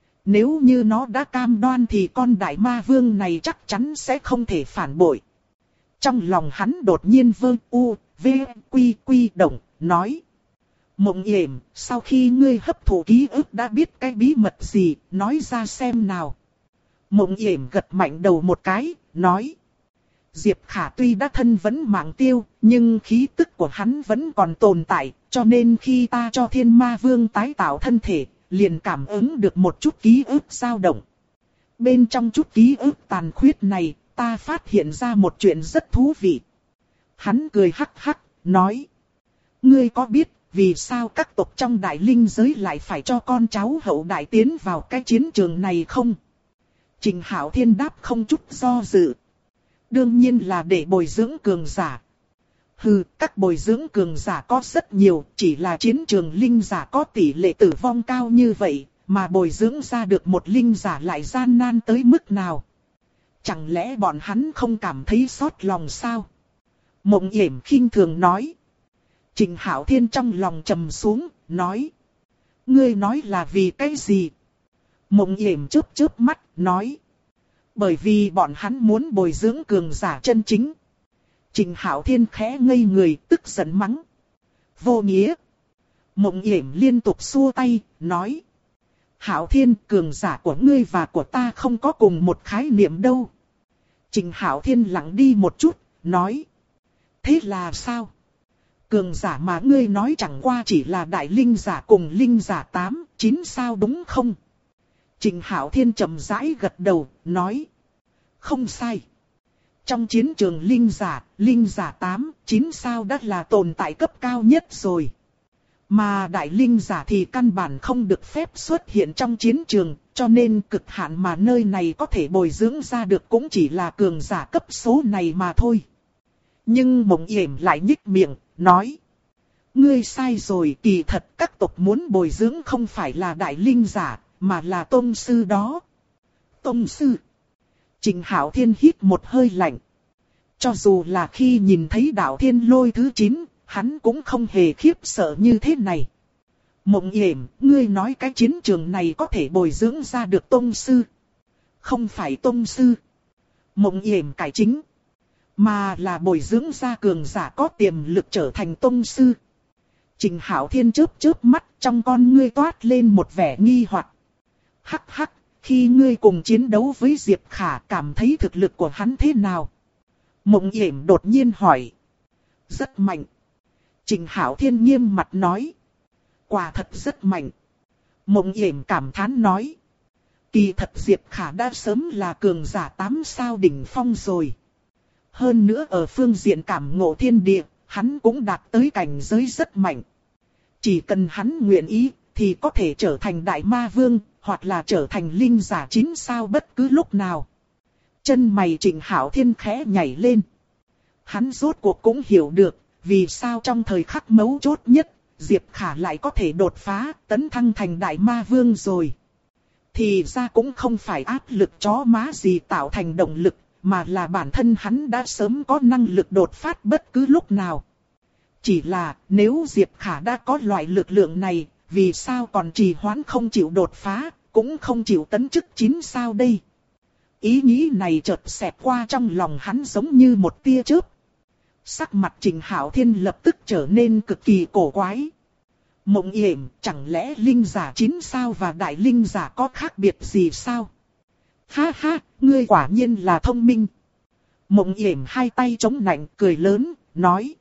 Nếu như nó đã cam đoan thì con Đại Ma Vương này chắc chắn sẽ không thể phản bội. Trong lòng hắn đột nhiên vơ u, v, quy quy động, nói. Mộng Yểm, sau khi ngươi hấp thụ ký ức đã biết cái bí mật gì, nói ra xem nào. Mộng Yểm gật mạnh đầu một cái, nói. Diệp Khả tuy đã thân vẫn mạng tiêu, nhưng khí tức của hắn vẫn còn tồn tại, cho nên khi ta cho Thiên Ma Vương tái tạo thân thể, liền cảm ứng được một chút ký ức dao động. Bên trong chút ký ức tàn khuyết này, ta phát hiện ra một chuyện rất thú vị. Hắn cười hắc hắc, nói. Ngươi có biết, vì sao các tộc trong Đại Linh giới lại phải cho con cháu hậu đại tiến vào cái chiến trường này không? Trịnh Hạo Thiên đáp không chút do dự. Đương nhiên là để bồi dưỡng cường giả. Hừ, các bồi dưỡng cường giả có rất nhiều, chỉ là chiến trường linh giả có tỷ lệ tử vong cao như vậy, mà bồi dưỡng ra được một linh giả lại gian nan tới mức nào. Chẳng lẽ bọn hắn không cảm thấy xót lòng sao? Mộng Yểm khinh thường nói. Trịnh Hạo Thiên trong lòng trầm xuống, nói. Ngươi nói là vì cái gì? Mộng Yểm chớp chớp mắt, nói. Bởi vì bọn hắn muốn bồi dưỡng cường giả chân chính. Trịnh Hạo Thiên khẽ ngây người, tức giận mắng. Vô nghĩa. Mộng Yểm liên tục xua tay, nói. Hạo Thiên, cường giả của ngươi và của ta không có cùng một khái niệm đâu. Trịnh Hạo Thiên lặng đi một chút, nói. Thế là sao? Cường giả mà ngươi nói chẳng qua chỉ là đại linh giả cùng linh giả 8, 9 sao đúng không? Trịnh Hạo Thiên chậm rãi gật đầu, nói. Không sai. Trong chiến trường linh giả 8, 9 sao đã là tồn tại cấp cao nhất rồi. Mà đại linh giả thì căn bản không được phép xuất hiện trong chiến trường, cho nên cực hạn mà nơi này có thể bồi dưỡng ra được cũng chỉ là cường giả cấp số này mà thôi. Nhưng Mộng Yểm lại nhích miệng, nói. Ngươi sai rồi, kỳ thật các tộc muốn bồi dưỡng không phải là đại linh giả, mà là tông sư đó. Tông sư. Trình Hạo Thiên hít một hơi lạnh. Cho dù là khi nhìn thấy đạo thiên lôi thứ 9, hắn cũng không hề khiếp sợ như thế này. Mộng Yểm, ngươi nói cái chiến trường này có thể bồi dưỡng ra được tông sư. Không phải tông sư. Mộng Yểm cải chính. Mà là bồi dưỡng ra cường giả có tiềm lực trở thành tông sư. Trình Hạo Thiên chớp chớp mắt, trong con ngươi toát lên một vẻ nghi hoặc. Hắc hắc, khi ngươi cùng chiến đấu với Diệp Khả cảm thấy thực lực của hắn thế nào? Mộng Yểm đột nhiên hỏi. Rất mạnh. Trình Hạo Thiên nghiêm mặt nói. Quả thật rất mạnh. Mộng Yểm cảm thán nói. Kỳ thật Diệp Khả đã sớm là cường giả 8 sao đỉnh phong rồi. Hơn nữa ở phương diện cảm ngộ thiên địa, hắn cũng đạt tới cảnh giới rất mạnh. Chỉ cần hắn nguyện ý, thì có thể trở thành đại ma vương, hoặc là trở thành linh giả 9 sao bất cứ lúc nào. Chân mày Trình Hạo Thiên khẽ nhảy lên. Hắn rốt cuộc cũng hiểu được, vì sao trong thời khắc mấu chốt nhất, Diệp Khả lại có thể đột phá, tấn thăng thành đại ma vương rồi. Thì ra cũng không phải áp lực chó má gì tạo thành động lực, mà là bản thân hắn đã sớm có năng lực đột phát bất cứ lúc nào. Chỉ là nếu Diệp Khả đã có loại lực lượng này, vì sao còn trì hoãn không chịu đột phá, cũng không chịu tấn chức 9 sao đây? Ý nghĩ này chợt xẹt qua trong lòng hắn giống như một tia chớp. Sắc mặt Trình Hạo Thiên lập tức trở nên cực kỳ cổ quái. Mộng Yểm, chẳng lẽ linh giả 9 sao và đại linh giả có khác biệt gì sao? Ha ha, ngươi quả nhiên là thông minh. Mộng Yểm hai tay chống nạnh cười lớn, nói.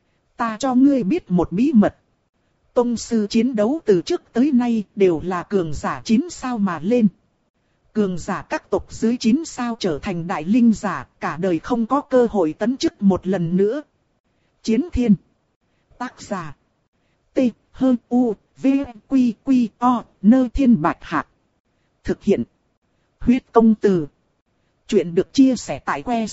Ta cho ngươi biết một bí mật. Tông sư chiến đấu từ trước tới nay đều là cường giả 9 sao mà lên. Cường giả các tộc dưới 9 sao trở thành đại linh giả, cả đời không có cơ hội tấn chức một lần nữa. Chiến Thiên. Tác giả. T, H, U, V, Quy, Quy, O, Nơ Thiên Bạch Hạc. Thực hiện. Huyết công từ. Chuyện được chia sẻ tại que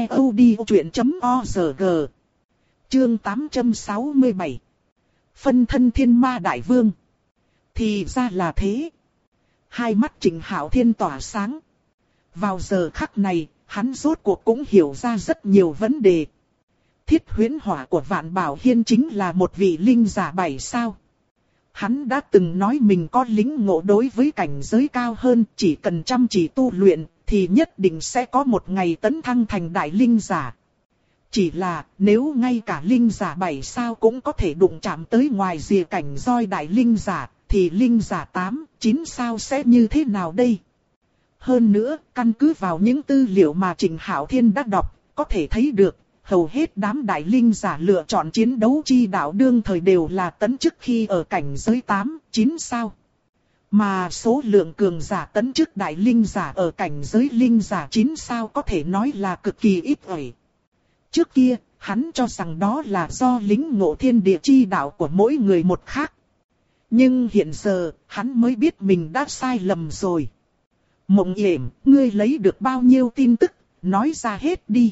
ctod.org. Chương 867. Phân thân Thiên Ma Đại Vương. Thì ra là thế. Hai mắt Trình Hạo Thiên tỏa sáng. Vào giờ khắc này, hắn rốt cuộc cũng hiểu ra rất nhiều vấn đề. Thiết huyễn hỏa của Vạn Bảo Hiên chính là một vị linh giả 7 sao. Hắn đã từng nói mình có lĩnh ngộ đối với cảnh giới cao hơn, chỉ cần chăm chỉ tu luyện, thì nhất định sẽ có một ngày tấn thăng thành đại linh giả. Chỉ là, nếu ngay cả linh giả 7 sao cũng có thể đụng chạm tới ngoài rìa cảnh roi đại linh giả, thì linh giả 8, 9 sao sẽ như thế nào đây? Hơn nữa, căn cứ vào những tư liệu mà Trình Hạo Thiên đã đọc, có thể thấy được, hầu hết đám đại linh giả lựa chọn chiến đấu chi đạo đương thời đều là tấn chức khi ở cảnh giới 8, 9 sao. Mà số lượng cường giả tấn chức đại linh giả ở cảnh giới linh giả 9 sao có thể nói là cực kỳ ít ỏi. Trước kia, hắn cho rằng đó là do lĩnh ngộ thiên địa chi đạo của mỗi người một khác. Nhưng hiện giờ, hắn mới biết mình đã sai lầm rồi. Mộng Yểm, ngươi lấy được bao nhiêu tin tức, nói ra hết đi.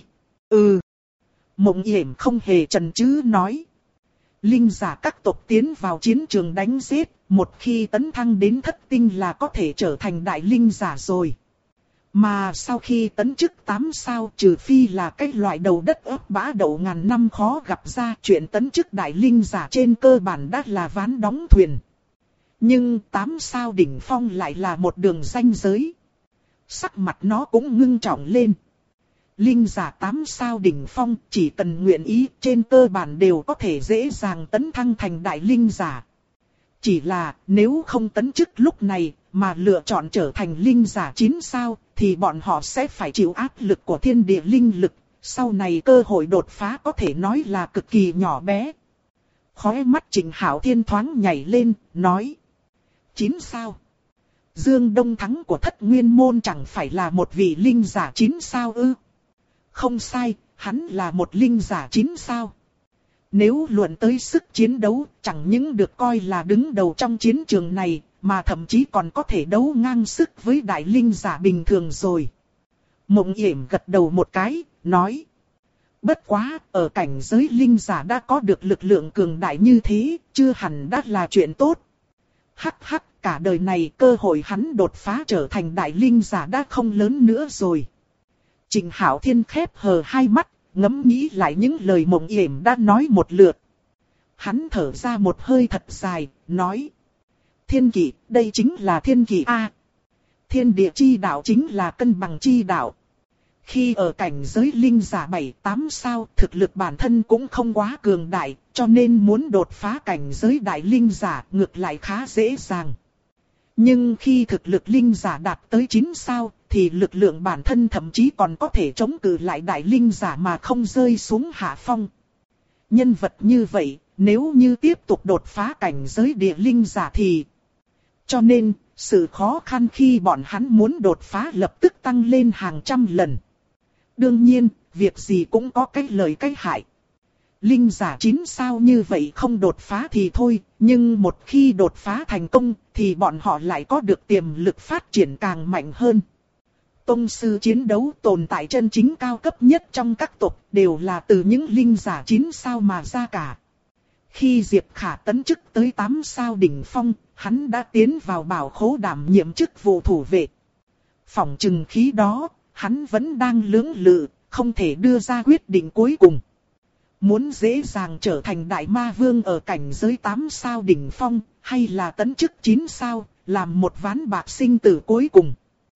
Mộng Yểm không hề chần chừ nói. Linh giả các tộc tiến vào chiến trường đánh giết, một khi tấn thăng đến thất tinh là có thể trở thành đại linh giả rồi. Mà sau khi tấn chức 8 sao, trừ phi là cái loại đầu đất ấp bã đậu ngàn năm khó gặp ra, chuyện tấn chức đại linh giả trên cơ bản đã là ván đóng thuyền. Nhưng 8 sao đỉnh phong lại là một đường ranh giới. Sắc mặt nó cũng ngưng trọng lên. Linh giả 8 sao đỉnh phong chỉ cần nguyện ý trên cơ bản đều có thể dễ dàng tấn thăng thành đại linh giả. Chỉ là nếu không tấn chức lúc này mà lựa chọn trở thành linh giả 9 sao thì bọn họ sẽ phải chịu áp lực của thiên địa linh lực. Sau này cơ hội đột phá có thể nói là cực kỳ nhỏ bé. Khóe mắt Trình Hạo Thiên thoáng nhảy lên, nói. 9 sao? Dương Đông Thắng của Thất Nguyên Môn chẳng phải là một vị linh giả 9 sao ư? Không sai, hắn là một linh giả 9 sao. Nếu luận tới sức chiến đấu, chẳng những được coi là đứng đầu trong chiến trường này, mà thậm chí còn có thể đấu ngang sức với đại linh giả bình thường rồi. Mộng Yểm gật đầu một cái, nói. Bất quá, ở cảnh giới linh giả đã có được lực lượng cường đại như thế, chưa hẳn đã là chuyện tốt. Hắc hắc, cả đời này cơ hội hắn đột phá trở thành đại linh giả đã không lớn nữa rồi. Trình Hạo Thiên khép hờ hai mắt, ngẫm nghĩ lại những lời Mộng Yểm đã nói một lượt. Hắn thở ra một hơi thật dài, nói. Thiên kỷ, đây chính là thiên kỷ A. Thiên địa chi đạo chính là cân bằng chi đạo. Khi ở cảnh giới linh giả 7-8 sao, thực lực bản thân cũng không quá cường đại, cho nên muốn đột phá cảnh giới đại linh giả ngược lại khá dễ dàng. Nhưng khi thực lực linh giả đạt tới 9 sao, thì lực lượng bản thân thậm chí còn có thể chống cự lại đại linh giả mà không rơi xuống hạ phong. Nhân vật như vậy, nếu như tiếp tục đột phá cảnh giới địa linh giả thì... Cho nên, sự khó khăn khi bọn hắn muốn đột phá lập tức tăng lên hàng trăm lần. Đương nhiên, việc gì cũng có cái lợi cái hại. Linh giả 9 sao như vậy không đột phá thì thôi, nhưng một khi đột phá thành công thì bọn họ lại có được tiềm lực phát triển càng mạnh hơn. Tông sư chiến đấu tồn tại chân chính cao cấp nhất trong các tộc đều là từ những linh giả 9 sao mà ra cả. Khi Diệp Khả tấn chức tới 8 sao đỉnh phong, hắn đã tiến vào bảo khố đảm nhiệm chức vụ thủ vệ. Phỏng chừng khí đó, hắn vẫn đang lưỡng lự, không thể đưa ra quyết định cuối cùng. Muốn dễ dàng trở thành đại ma vương ở cảnh giới 8 sao đỉnh phong, hay là tấn chức 9 sao, làm một ván bạc sinh tử cuối cùng.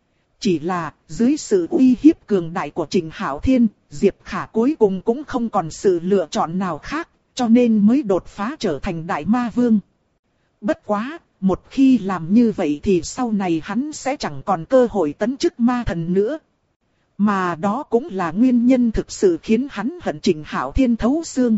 Chỉ là, dưới sự uy hiếp cường đại của Trình Hạo Thiên, Diệp Khả cuối cùng cũng không còn sự lựa chọn nào khác, cho nên mới đột phá trở thành đại ma vương. Bất quá, một khi làm như vậy thì sau này hắn sẽ chẳng còn cơ hội tấn chức ma thần nữa. Mà đó cũng là nguyên nhân thực sự khiến hắn hận Trình Hạo Thiên thấu xương.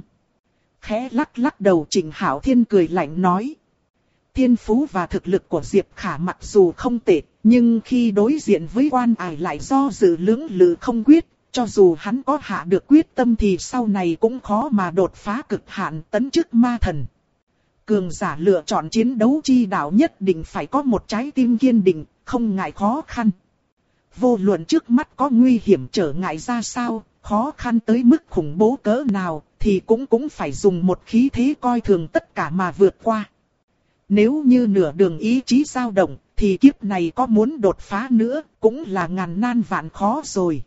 Khẽ lắc lắc đầu, Trình Hạo Thiên cười lạnh nói. Thiên phú và thực lực của Diệp Khả mặc dù không tệ, nhưng khi đối diện với Quan Ải lại do dự lưỡng lự không quyết. Cho dù hắn có hạ được quyết tâm thì sau này cũng khó mà đột phá cực hạn tấn chức ma thần. Cường giả lựa chọn chiến đấu chi đạo nhất định phải có một trái tim kiên định, không ngại khó khăn. Vô luận trước mắt có nguy hiểm trở ngại ra sao, khó khăn tới mức khủng bố cỡ nào, thì cũng phải dùng một khí thế coi thường tất cả mà vượt qua. Nếu như nửa đường ý chí dao động, thì kiếp này có muốn đột phá nữa, cũng là ngàn nan vạn khó rồi.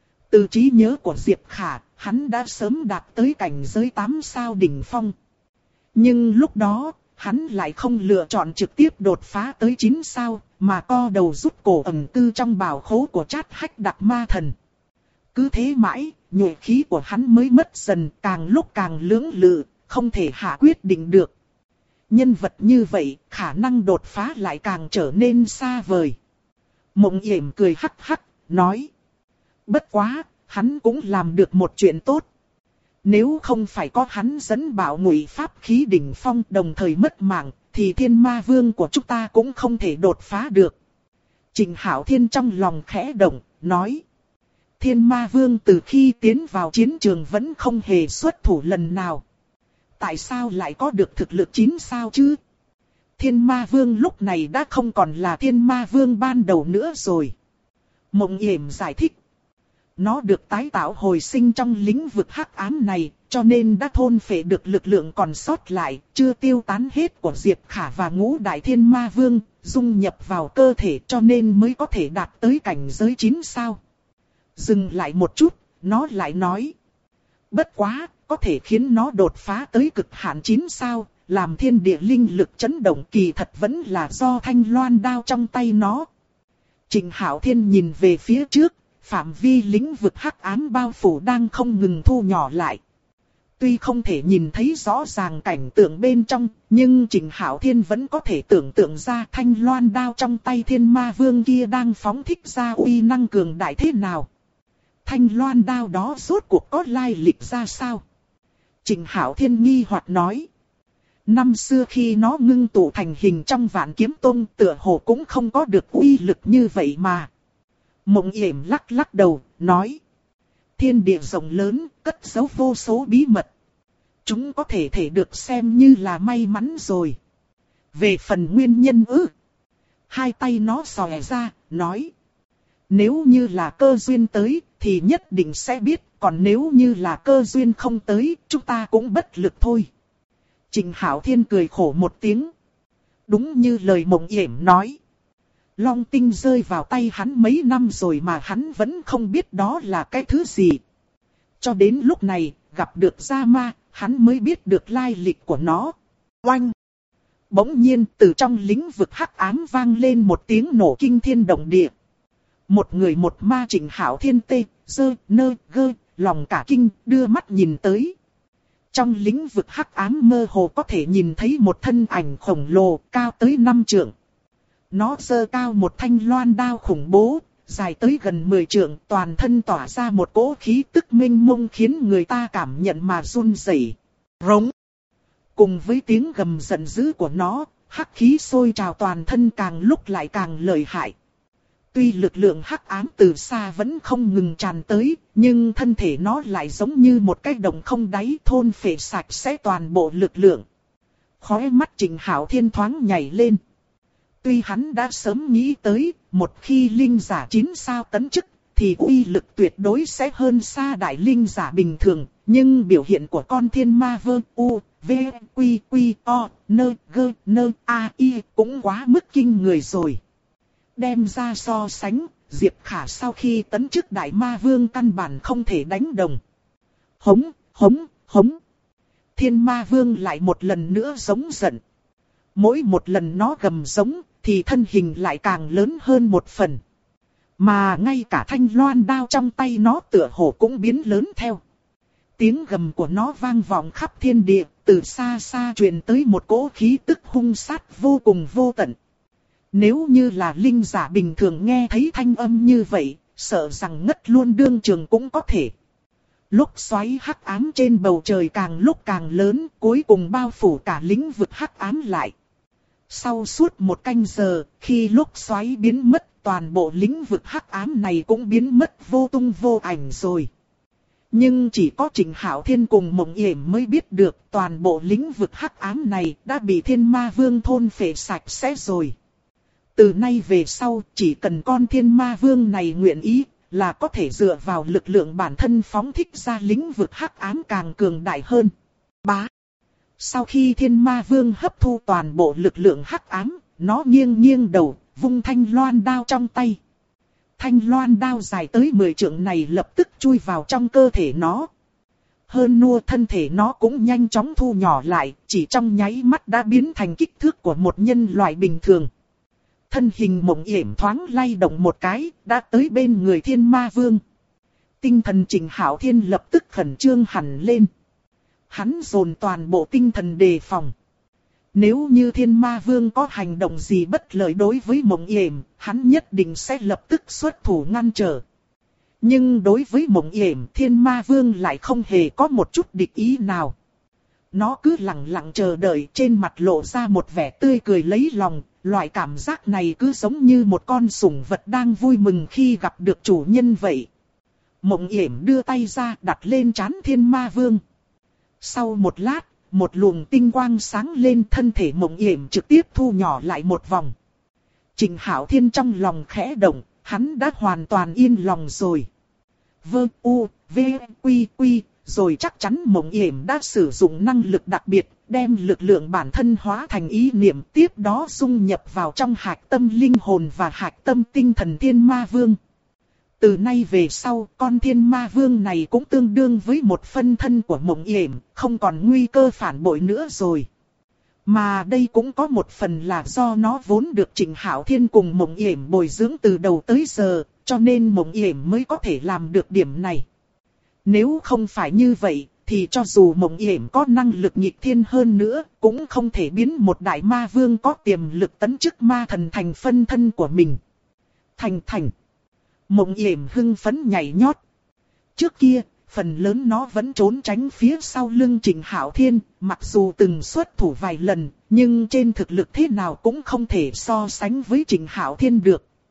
Từ trí nhớ của Diệp Khả, hắn đã sớm đạt tới cảnh giới 8 sao đỉnh phong. Nhưng lúc đó, hắn lại không lựa chọn trực tiếp đột phá tới 9 sao, mà co đầu rút cổ ẩn cư trong bảo khố của Trát Hách Đặc Ma Thần. Cứ thế mãi, nhuệ khí của hắn mới mất dần, càng lúc càng lưỡng lự, không thể hạ quyết định được. Nhân vật như vậy, khả năng đột phá lại càng trở nên xa vời. Mộng Yểm cười hắc hắc, nói. Bất quá, hắn cũng làm được một chuyện tốt. Nếu không phải có hắn dẫn bảo ngụy pháp khí đỉnh phong đồng thời mất mạng, thì thiên ma vương của chúng ta cũng không thể đột phá được. Trình Hạo Thiên trong lòng khẽ động, nói. Thiên ma vương từ khi tiến vào chiến trường vẫn không hề xuất thủ lần nào. Tại sao lại có được thực lực 9 sao chứ? Thiên ma vương lúc này đã không còn là thiên ma vương ban đầu nữa rồi. Mộng Yểm giải thích. Nó được tái tạo hồi sinh trong lĩnh vực hắc ám này, cho nên đã thôn phệ được lực lượng còn sót lại, chưa tiêu tán hết của Diệp Khả và Ngũ Đại Thiên Ma Vương, dung nhập vào cơ thể cho nên mới có thể đạt tới cảnh giới 9 sao. Dừng lại một chút, nó lại nói. Bất quá, có thể khiến nó đột phá tới cực hạn 9 sao, làm thiên địa linh lực chấn động kỳ thật vẫn là do thanh loan đao trong tay nó. Trình Hạo Thiên nhìn về phía trước. Phạm vi lĩnh vực hắc ám bao phủ đang không ngừng thu nhỏ lại. Tuy không thể nhìn thấy rõ ràng cảnh tượng bên trong, nhưng Trình Hạo Thiên vẫn có thể tưởng tượng ra thanh loan đao trong tay thiên ma vương kia đang phóng thích ra uy năng cường đại thế nào. Thanh loan đao đó rốt cuộc có lai lịch ra sao? Trình Hạo Thiên nghi hoặc nói. Năm xưa khi nó ngưng tụ thành hình trong Vạn Kiếm Tông tựa hồ cũng không có được uy lực như vậy mà. Mộng Yểm lắc lắc đầu, nói. Thiên địa rộng lớn, cất giấu vô số bí mật. Chúng có thể được xem như là may mắn rồi. Về phần nguyên nhân hai tay nó xòe ra, nói. Nếu như là cơ duyên tới, thì nhất định sẽ biết. Còn nếu như là cơ duyên không tới, chúng ta cũng bất lực thôi. Trình Hạo Thiên cười khổ một tiếng. Đúng như lời Mộng Yểm nói. Long tinh rơi vào tay hắn mấy năm rồi mà hắn vẫn không biết đó là cái thứ gì. Cho đến lúc này, gặp được Gia Ma, hắn mới biết được lai lịch của nó. Oanh! Bỗng nhiên từ trong lĩnh vực hắc ám vang lên một tiếng nổ kinh thiên động địa. Một người một ma Trình Hạo Thiên tê, dơ, nơ, gơ, lòng cả kinh, đưa mắt nhìn tới. Trong lĩnh vực hắc ám mơ hồ có thể nhìn thấy một thân ảnh khổng lồ cao tới 5 trượng. Nó giơ cao một thanh loan đao khủng bố, dài tới gần 10 trượng, toàn thân tỏa ra một cỗ khí tức mênh mông khiến người ta cảm nhận mà run rẩy. Rống. Cùng với tiếng gầm giận dữ của nó, hắc khí sôi trào toàn thân càng lúc lại càng lợi hại. Tuy lực lượng hắc ám từ xa vẫn không ngừng tràn tới, nhưng thân thể nó lại giống như một cái đồng không đáy thôn phệ sạch sẽ toàn bộ lực lượng. Khóe mắt Trình Hạo Thiên thoáng nhảy lên. Tuy hắn đã sớm nghĩ tới, một khi linh giả 9 sao tấn chức, thì uy lực tuyệt đối sẽ hơn xa đại linh giả bình thường, nhưng biểu hiện của con thiên ma vơ u, v, quy, quy, o, nơ, gơ, nơ, a, y cũng quá mức kinh người rồi. Đem ra so sánh, Diệp Khả sau khi tấn chức đại ma vương căn bản không thể đánh đồng. Hống, hống, hống. Thiên ma vương lại một lần nữa giống giận. Mỗi một lần nó gầm giống, thì thân hình lại càng lớn hơn một phần. Mà ngay cả thanh loan đao trong tay nó tựa hồ cũng biến lớn theo. Tiếng gầm của nó vang vọng khắp thiên địa, từ xa xa truyền tới một cỗ khí tức hung sát vô cùng vô tận. Nếu như là linh giả bình thường nghe thấy thanh âm như vậy, sợ rằng ngất luôn đương trường cũng có thể. Lúc xoáy hắc ám trên bầu trời càng lúc càng lớn, cuối cùng bao phủ cả lĩnh vực hắc ám lại. Sau suốt một canh giờ, khi lúc xoáy biến mất, toàn bộ lĩnh vực hắc ám này cũng biến mất vô tung vô ảnh rồi. Nhưng chỉ có Trình Hạo Thiên cùng Mộng Yểm mới biết được toàn bộ lĩnh vực hắc ám này đã bị Thiên Ma Vương thôn phệ sạch sẽ rồi. Từ nay về sau, chỉ cần con Thiên Ma Vương này nguyện ý, là có thể dựa vào lực lượng bản thân phóng thích ra lĩnh vực hắc ám càng cường đại hơn. Bá. Sau khi Thiên Ma Vương hấp thu toàn bộ lực lượng hắc ám, nó nghiêng nghiêng đầu, vung thanh loan đao trong tay. Thanh loan đao dài tới 10 trượng này lập tức chui vào trong cơ thể nó. Hơn nữa thân thể nó cũng nhanh chóng thu nhỏ lại, chỉ trong nháy mắt đã biến thành kích thước của một nhân loại bình thường. Thân hình Mộng Yểm thoáng lay động một cái, đã tới bên người Thiên Ma Vương. Tinh thần Trình Hạo Thiên lập tức khẩn trương hẳn lên. Hắn dồn toàn bộ tinh thần đề phòng. Nếu như Thiên Ma Vương có hành động gì bất lợi đối với Mộng Yểm, hắn nhất định sẽ lập tức xuất thủ ngăn trở. Nhưng đối với Mộng Yểm, Thiên Ma Vương lại không hề có một chút địch ý nào. Nó cứ lặng lặng chờ đợi, trên mặt lộ ra một vẻ tươi cười lấy lòng. Loại cảm giác này cứ giống như một con sủng vật đang vui mừng khi gặp được chủ nhân vậy. Mộng Yểm đưa tay ra đặt lên trán Thiên Ma Vương. Sau một lát, một luồng tinh quang sáng lên, thân thể Mộng Yểm trực tiếp thu nhỏ lại một vòng. Trình Hạo Thiên trong lòng khẽ động, hắn đã hoàn toàn yên lòng rồi. Vơ u, v, quy quy, rồi chắc chắn Mộng Yểm đã sử dụng năng lực đặc biệt, đem lực lượng bản thân hóa thành ý niệm, tiếp đó dung nhập vào trong hạch tâm linh hồn và hạch tâm tinh thần Thiên Ma Vương. Từ nay về sau, con Thiên Ma Vương này cũng tương đương với một phân thân của Mộng Yểm, không còn nguy cơ phản bội nữa rồi. Mà đây cũng có một phần là do nó vốn được Trình Hạo Thiên cùng Mộng Yểm bồi dưỡng từ đầu tới giờ, cho nên Mộng Yểm mới có thể làm được điểm này. Nếu không phải như vậy, thì cho dù Mộng Yểm có năng lực nghịch thiên hơn nữa, cũng không thể biến một đại ma vương có tiềm lực tấn chức ma thần thành phân thân của mình. Thành. Mộng Yểm hưng phấn nhảy nhót. Trước kia, phần lớn nó vẫn trốn tránh phía sau lưng Trình Hạo Thiên, mặc dù từng xuất thủ vài lần, nhưng trên thực lực thế nào cũng không thể so sánh với Trình Hạo Thiên được.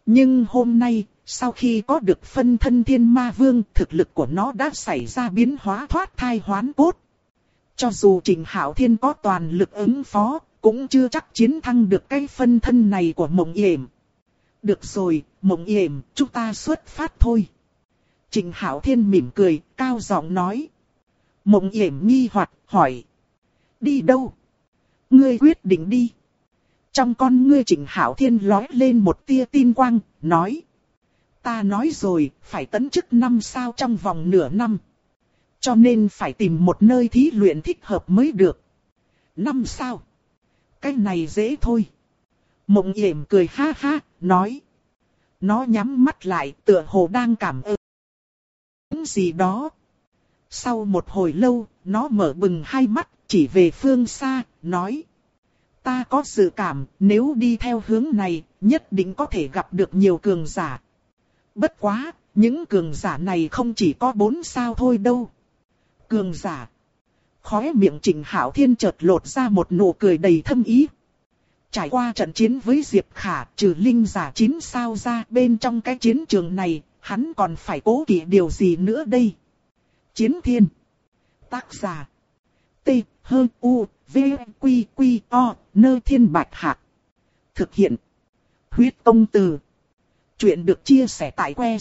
Nhưng hôm nay, sau khi có được phân thân thiên ma vương, thực lực của nó đã xảy ra biến hóa thoát thai hoán cốt. Cho dù Trịnh Hạo Thiên có toàn lực ứng phó, cũng chưa chắc chiến thắng được cái phân thân này của Mộng Yểm. Được rồi, Mộng Yểm, chúng ta xuất phát thôi. Trịnh Hạo Thiên mỉm cười, cao giọng nói. Mộng Yểm nghi hoặc hỏi. Đi đâu? Ngươi quyết định đi. Trong con ngươi Trịnh Hạo Thiên lóe lên một tia tinh quang, nói. Ta nói rồi, phải tấn chức 5 sao trong vòng nửa năm. Cho nên phải tìm một nơi thí luyện thích hợp mới được. 5 sao? Cái này dễ thôi. Mộng Yểm cười ha ha, nói. Nó nhắm mắt lại, tựa hồ đang cảm ứng gì đó. Sau một hồi lâu, nó mở bừng hai mắt, chỉ về phương xa, nói. Ta có dự cảm, nếu đi theo hướng này, nhất định có thể gặp được nhiều cường giả. Bất quá, những cường giả này không chỉ có 4 sao thôi đâu. Cường giả. Khóe miệng Trịnh Hạo Thiên chợt lột ra một nụ cười đầy thâm ý. Trải qua trận chiến với Diệp Khả, trừ linh giả 9 sao ra, bên trong cái chiến trường này, hắn còn phải cố kỵ điều gì nữa đây? Chiến Thiên. Tác giả. T, H, U, V, Quy, Quy, O, Nơ Thiên Bạch Hạc. Thực hiện. Huyết Công Từ. Chuyện được chia sẻ tại que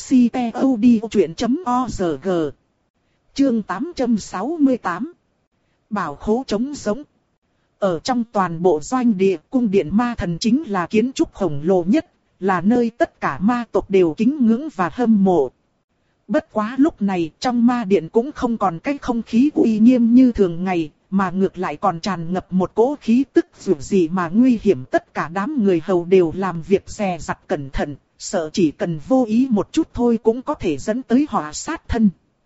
ctod.org. Chương 868. Bảo khố trống giống. Ở trong toàn bộ doanh địa, cung điện ma thần chính là kiến trúc khổng lồ nhất, là nơi tất cả ma tộc đều kính ngưỡng và hâm mộ. Bất quá lúc này trong ma điện cũng không còn cái không khí uy nghiêm như thường ngày, mà ngược lại còn tràn ngập một cỗ khí tức dù gì mà nguy hiểm. Tất cả đám người hầu đều làm việc dè dặt cẩn thận, sợ chỉ cần vô ý một chút thôi cũng có thể dẫn tới họa sát thân.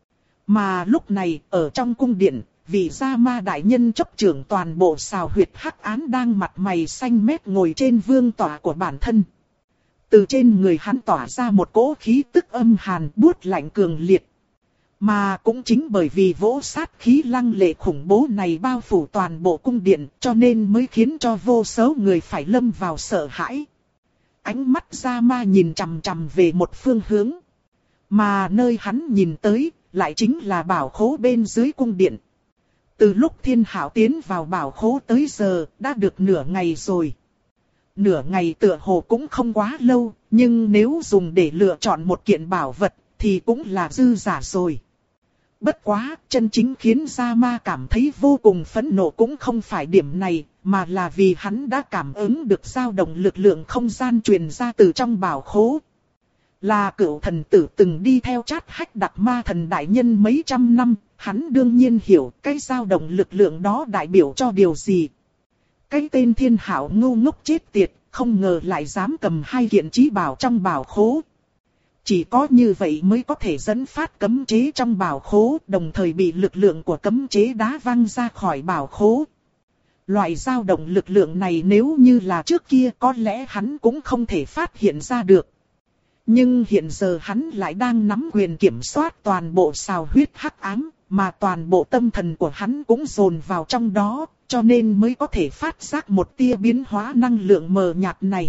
Mà lúc này, ở trong cung điện, vị gia ma đại nhân chấp trưởng toàn bộ xào huyệt hắc án đang mặt mày xanh mét ngồi trên vương tọa của bản thân. Từ trên người hắn tỏa ra một cỗ khí tức âm hàn buốt lạnh cường liệt. Mà cũng chính bởi vì vỗ sát khí lăng lệ khủng bố này bao phủ toàn bộ cung điện, cho nên mới khiến cho vô số người phải lâm vào sợ hãi. Ánh mắt gia ma nhìn chằm chằm về một phương hướng. Mà nơi hắn nhìn tới, lại chính là bảo khố bên dưới cung điện. Từ lúc Thiên Hạo tiến vào bảo khố tới giờ, đã được nửa ngày rồi. Nửa ngày tựa hồ cũng không quá lâu, nhưng nếu dùng để lựa chọn một kiện bảo vật, thì cũng là dư giả rồi. Bất quá, chân chính khiến Gia Ma cảm thấy vô cùng phẫn nộ cũng không phải điểm này, mà là vì hắn đã cảm ứng được dao động lực lượng không gian truyền ra từ trong bảo khố. Là cửu thần tử từng đi theo Trát Hách Đặc Ma thần đại nhân mấy trăm năm, hắn đương nhiên hiểu cái dao động lực lượng đó đại biểu cho điều gì. Cái tên Thiên Hạo ngu ngốc chết tiệt, không ngờ lại dám cầm hai kiện chí bảo trong bảo khố. Chỉ có như vậy mới có thể dẫn phát cấm chế trong bảo khố, đồng thời bị lực lượng của cấm chế đá văng ra khỏi bảo khố. Loại dao động lực lượng này nếu như là trước kia có lẽ hắn cũng không thể phát hiện ra được. Nhưng hiện giờ hắn lại đang nắm quyền kiểm soát toàn bộ xào huyết hắc ám, mà toàn bộ tâm thần của hắn cũng dồn vào trong đó, cho nên mới có thể phát giác một tia biến hóa năng lượng mờ nhạt này.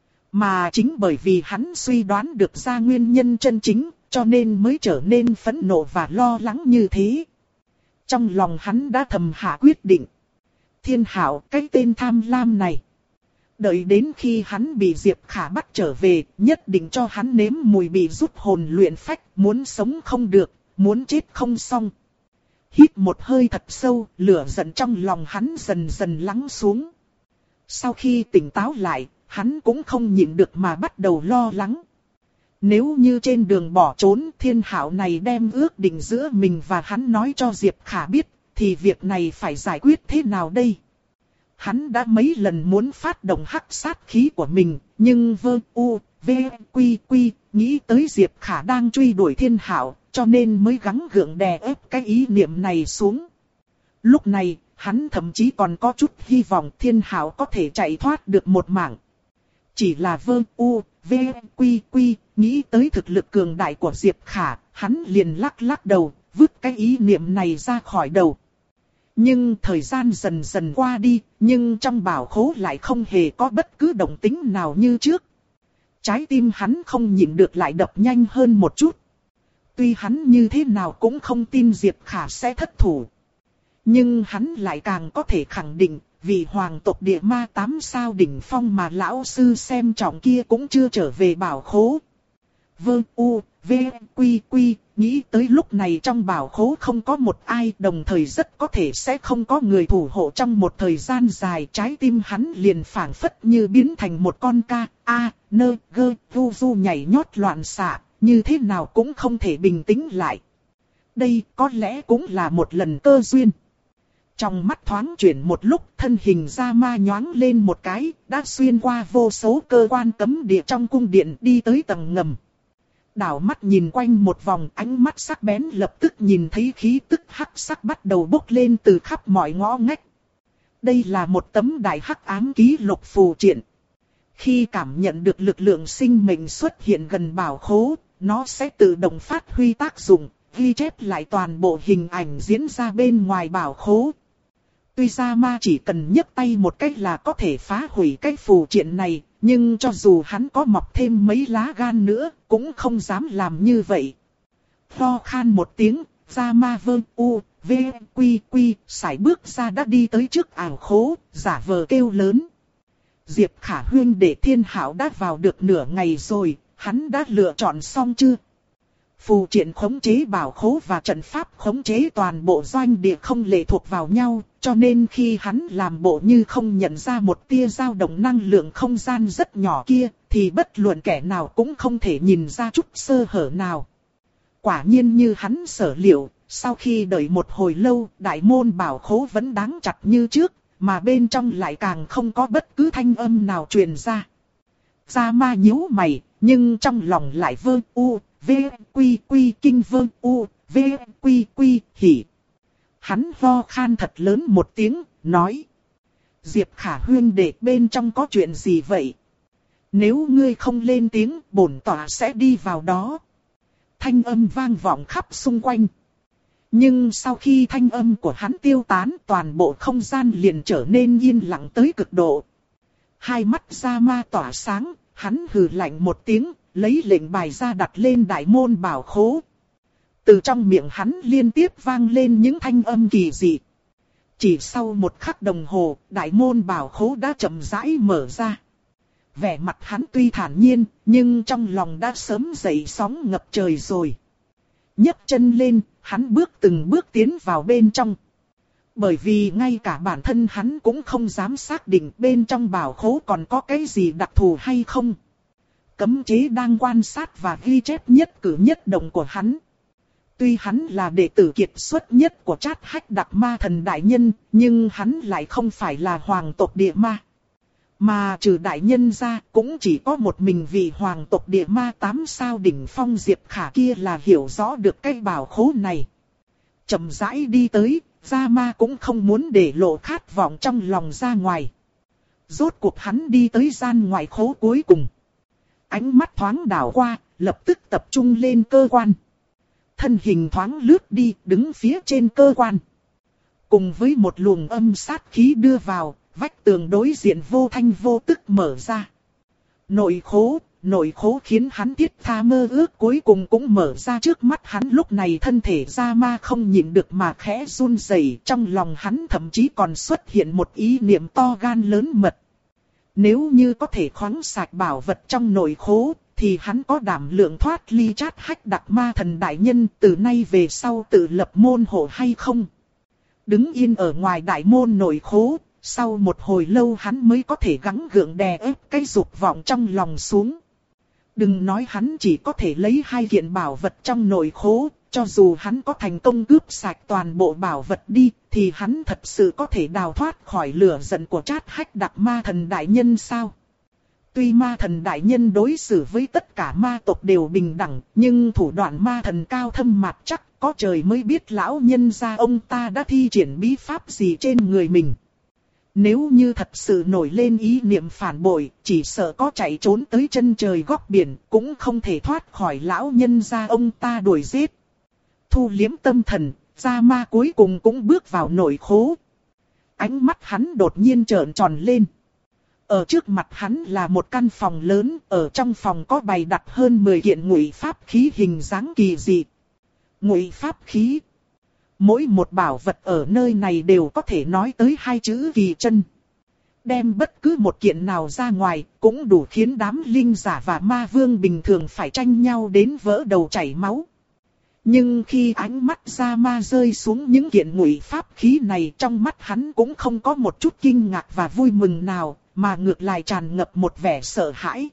Mà chính bởi vì hắn suy đoán được ra nguyên nhân chân chính, cho nên mới trở nên phẫn nộ và lo lắng như thế. Trong lòng hắn đã thầm hạ quyết định. Thiên Hạo, cái tên tham lam này. Đợi đến khi hắn bị Diệp Khả bắt trở về, nhất định cho hắn nếm mùi bị rút hồn luyện phách, muốn sống không được, muốn chết không xong. Hít một hơi thật sâu, lửa giận trong lòng hắn dần dần lắng xuống. Sau khi tỉnh táo lại, hắn cũng không nhịn được mà bắt đầu lo lắng. Nếu như trên đường bỏ trốn, Thiên Hạo này đem ước định giữa mình và hắn nói cho Diệp Khả biết, thì việc này phải giải quyết thế nào đây? Hắn đã mấy lần muốn phát động hắc sát khí của mình, nhưng nghĩ tới Diệp Khả đang truy đuổi Thiên Hạo, cho nên mới gắng gượng đè ép cái ý niệm này xuống. Lúc này, hắn thậm chí còn có chút hy vọng Thiên Hạo có thể chạy thoát được một mạng. Chỉ là nghĩ tới thực lực cường đại của Diệp Khả, hắn liền lắc đầu, vứt cái ý niệm này ra khỏi đầu. Nhưng thời gian dần dần qua đi, nhưng trong bảo khố lại không hề có bất cứ động tĩnh nào như trước. Trái tim hắn không nhịn được lại đập nhanh hơn một chút. Tuy hắn như thế nào cũng không tin Diệp Khả sẽ thất thủ. Nhưng hắn lại càng có thể khẳng định, vì hoàng tộc địa ma 8 sao đỉnh phong mà lão sư xem trọng kia cũng chưa trở về bảo khố. Vương U, V, Quy Quy, nghĩ tới lúc này trong bảo khố không có một ai, đồng thời rất có thể sẽ không có người thủ hộ trong một thời gian dài. Trái tim hắn liền phảng phất như biến thành một con ca, a, nơ, gơ, vu du nhảy nhót loạn xạ, như thế nào cũng không thể bình tĩnh lại. Đây có lẽ cũng là một lần cơ duyên. Trong mắt thoáng chuyển một lúc, thân hình ra ma nhoáng lên một cái, đã xuyên qua vô số cơ quan cấm địa trong cung điện đi tới tầng ngầm. Đảo mắt nhìn quanh một vòng, ánh mắt sắc bén lập tức nhìn thấy khí tức hắc sắc bắt đầu bốc lên từ khắp mọi ngõ ngách. Đây là một tấm đại hắc ám ký lục phù triện. Khi cảm nhận được lực lượng sinh mệnh xuất hiện gần bảo khố, nó sẽ tự động phát huy tác dụng, ghi chép lại toàn bộ hình ảnh diễn ra bên ngoài bảo khố. Tuy ra ma chỉ cần nhấc tay một cách là có thể phá hủy cái phù triện này, nhưng cho dù hắn có mọc thêm mấy lá gan nữa, cũng không dám làm như vậy. Ho khan một tiếng, ra ma Vương U, V, Quy Quy, sải bước ra đã đi tới trước ảo khố, giả vờ kêu lớn. Diệp Khả huynh đệ Thiên Hảo đã vào được nửa ngày rồi, hắn đã lựa chọn xong chưa? Phù triện khống chế bảo khố và trận pháp khống chế toàn bộ doanh địa không lệ thuộc vào nhau, cho nên khi hắn làm bộ như không nhận ra một tia dao động năng lượng không gian rất nhỏ kia, thì bất luận kẻ nào cũng không thể nhìn ra chút sơ hở nào. Quả nhiên như hắn sở liệu, sau khi đợi một hồi lâu, đại môn bảo khố vẫn đáng chặt như trước, mà bên trong lại càng không có bất cứ thanh âm nào truyền ra. Gia ma nhíu mày, nhưng trong lòng lại vơ u, v, quy quy kinh vơ u, v, quy quy hỉ. Hắn ho khan thật lớn một tiếng, nói. Diệp Khả huynh đệ bên trong có chuyện gì vậy? Nếu ngươi không lên tiếng, bổn tọa sẽ đi vào đó. Thanh âm vang vọng khắp xung quanh. Nhưng sau khi thanh âm của hắn tiêu tán, toàn bộ không gian liền trở nên yên lặng tới cực độ. Hai mắt Gia Ma tỏa sáng, hắn hừ lạnh một tiếng, lấy lệnh bài ra đặt lên đại môn bảo khố. Từ trong miệng hắn liên tiếp vang lên những thanh âm kỳ dị. Chỉ sau một khắc đồng hồ, đại môn bảo khố đã chậm rãi mở ra. Vẻ mặt hắn tuy thản nhiên, nhưng trong lòng đã sớm dậy sóng ngập trời rồi. Nhấc chân lên, hắn bước từng bước tiến vào bên trong. Bởi vì ngay cả bản thân hắn cũng không dám xác định bên trong bảo khố còn có cái gì đặc thù hay không. Cấm chế đang quan sát và ghi chép nhất cử nhất động của hắn. Tuy hắn là đệ tử kiệt xuất nhất của Trát Hách Đặc Ma Thần Đại Nhân, nhưng hắn lại không phải là hoàng tộc địa ma. Mà trừ đại nhân ra, cũng chỉ có một mình vị hoàng tộc địa ma 8 sao đỉnh phong Diệp Khả kia là hiểu rõ được cái bảo khố này. Chậm rãi đi tới, Gia Ma cũng không muốn để lộ khát vọng trong lòng ra ngoài. Rốt cuộc hắn đi tới gian ngoài khố cuối cùng. Ánh mắt thoáng đảo qua, lập tức tập trung lên cơ quan. Thân hình thoáng lướt đi, đứng phía trên cơ quan. Cùng với một luồng âm sát khí đưa vào, vách tường đối diện vô thanh vô tức mở ra. Nội khố khiến hắn thiết tha mơ ước cuối cùng cũng mở ra trước mắt hắn. Lúc này thân thể Gia Ma không nhịn được mà khẽ run rẩy, trong lòng hắn thậm chí còn xuất hiện một ý niệm to gan lớn mật. Nếu như có thể khoáng sạch bảo vật trong nội khố, thì hắn có đảm lượng thoát ly Trát Hách Đặc Ma Thần Đại Nhân từ nay về sau tự lập môn hộ hay không? Đứng yên ở ngoài đại môn nội khố, sau một hồi lâu hắn mới có thể gắng gượng đè ép cái dục vọng trong lòng xuống. Đừng nói hắn chỉ có thể lấy 2 kiện bảo vật trong nội khố, cho dù hắn có thành công cướp sạch toàn bộ bảo vật đi, thì hắn thật sự có thể đào thoát khỏi lửa giận của Trát Hách Đặc Ma Thần Đại Nhân sao? Tuy Ma Thần Đại Nhân đối xử với tất cả ma tộc đều bình đẳng, nhưng thủ đoạn ma thần cao thâm mạt chắc, có trời mới biết lão nhân gia ông ta đã thi triển bí pháp gì trên người mình. Nếu như thật sự nổi lên ý niệm phản bội, chỉ sợ có chạy trốn tới chân trời góc biển, cũng không thể thoát khỏi lão nhân gia ông ta đuổi giết. Thu liếm tâm thần, Gia Ma cuối cùng cũng bước vào nội khố. Ánh mắt hắn đột nhiên trợn tròn lên. Ở trước mặt hắn là một căn phòng lớn, ở trong phòng có bày đặt hơn 10 kiện ngụy pháp khí hình dáng kỳ dị. Ngụy pháp khí. Mỗi một bảo vật ở nơi này đều có thể nói tới hai chữ kỳ chân. Đem bất cứ một kiện nào ra ngoài, cũng đủ khiến đám linh giả và ma vương bình thường phải tranh nhau đến vỡ đầu chảy máu. Nhưng khi ánh mắt Ra Ma rơi xuống những kiện ngụy pháp khí này, trong mắt hắn cũng không có một chút kinh ngạc và vui mừng nào, mà ngược lại tràn ngập một vẻ sợ hãi.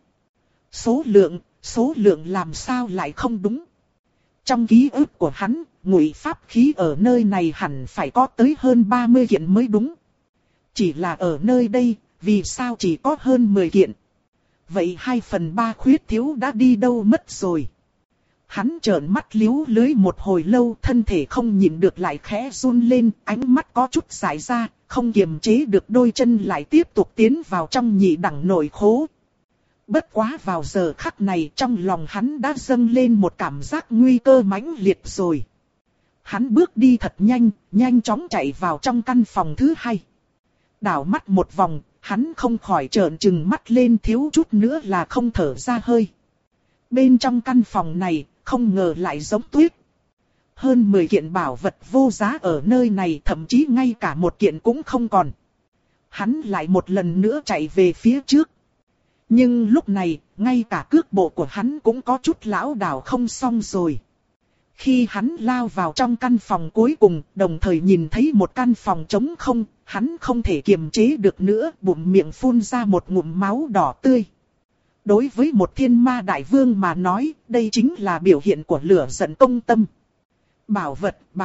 Số lượng làm sao lại không đúng? Trong ký ức của hắn, ngụy pháp khí ở nơi này hẳn phải có tới hơn 30 kiện mới đúng. Chỉ là ở nơi đây, vì sao chỉ có hơn 10 kiện? Vậy 2/3 khuyết thiếu đã đi đâu mất rồi? Hắn trợn mắt liếu lưới một hồi lâu, thân thể không nhịn được lại khẽ run lên, ánh mắt có chút dại ra, không kiềm chế được đôi chân lại tiếp tục tiến vào trong nhị đẳng nội khố. Bất quá vào giờ khắc này trong lòng hắn đã dâng lên một cảm giác nguy cơ mãnh liệt rồi. Hắn bước đi thật nhanh, nhanh chóng chạy vào trong căn phòng thứ hai. Đảo mắt một vòng, hắn không khỏi trợn trừng mắt lên, thiếu chút nữa là không thở ra hơi. Bên trong căn phòng này, không ngờ lại giống tuyết. Hơn 10 kiện bảo vật vô giá ở nơi này, thậm chí ngay cả một kiện cũng không còn. Hắn lại một lần nữa chạy về phía trước. Nhưng lúc này, ngay cả cước bộ của hắn cũng có chút lảo đảo không xong rồi. Khi hắn lao vào trong căn phòng cuối cùng, đồng thời nhìn thấy một căn phòng trống không, hắn không thể kiềm chế được nữa, bụng miệng phun ra một ngụm máu đỏ tươi. Đối với một thiên ma đại vương mà nói, đây chính là biểu hiện của lửa giận công tâm. Bảo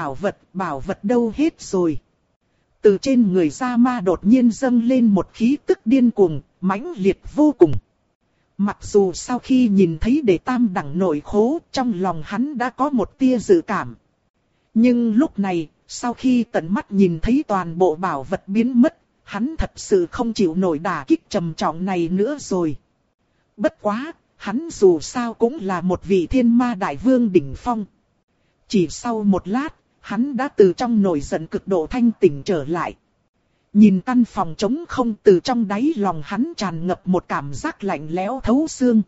vật đâu hết rồi? Từ trên người Ra Ma đột nhiên dâng lên một khí tức điên cuồng, mãnh liệt vô cùng. Mặc dù sau khi nhìn thấy đệ tam đẳng nội khố, trong lòng hắn đã có một tia dự cảm. Nhưng lúc này, sau khi tận mắt nhìn thấy toàn bộ bảo vật biến mất, hắn thật sự không chịu nổi đả kích trầm trọng này nữa rồi. Bất quá, hắn dù sao cũng là một vị thiên ma đại vương đỉnh phong. Chỉ sau một lát, hắn đã từ trong nổi giận cực độ thanh tỉnh trở lại. Nhìn căn phòng trống không, từ trong đáy lòng hắn tràn ngập một cảm giác lạnh lẽo thấu xương.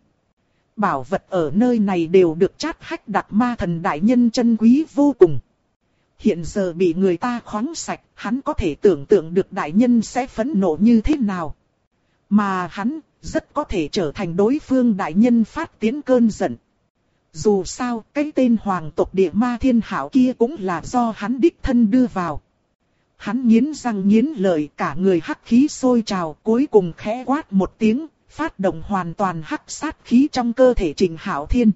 Bảo vật ở nơi này đều được Trát Hách Đặc Ma Thần đại nhân chân quý vô cùng. Hiện giờ bị người ta khoáng sạch, hắn có thể tưởng tượng được đại nhân sẽ phẫn nộ như thế nào. Mà hắn rất có thể trở thành đối phương đại nhân phát tiến cơn giận. Dù sao, cái tên hoàng tộc Địa Ma Thiên Hảo kia cũng là do hắn đích thân đưa vào. Hắn nghiến răng nghiến lợi, cả người hắc khí sôi trào, cuối cùng khẽ quát một tiếng, phát động hoàn toàn hắc sát khí trong cơ thể Trình Hạo Thiên.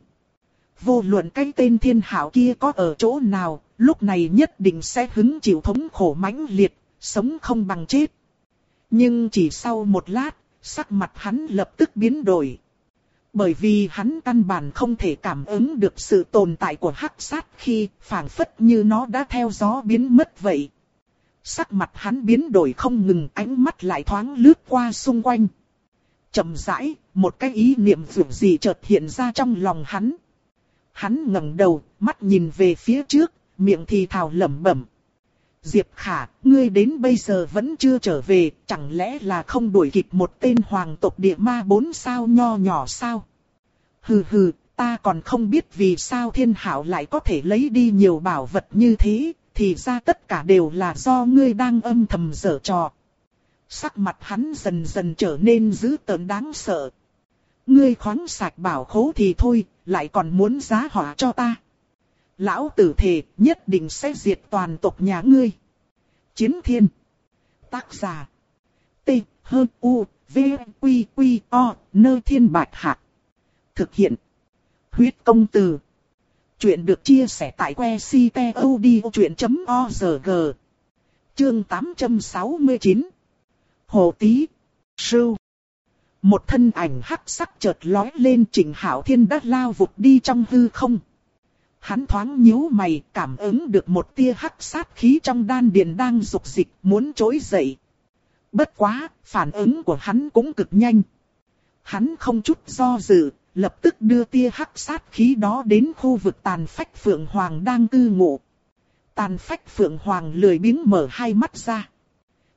Vô luận cái tên Thiên Hảo kia có ở chỗ nào, lúc này nhất định sẽ hứng chịu thống khổ mãnh liệt, sống không bằng chết. Nhưng chỉ sau một lát, sắc mặt hắn lập tức biến đổi. Bởi vì hắn căn bản không thể cảm ứng được sự tồn tại của hắc sát khí, phảng phất như nó đã theo gió biến mất vậy. Sắc mặt hắn biến đổi không ngừng, ánh mắt lại thoáng lướt qua xung quanh. Chậm rãi, một cái ý niệm dường gì chợt hiện ra trong lòng hắn. Hắn ngẩng đầu, mắt nhìn về phía trước, miệng thì thào lẩm bẩm. Diệp Khả, ngươi đến bây giờ vẫn chưa trở về, chẳng lẽ là không đuổi kịp một tên hoàng tộc Địa Ma 4 sao nho nhỏ sao? Hừ hừ, ta còn không biết vì sao Thiên Hảo lại có thể lấy đi nhiều bảo vật như thế, thì ra tất cả đều là do ngươi đang âm thầm giở trò. Sắc mặt hắn dần dần trở nên dữ tợn đáng sợ. Ngươi khoáng sạch bảo khố thì thôi, lại còn muốn giá họa cho ta. Lão tử thề nhất định sẽ diệt toàn tộc nhà ngươi. Chiến Thiên. Tác giả. T. H. U. V. Quy. Quy. O. Nơi Thiên Bạch Hạc. Thực hiện. Huyết Công Từ. Chuyện được chia sẻ tại que ctod.org. Chương 869. Hồ Tý. Sưu. Một thân ảnh hắc sắc chợt lói lên, Trình Hạo Thiên đã lao vụt đi trong hư không. Hắn thoáng nhíu mày, cảm ứng được một tia hắc sát khí trong đan điền đang dục dịch muốn trỗi dậy. Bất quá, phản ứng của hắn cũng cực nhanh. Hắn không chút do dự, lập tức đưa tia hắc sát khí đó đến khu vực Tàn Phách Phượng Hoàng đang cư ngụ. Tàn Phách Phượng Hoàng lười biếng mở hai mắt ra.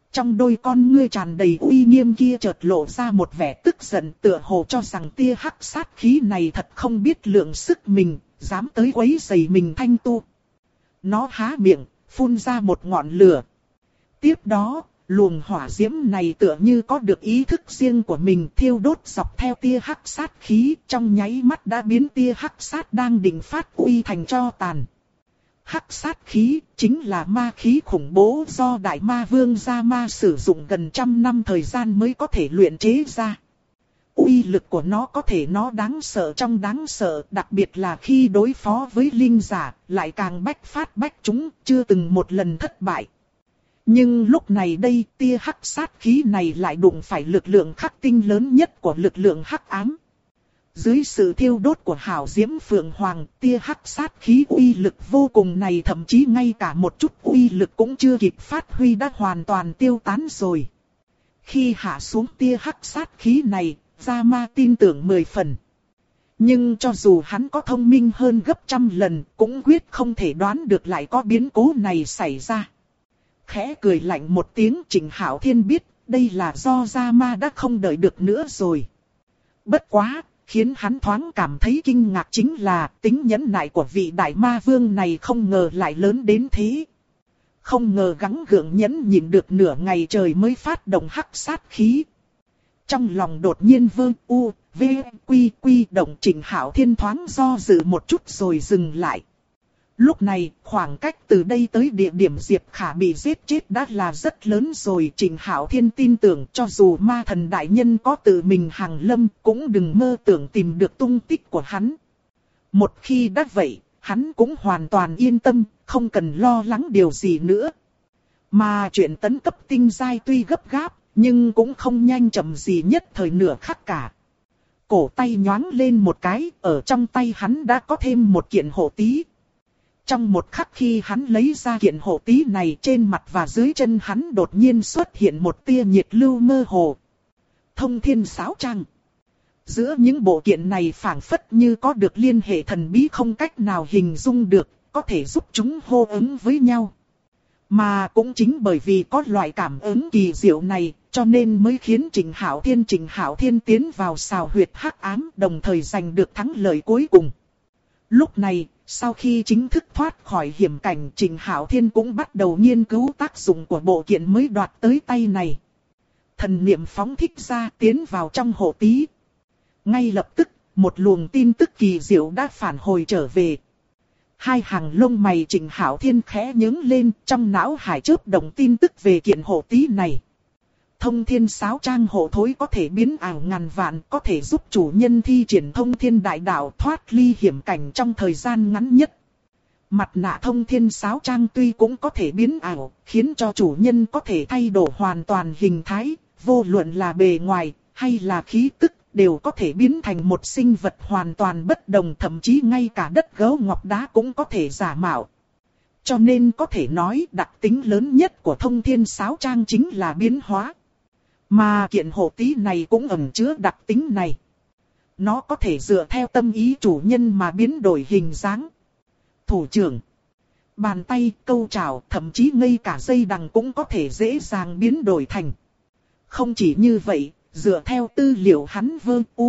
Trong đôi con ngươi tràn đầy uy nghiêm kia chợt lộ ra một vẻ tức giận, tựa hồ cho rằng tia hắc sát khí này thật không biết lượng sức mình, dám tới quấy rầy mình thanh tu. Nó há miệng, phun ra một ngọn lửa. Tiếp đó, luồng hỏa diễm này tựa như có được ý thức riêng của mình, thiêu đốt dọc theo tia hắc sát khí, trong nháy mắt đã biến tia hắc sát đang định phát uy thành tro tàn. Hắc sát khí chính là ma khí khủng bố do Đại Ma Vương Gia Ma sử dụng gần 100 năm thời gian mới có thể luyện chế ra. Uy lực của nó có thể nó đáng sợ trong đáng sợ, đặc biệt là khi đối phó với linh giả, lại càng bách phát bách trúng, chưa từng một lần thất bại. Nhưng lúc này đây, tia hắc sát khí này lại đụng phải lực lượng khắc tinh lớn nhất của lực lượng hắc ám. Dưới sự thiêu đốt của hào diễm phượng hoàng, tia hắc sát khí uy lực vô cùng này thậm chí ngay cả một chút uy lực cũng chưa kịp phát huy đã hoàn toàn tiêu tán rồi. Khi hạ xuống tia hắc sát khí này, Gia Ma tin tưởng 10 phần. Nhưng cho dù hắn có thông minh hơn gấp 100 lần, cũng quyết không thể đoán được lại có biến cố này xảy ra. Khẽ cười lạnh một tiếng, Trịnh Hạo Thiên biết, đây là do Gia Ma đã không đợi được nữa rồi. Bất quá, khiến hắn thoáng cảm thấy kinh ngạc chính là tính nhẫn nại của vị Đại Ma Vương này không ngờ lại lớn đến thế. Không ngờ gắng gượng nhẫn nhịn được nửa ngày trời mới phát động hắc sát khí. Trong lòng đột nhiên quy động, Trịnh Hạo Thiên thoáng do dự một chút rồi dừng lại. Lúc này, khoảng cách từ đây tới địa điểm Diệp Khả bị giết chết đã là rất lớn rồi. Trịnh Hạo Thiên tin tưởng cho dù ma thần đại nhân có tự mình hàng lâm, cũng đừng mơ tưởng tìm được tung tích của hắn. Một khi đã vậy, hắn cũng hoàn toàn yên tâm, không cần lo lắng điều gì nữa. Mà chuyện tấn cấp tinh giai tuy gấp gáp, nhưng cũng không nhanh chậm gì nhất thời nửa khắc cả. Cổ tay nhoáng lên một cái, ở trong tay hắn đã có thêm một kiện hộ tí. Trong một khắc khi hắn lấy ra kiện hộ tí này, trên mặt và dưới chân hắn đột nhiên xuất hiện một tia nhiệt lưu mơ hồ. Thông thiên sáo trang. Giữa những bộ kiện này phảng phất như có được liên hệ thần bí không cách nào hình dung được, có thể giúp chúng hô ứng với nhau. Mà cũng chính bởi vì có loại cảm ứng kỳ diệu này, cho nên mới khiến Trịnh Hạo Thiên tiến vào xào huyệt hắc ám, đồng thời giành được thắng lợi cuối cùng. Lúc này, sau khi chính thức thoát khỏi hiểm cảnh, Trịnh Hạo Thiên cũng bắt đầu nghiên cứu tác dụng của bộ kiện mới đoạt tới tay này. Thần niệm phóng thích ra, tiến vào trong hộ tí. Ngay lập tức, một luồng tin tức kỳ diệu đã phản hồi trở về. Hai hàng lông mày Trịnh Hạo Thiên khẽ nhướng lên, trong não hải chớp động tin tức về kiện hộ tí này. Thông thiên sáo trang hộ thối có thể biến ảo ngàn vạn, có thể giúp chủ nhân thi triển thông thiên đại đạo thoát ly hiểm cảnh trong thời gian ngắn nhất. Mặt nạ thông thiên sáo trang tuy cũng có thể biến ảo, khiến cho chủ nhân có thể thay đổi hoàn toàn hình thái, vô luận là bề ngoài hay là khí tức, đều có thể biến thành một sinh vật hoàn toàn bất đồng, thậm chí ngay cả đất gấu ngọc đá cũng có thể giả mạo. Cho nên có thể nói đặc tính lớn nhất của thông thiên sáo trang chính là biến hóa. Mà kiện hộ tí này cũng ẩn chứa đặc tính này. Nó có thể dựa theo tâm ý chủ nhân mà biến đổi hình dáng. Thủ trưởng, bàn tay, câu trảo, thậm chí ngay cả dây đằng cũng có thể dễ dàng biến đổi thành. Không chỉ như vậy, dựa theo tư liệu hắn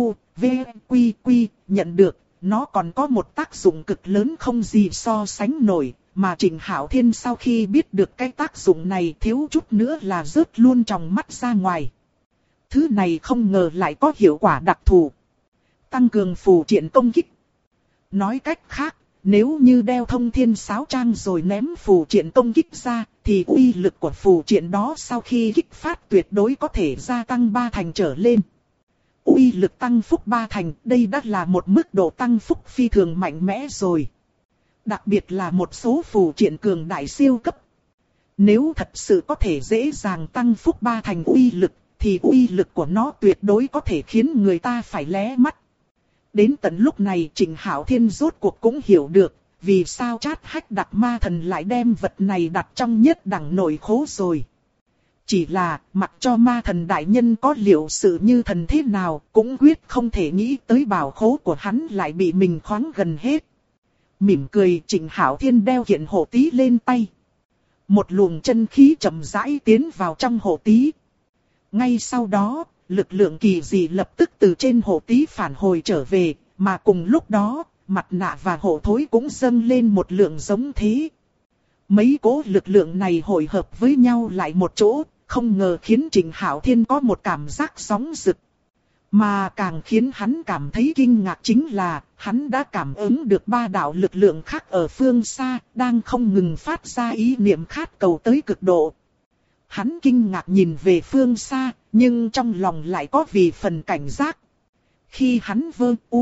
nhận được, nó còn có một tác dụng cực lớn không gì so sánh nổi. Mà Trịnh Hạo Thiên sau khi biết được cái tác dụng này thiếu chút nữa là rớt luôn trong mắt ra ngoài. Thứ này không ngờ lại có hiệu quả đặc thù. Tăng cường phù triện công kích. Nói cách khác, nếu như đeo thông thiên sáo trang rồi ném phù triện công kích ra, thì uy lực của phù triện đó sau khi kích phát tuyệt đối có thể gia tăng 3 thành trở lên. Uy lực tăng phúc 3 thành, đây đã là một mức độ tăng phúc phi thường mạnh mẽ rồi. Đặc biệt là một số phù triện cường đại siêu cấp. Nếu thật sự có thể dễ dàng tăng phúc 3 thành uy lực, thì uy lực của nó tuyệt đối có thể khiến người ta phải lé mắt. Đến tận lúc này Trịnh Hạo Thiên rốt cuộc cũng hiểu được, vì sao Trát Hách Đặc Ma Thần lại đem vật này đặt trong nhất đẳng nội khố rồi. Chỉ là, mặc cho ma thần đại nhân có liệu sự như thần thế nào, cũng quyết không thể nghĩ tới bảo khố của hắn lại bị mình khoáng gần hết. Mỉm cười Trịnh Hạo Thiên đeo kiện hộ tí lên tay. Một luồng chân khí chậm rãi tiến vào trong hộ tí. Ngay sau đó, lực lượng kỳ dị lập tức từ trên hộ tí phản hồi trở về, mà cùng lúc đó, mặt nạ và hộ thối cũng dâng lên một lượng giống thế. Mấy cỗ lực lượng này hội hợp với nhau lại một chỗ, không ngờ khiến Trịnh Hạo Thiên có một cảm giác sóng rực. Mà càng khiến hắn cảm thấy kinh ngạc chính là, hắn đã cảm ứng được ba đạo lực lượng khác ở phương xa, đang không ngừng phát ra ý niệm khát cầu tới cực độ. Hắn kinh ngạc nhìn về phương xa, nhưng trong lòng lại có vì phần cảnh giác. Khi hắn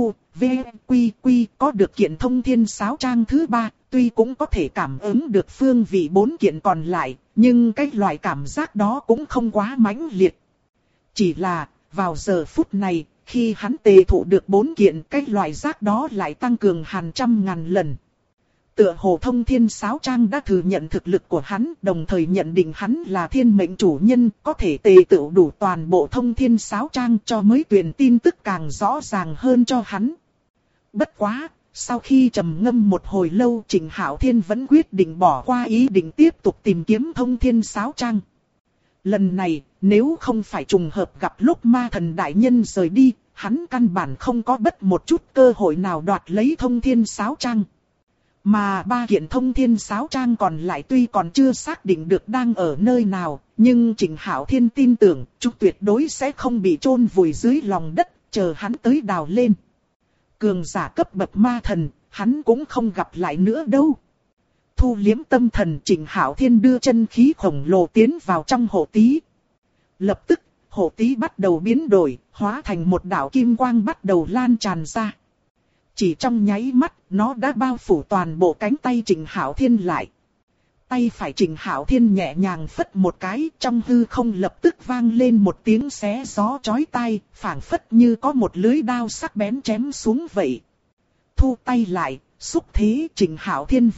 quy có được kiện thông thiên sáo trang thứ 3, tuy cũng có thể cảm ứng được phương vị 4 kiện còn lại, nhưng cái loại cảm giác đó cũng không quá mãnh liệt. Chỉ là, vào giờ phút này, khi hắn tề thụ được 4 kiện, cái loại giác đó lại tăng cường hàng trăm ngàn lần. Tựa hồ thông thiên sáo trang đã thừa nhận thực lực của hắn, đồng thời nhận định hắn là thiên mệnh chủ nhân, có thể tề tựu đủ toàn bộ thông thiên sáo trang cho mới truyền tin tức càng rõ ràng hơn cho hắn. Bất quá, sau khi trầm ngâm một hồi lâu, Trịnh Hạo Thiên vẫn quyết định bỏ qua ý định tiếp tục tìm kiếm thông thiên sáo trang. Lần này, nếu không phải trùng hợp gặp lúc ma thần đại nhân rời đi, hắn căn bản không có bất một chút cơ hội nào đoạt lấy thông thiên sáo trang. Mà 3 kiện thông thiên sáo trang còn lại tuy còn chưa xác định được đang ở nơi nào, nhưng Trịnh Hạo Thiên tin tưởng, chúng tuyệt đối sẽ không bị chôn vùi dưới lòng đất, chờ hắn tới đào lên. Cường giả cấp bậc ma thần, hắn cũng không gặp lại nữa đâu. Thu liếm tâm thần, Trịnh Hạo Thiên đưa chân khí khổng lồ tiến vào trong hộ tí. Lập tức, hộ tí bắt đầu biến đổi, hóa thành một đạo kim quang bắt đầu lan tràn ra. Chỉ trong nháy mắt, nó đã bao phủ toàn bộ cánh tay Trịnh Hạo Thiên lại. Tay phải Trịnh Hạo Thiên nhẹ nhàng phất một cái, trong hư không lập tức vang lên một tiếng xé gió chói tai, phảng phất như có một lưới đao sắc bén chém xuống vậy. Thu tay lại, xúc thế Trịnh Hạo Thiên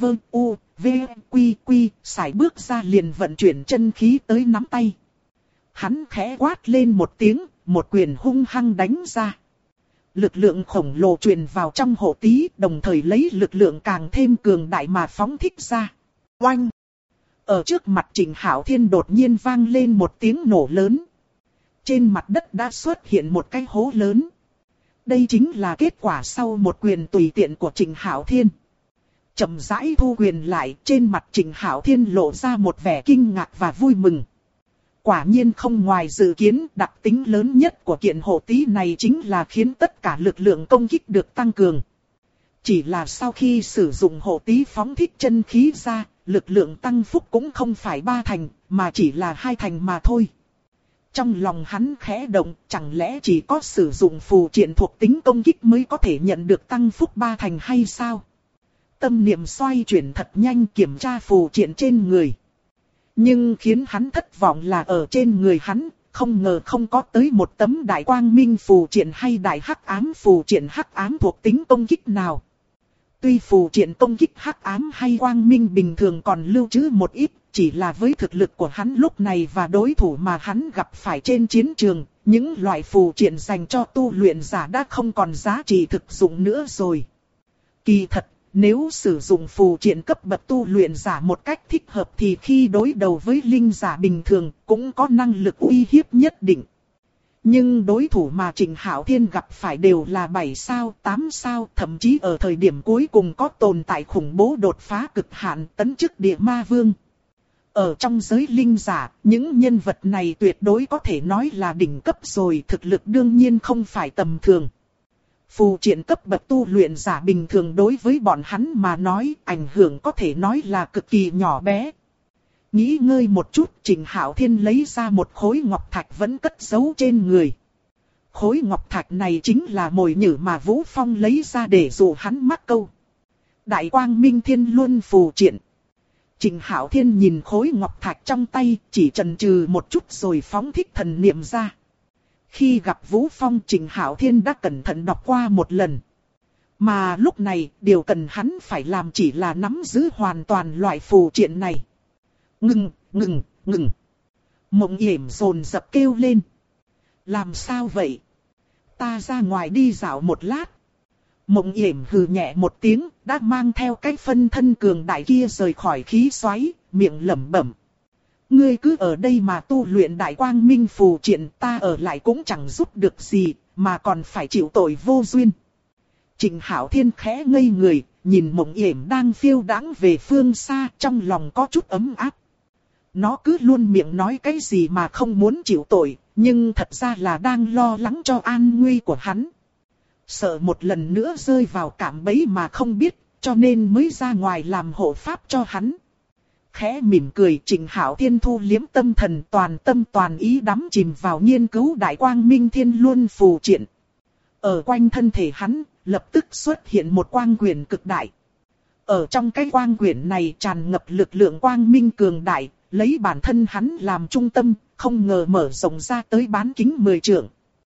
sải bước ra liền vận chuyển chân khí tới nắm tay. Hắn khẽ quát lên một tiếng, một quyền hung hăng đánh ra. Lực lượng khổng lồ truyền vào trong hộ tí, đồng thời lấy lực lượng càng thêm cường đại mà phóng thích ra. Oanh! Ở trước mặt Trịnh Hạo Thiên đột nhiên vang lên một tiếng nổ lớn. Trên mặt đất đã xuất hiện một cái hố lớn. Đây chính là kết quả sau một quyền tùy tiện của Trịnh Hạo Thiên. Chậm rãi thu quyền lại, trên mặt Trịnh Hạo Thiên lộ ra một vẻ kinh ngạc và vui mừng. Quả nhiên không ngoài dự kiến, đặc tính lớn nhất của kiện hộ tí này chính là khiến tất cả lực lượng công kích được tăng cường. Chỉ là sau khi sử dụng hộ tí phóng thích chân khí ra, lực lượng tăng phúc cũng không phải 3 thành, mà chỉ là 2 thành mà thôi. Trong lòng hắn khẽ động, chẳng lẽ chỉ có sử dụng phù triện thuộc tính công kích mới có thể nhận được tăng phúc 3 thành hay sao? Tâm niệm xoay chuyển thật nhanh kiểm tra phù triện trên người. Nhưng khiến hắn thất vọng là ở trên người hắn, không ngờ không có tới một tấm đại quang minh phù triện hay đại hắc ám phù triện hắc ám thuộc tính công kích nào. Tuy phù triện công kích hắc ám hay quang minh bình thường còn lưu trữ một ít, chỉ là với thực lực của hắn lúc này và đối thủ mà hắn gặp phải trên chiến trường, những loại phù triện dành cho tu luyện giả đã không còn giá trị thực dụng nữa rồi. Kỳ thật, nếu sử dụng phù triện cấp bậc tu luyện giả một cách thích hợp thì khi đối đầu với linh giả bình thường cũng có năng lực uy hiếp nhất định. Nhưng đối thủ mà Trịnh Hạo Thiên gặp phải đều là 7 sao, 8 sao, thậm chí ở thời điểm cuối cùng có tồn tại khủng bố đột phá cực hạn tấn chức địa ma vương. Ở trong giới linh giả, những nhân vật này tuyệt đối có thể nói là đỉnh cấp rồi, thực lực đương nhiên không phải tầm thường. Phù triện cấp bậc tu luyện giả bình thường đối với bọn hắn mà nói, ảnh hưởng có thể nói là cực kỳ nhỏ bé. Nghĩ ngơi một chút, Trịnh Hạo Thiên lấy ra một khối ngọc thạch vẫn cất giấu trên người. Khối ngọc thạch này chính là mồi nhử mà Vũ Phong lấy ra để dụ hắn mắc câu. Đại quang minh thiên luân phù triện. Trịnh Hạo Thiên nhìn khối ngọc thạch trong tay, chỉ chần chừ một chút rồi phóng thích thần niệm ra. Khi gặp Vũ Phong, Trịnh Hạo Thiên đã cẩn thận đọc qua một lần. Mà lúc này, điều cần hắn phải làm chỉ là nắm giữ hoàn toàn loại phù triện này. Ngừng. Mộng Yểm dồn dập kêu lên. Làm sao vậy? Ta ra ngoài đi dạo một lát. Mộng Yểm hừ nhẹ một tiếng, đã mang theo cái phân thân cường đại kia rời khỏi khí xoáy, miệng lẩm bẩm. Ngươi cứ ở đây mà tu luyện đại quang minh phù triện, ta ở lại cũng chẳng giúp được gì, mà còn phải chịu tội vô duyên. Trịnh Hạo Thiên khẽ ngây người, nhìn Mộng Yểm đang phiêu đãng về phương xa, trong lòng có chút ấm áp. Nó cứ luôn miệng nói cái gì mà không muốn chịu tội, nhưng thật ra là đang lo lắng cho an nguy của hắn. Sợ một lần nữa rơi vào cạm bẫy mà không biết, cho nên mới ra ngoài làm hộ pháp cho hắn. Khẽ mỉm cười, Trịnh Hạo Thiên thu liếm tâm thần, toàn tâm toàn ý đắm chìm vào nghiên cứu đại quang minh thiên luân phù triện. Ở quanh thân thể hắn, lập tức xuất hiện một quang quyển cực đại. Ở trong cái quang quyển này tràn ngập lực lượng quang minh cường đại, lấy bản thân hắn làm trung tâm, không ngờ mở rộng ra tới bán kính 10 trượng.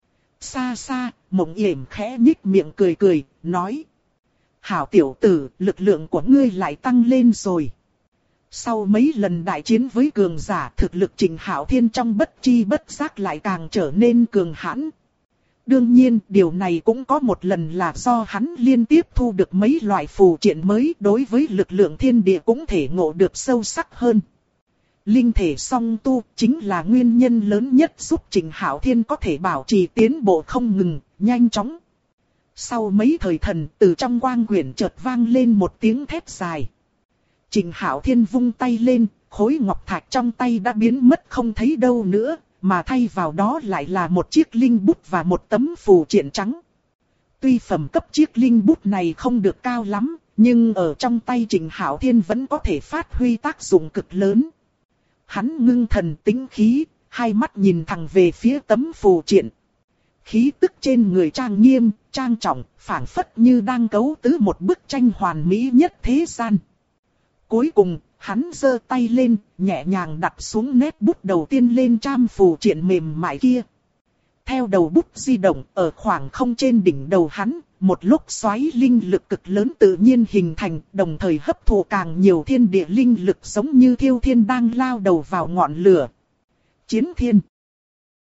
Xa xa, Mộng Yểm khẽ nhích miệng cười cười, nói. Hảo tiểu tử, lực lượng của ngươi lại tăng lên rồi. Sau mấy lần đại chiến với cường giả, thực lực Trịnh Hạo Thiên trong bất chi bất giác lại càng trở nên cường hãn. Đương nhiên, điều này cũng có một lần là do hắn liên tiếp thu được mấy loại phù triện mới, đối với lực lượng thiên địa cũng thể ngộ được sâu sắc hơn. Linh thể song tu chính là nguyên nhân lớn nhất giúp Trịnh Hạo Thiên có thể bảo trì tiến bộ không ngừng, nhanh chóng. Sau mấy thời thần, từ trong quang quyển chợt vang lên một tiếng thét dài. Trịnh Hạo Thiên vung tay lên, khối ngọc thạch trong tay đã biến mất không thấy đâu nữa, mà thay vào đó lại là một chiếc linh bút và một tấm phù triện trắng. Tuy phẩm cấp chiếc linh bút này không được cao lắm, nhưng ở trong tay Trịnh Hạo Thiên vẫn có thể phát huy tác dụng cực lớn. Hắn ngưng thần tĩnh khí, hai mắt nhìn thẳng về phía tấm phù triện. Khí tức trên người trang nghiêm, trang trọng, phảng phất như đang cấu tứ một bức tranh hoàn mỹ nhất thế gian. Cuối cùng, hắn giơ tay lên, nhẹ nhàng đặt xuống nét bút đầu tiên lên trang phù triện mềm mại kia. Theo đầu bút di động, ở khoảng không trên đỉnh đầu hắn, một lúc xoáy linh lực cực lớn tự nhiên hình thành, đồng thời hấp thụ càng nhiều thiên địa linh lực giống như thiêu thiên đang lao đầu vào ngọn lửa. Chiến thiên.